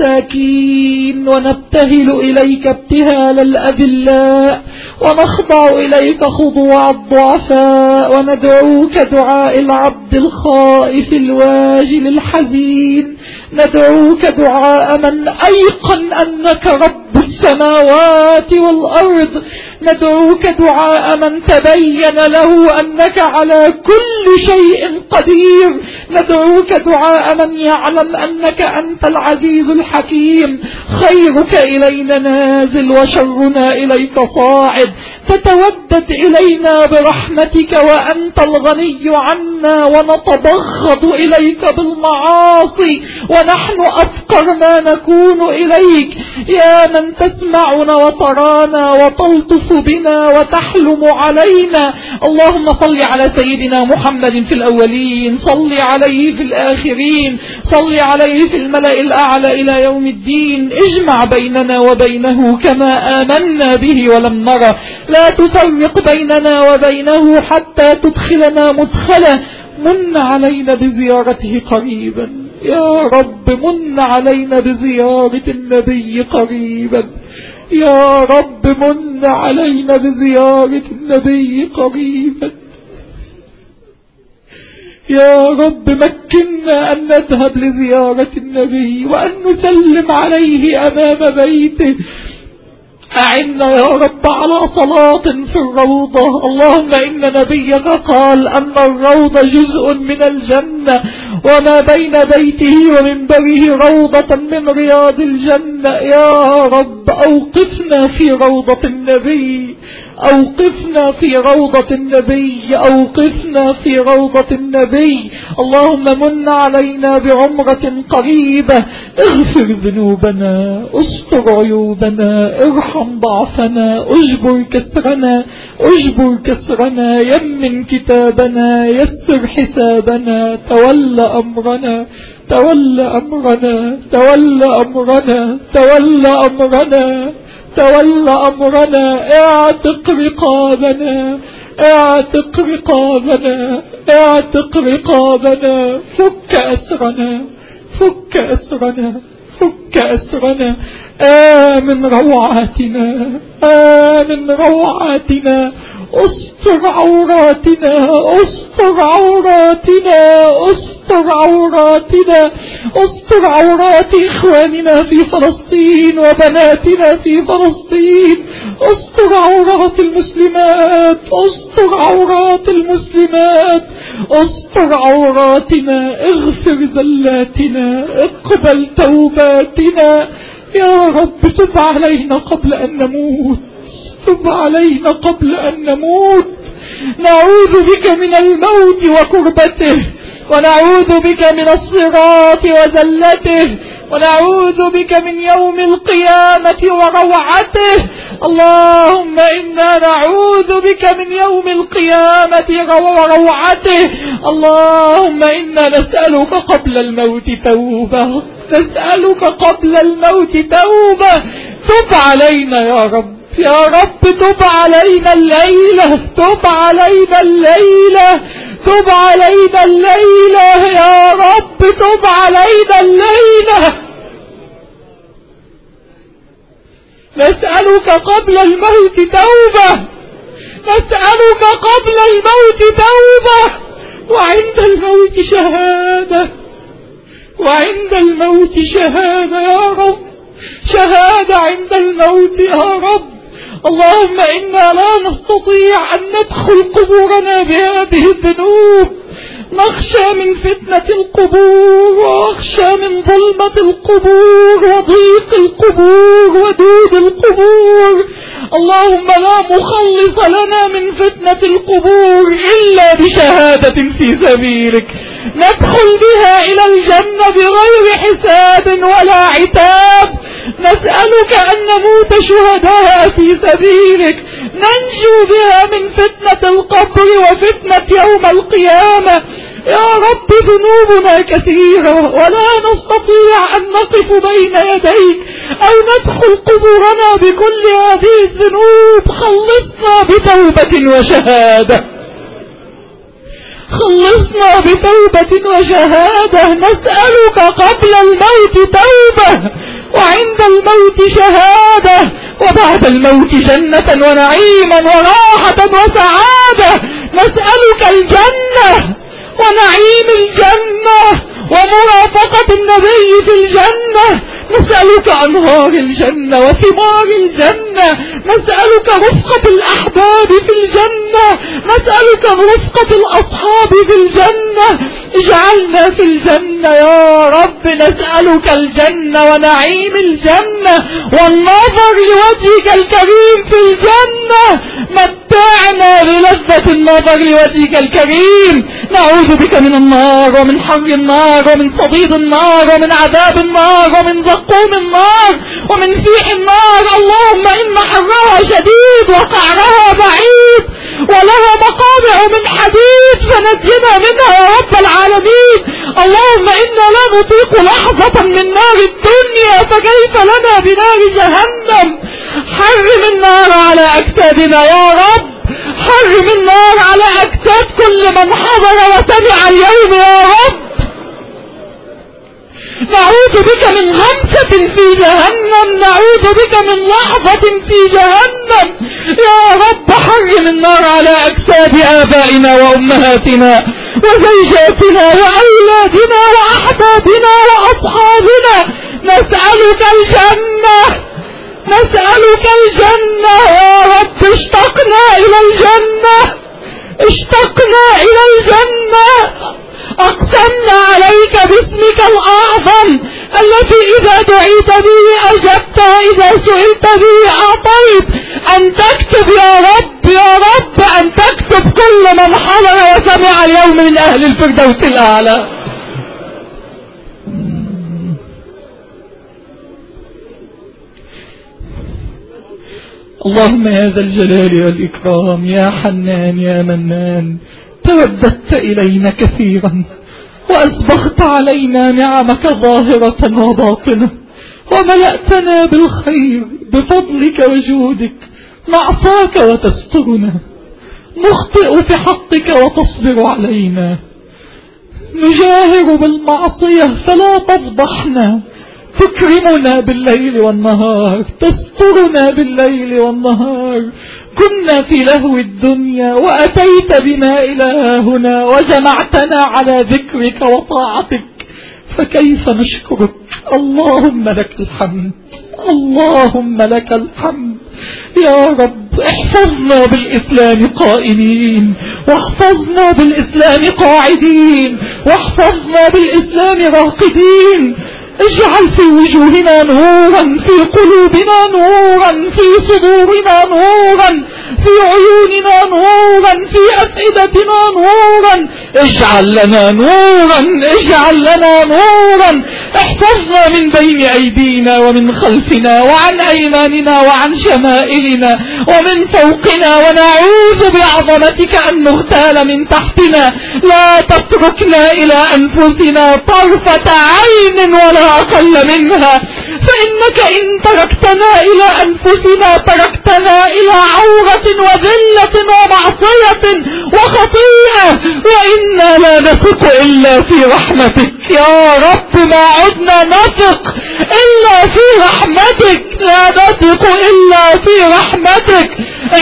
المساكين ونبتهل إليك ابتهال الأذلاء، ونخضع إليك خضوع الضعفاء، وندعوك دعاء العبد الخائف الواجل الحزين. ندعوك دعاء من أيقن أنك رب السماوات والأرض. ندعوك دعاء من تبين له أنك على كل شيء قدير. ندعوك دعاء من يعلم أنك أنت العزيز الحكيم. خيرك إلينا نازل وشرنا إليك صاعد. تتودد إلينا برحمتك وأنت الغني عنا، ونتبغض إليك بالمعاصي ونحن أفقر ما نكون إليك. يا من تسمعنا وترانا وتلطف بنا وتحلم علينا. اللهم صل على سيدنا محمد في الأولين، صل عليه في الآخرين، صل عليه في الملأ الأعلى إلى يوم الدين. اجمع بيننا وبينه كما آمنا به ولم نرى. لا تفرق بيننا وبينه حتى تدخلنا مدخلا. من علينا بزيارته قريبا يا رب، من علينا بزيارة النبي قريبا يا رب، من علينا بزيارة النبي قريبا يا رب مكننا أن نذهب لزيارة النبي وأن نسلم عليه أمام بيته. أعنا يا رب على صلاة في الروضة. اللهم إن نبيك قال أن الروضة جزء من الجنة وما بين بيته ومنبره روضة من رياض الجنة. يا رب أوقفنا في روضة النبي، أوقفنا في روضة النبي، أوقفنا في روضة النبي. اللهم من علينا بعمرة قريبة، اغفر ذنوبنا، استر عيوبنا، ارحم ضعفنا، اجبر كسرنا، اجبر كسرنا، يمن كتابنا، يسر حسابنا، تولى أمرنا، تولى أمرنا، تولى أمرنا، تولى أمرنا، تولى أمرنا. اعتق رقابنا، اعتق رقابنا، اعتق رقابنا، فك أسرنا، فك أسرنا، فك أسرنا. آمن روعاتنا، آمن روعاتنا، استر عوراتنا، استر عوراتنا، استر عوراتنا، استر عورات إخواننا في فلسطين وبناتنا في فلسطين، استر عورات المسلمات، استر عورات المسلمات، استر عوراتنا، اغفر ذلاتنا، اقبل توباتنا. يا رب تب علينا قبل أن نموت، تب علينا قبل أن نموت. نعوذ بك من الموت وكربته، ونعوذ بك من الصراط وزلته، ونعوذ بك من يوم القيامة وروعته. اللهم إنا نعوذ بك من يوم القيامة وروعته. اللهم إنا نسألك قبل الموت توبة، نسألك قبل الموت توبة. تب علينا يا رب، يا رب تب علينا الليلة، تب علينا الليلة، تب علينا الليلة يا رب، تب علينا الليلة. نسألك قبل الموت توبة، نسألك قبل الموت توبة، وعند الموت شهادة، وعند الموت شهادة يا رب، شهادة عند الموت يا رب. اللهم إنا لا نستطيع أن ندخل قبورنا بهذه الذنوب، نخشى من فتنة القبور، ونخشى من ظلمة القبور وضيق القبور ودود القبور. اللهم لا مخلص لنا من فتنة القبور إلا بشهادة في سبيلك ندخل بها إلى الجنة بغير حساب ولا عتاب. نسألك أن نموت شهداء في سبيلك، ننجو بها من فتنة القبر وفتنة يوم القيامة. يا رب ذنوبنا كثيرة ولا نستطيع أن نقف بين يديك أو ندخل قبورنا بكل هذه الذنوب. خلصنا بتوبة وشهادة، خلصنا بتوبة وشهادة. نسألك قبل الموت توبة، وعند الموت شهادة، وبعد الموت جنة ونعيما وراحة وسعادة. نسألك الجنة ونعيم الجنة ومرافقة النبي في الجنة. نسألك أنهار الجنة وثمار الجنة. نسألك رفقة الأحباب في الجنة. نسألك رفقة الأصحاب في الجنة. اجعلنا في الجنة يا رب. نسألك الجنة ونعيم الجنة والنظر لوجهك الكريم في الجنة. متعنا بلذة النظر لوجهك الكريم. نعوذ بك من النار ومن حر النار ومن صديد النار ومن عذاب النار ومن زقوم النار ومن فيح النار. اللهم إن حرها شديد وقعرها بعيد ولها مقامع من حديد، فنجنا منها يا رب العالمين. اللهم إنا لا نطيق لحظة من نار الدنيا، فكيف لنا بنار جهنم. حرم النار على أجسادنا يا رب، حرم النار على أجساد كل من حضر وسمع اليوم يا رب. نعوذ بك من غمسة في جهنم، نعوذ بك من لحظة في جهنم يا رب. حرم النار على أجساد آبائنا وأمهاتنا وزوجاتنا وأولادنا وأحبابنا وأصحابنا. نسألك الجنة، نسألك الجنة يا رب. اشتقنا إلى الجنة، اشتقنا إلى الجنة. أقسمنا عليك باسمك الأعظم الذي إذا دعيت به أجبت، إذا سئلت به أعطيت، أن تكتب يا رب يا رب، أن تكتب كل من حضر وسمع اليوم من أهل الفردوس الأعلى. اللهم يا ذا الجلال والإكرام، يا حنان يا منان، توددت إلينا كثيرا وأسبغت علينا نعمك ظاهرة وباطنة، وملأتنا بالخير بفضلك وجودك. نعصاك وتسترنا، نخطئ في حقك وتصبر علينا، نجاهر بالمعصية فلا تفضحنا، تكرمنا بالليل والنهار، تسترنا بالليل والنهار. كنا في لهو الدنيا وأتيت بنا إلى هنا وجمعتنا على ذكرك وطاعتك، فكيف نشكرك؟ اللهم لك الحمد، اللهم لك الحمد يا رب. احفظنا بالإسلام قائمين، واحفظنا بالإسلام قاعدين، واحفظنا بالإسلام راقدين. اجعل في وجوهنا نورا، في قلوبنا نورا، في صدورنا نورا، في عيوننا نورا، في أفئدتنا نورا. اجعل لنا نورا، اجعل لنا نورا. احفظنا من بين أيدينا ومن خلفنا وعن أيماننا وعن شمائلنا ومن فوقنا، ونعوذ بعظمتك أن نغتال من تحتنا. لا تتركنا إلى أنفسنا طرفة عين ولا أقل منها، فإنك إن تركتنا إلى أنفسنا تركتنا إلى عورة وذلة ومعصية وخطيئة، وإنا لا نثق إلا في رحمتك يا رب. ما عدنا نثق إلا في رحمتك، لا نثق إلا في رحمتك.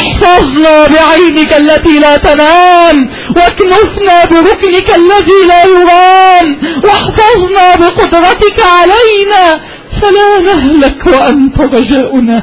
احفظنا بعينك التي لا تنام، واكنفنا بركنك الذي لا يرام، واحفظنا بقدرتك علينا فلا نهلك وأنت رجاؤنا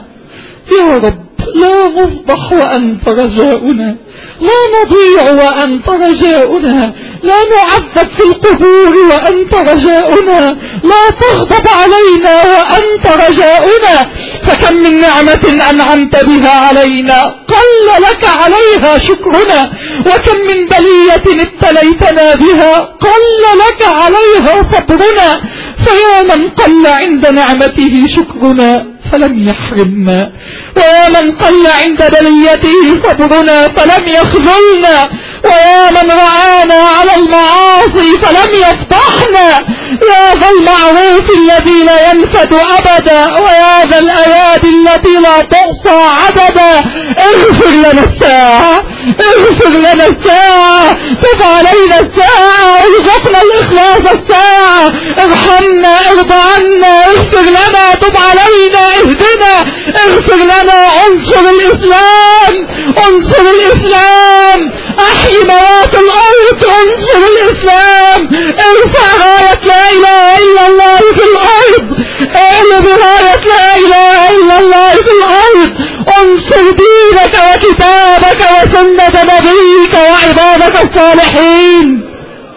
يا رب. لا نفضح وأنت رجاؤنا، لا نضيع وأنت رجاؤنا، لا نعذب في القبور وأنت رجاؤنا، لا تغضب علينا وأنت رجاؤنا. فكم من نعمة أنعمت بها علينا قل لك عليها شكرنا، وكم من بلية ابتليتنا بها قل لك عليها صبرنا. فيا من قل عند نعمته شكرنا فلم يحرمنا، ويا من قل عند بليته صبرنا فلم يخذلنا، ويا من رآنا على المعاصي فلم يفضحنا. يا ذا المعروف الذي لا ينفد أبدا، ويا ذا الأيادي التي لا تحصى عددا، اغفر لنا الساعة، اغفر لنا الساعة، تب علينا الساعة، ارزقنا الإخلاص الساعة، ارحمنا، ارضى عنا، اغفر لنا، تب علينا، اهدنا، اغفر لنا. انصر الإسلام، انصر الإسلام، احيي موات الأرض، انصر الإسلام، ارفع راية لا إله إلا الله في الأرض، اقلب راية لا إله إلا الله في الأرض. انصر دينك وكتابك وسنة نبيك وعبادك الصالحين.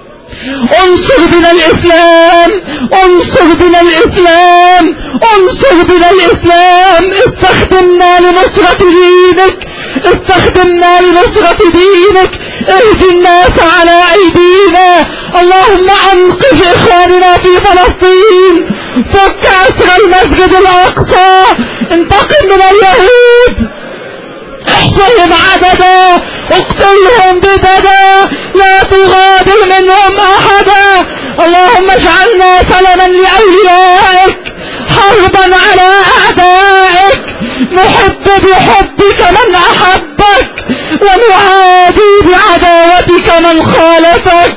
انصر بنا الإسلام، انصر بنا الإسلام، انصر بنا الإسلام. استخدمنا لنصرة دينك، استخدمنا لنصرة دينك. اهدي الناس على أيدينا. اللهم انقذ إخواننا في فلسطين، فك أسر المسجد الأقصى، انتقم من اليهود، احصهم عددا، اقتلهم بددا، لا تغادر منهم احدا. اللهم اجعلنا سلما لأوليائك، حربا على اعدائك، نحب بحبك من احبك، ونعادي بعداوتك من خالفك.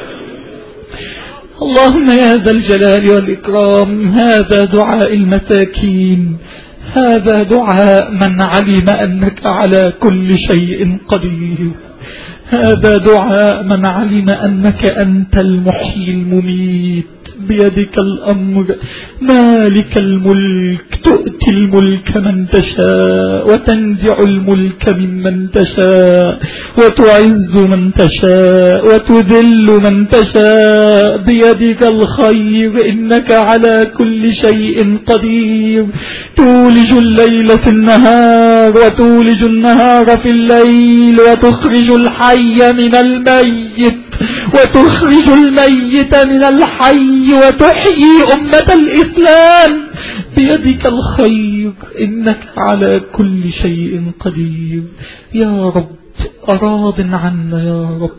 اللهم يا ذا الجلال والإكرام، هذا دعاء المساكين، هذا دعاء من علم أنك على كل شيء قدير، هذا دعاء من علم أنك أنت المحيي المميت، بيدك الأمر، مالك الملك، تؤتي الملك من تشاء وتنزع الملك ممن تشاء وتعز من تشاء وتذل من تشاء، بيدك الخير، إنك على كل شيء قدير. تولج الليل في النهار وتولج النهار في الليل، وتخرج الحي من الميت وتخرج الميت من الحي، وتحيي أمة الإسلام، بيدك الخير، إنك على كل شيء قدير. يا رب أراض عنا، يا رب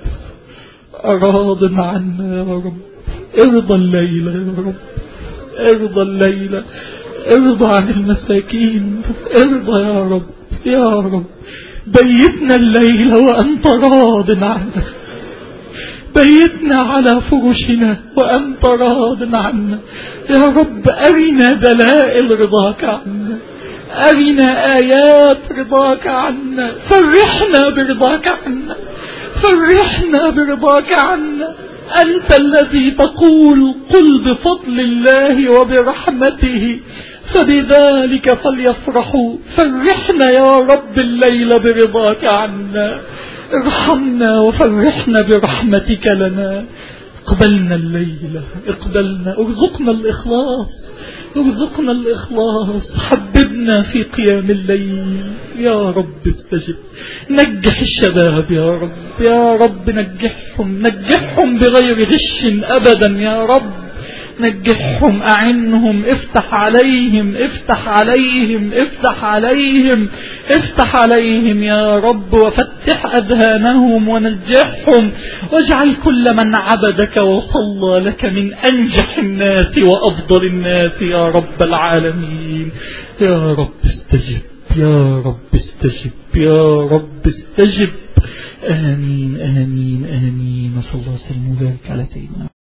أراض عنا، يا رب ارضى الليلة، يا رب ارضى الليلة، ارضى عن المساكين، ارضى يا رب، يا رب بيتنا الليلة وأنت راض عنا، بيتنا على فرشنا وأنت راض عنا، يا رب أرنا دلائل رضاك عنا، أرنا آيات رضاك عنا، فرحنا برضاك عنا، فرحنا برضاك عنا. أنت الذي تقول قل بفضل الله وبرحمته فبذلك فليفرحوا، فرحنا يا رب الليل برضاك عنا، ارحمنا وفرحنا برحمتك لنا. اقبلنا الليلة، اقبلنا، ارزقنا الإخلاص، ارزقنا الإخلاص، حببنا في قيام الليل يا رب، استجب، نجح الشباب يا رب، يا رب نجحهم، نجحهم بغير غش أبدا يا رب، نجحهم، أعنهم، افتح عليهم، افتح عليهم، افتح عليهم، افتح عليهم يا رب، وفتح أذهانهم ونجحهم، واجعل كل من عبدك وصلى لك من أنجح الناس وأفضل الناس يا رب العالمين. يا رب استجب، يا رب استجب، يا رب استجب. آمين آمين آمين. وصلى الله وسلم وبارك على سيدنا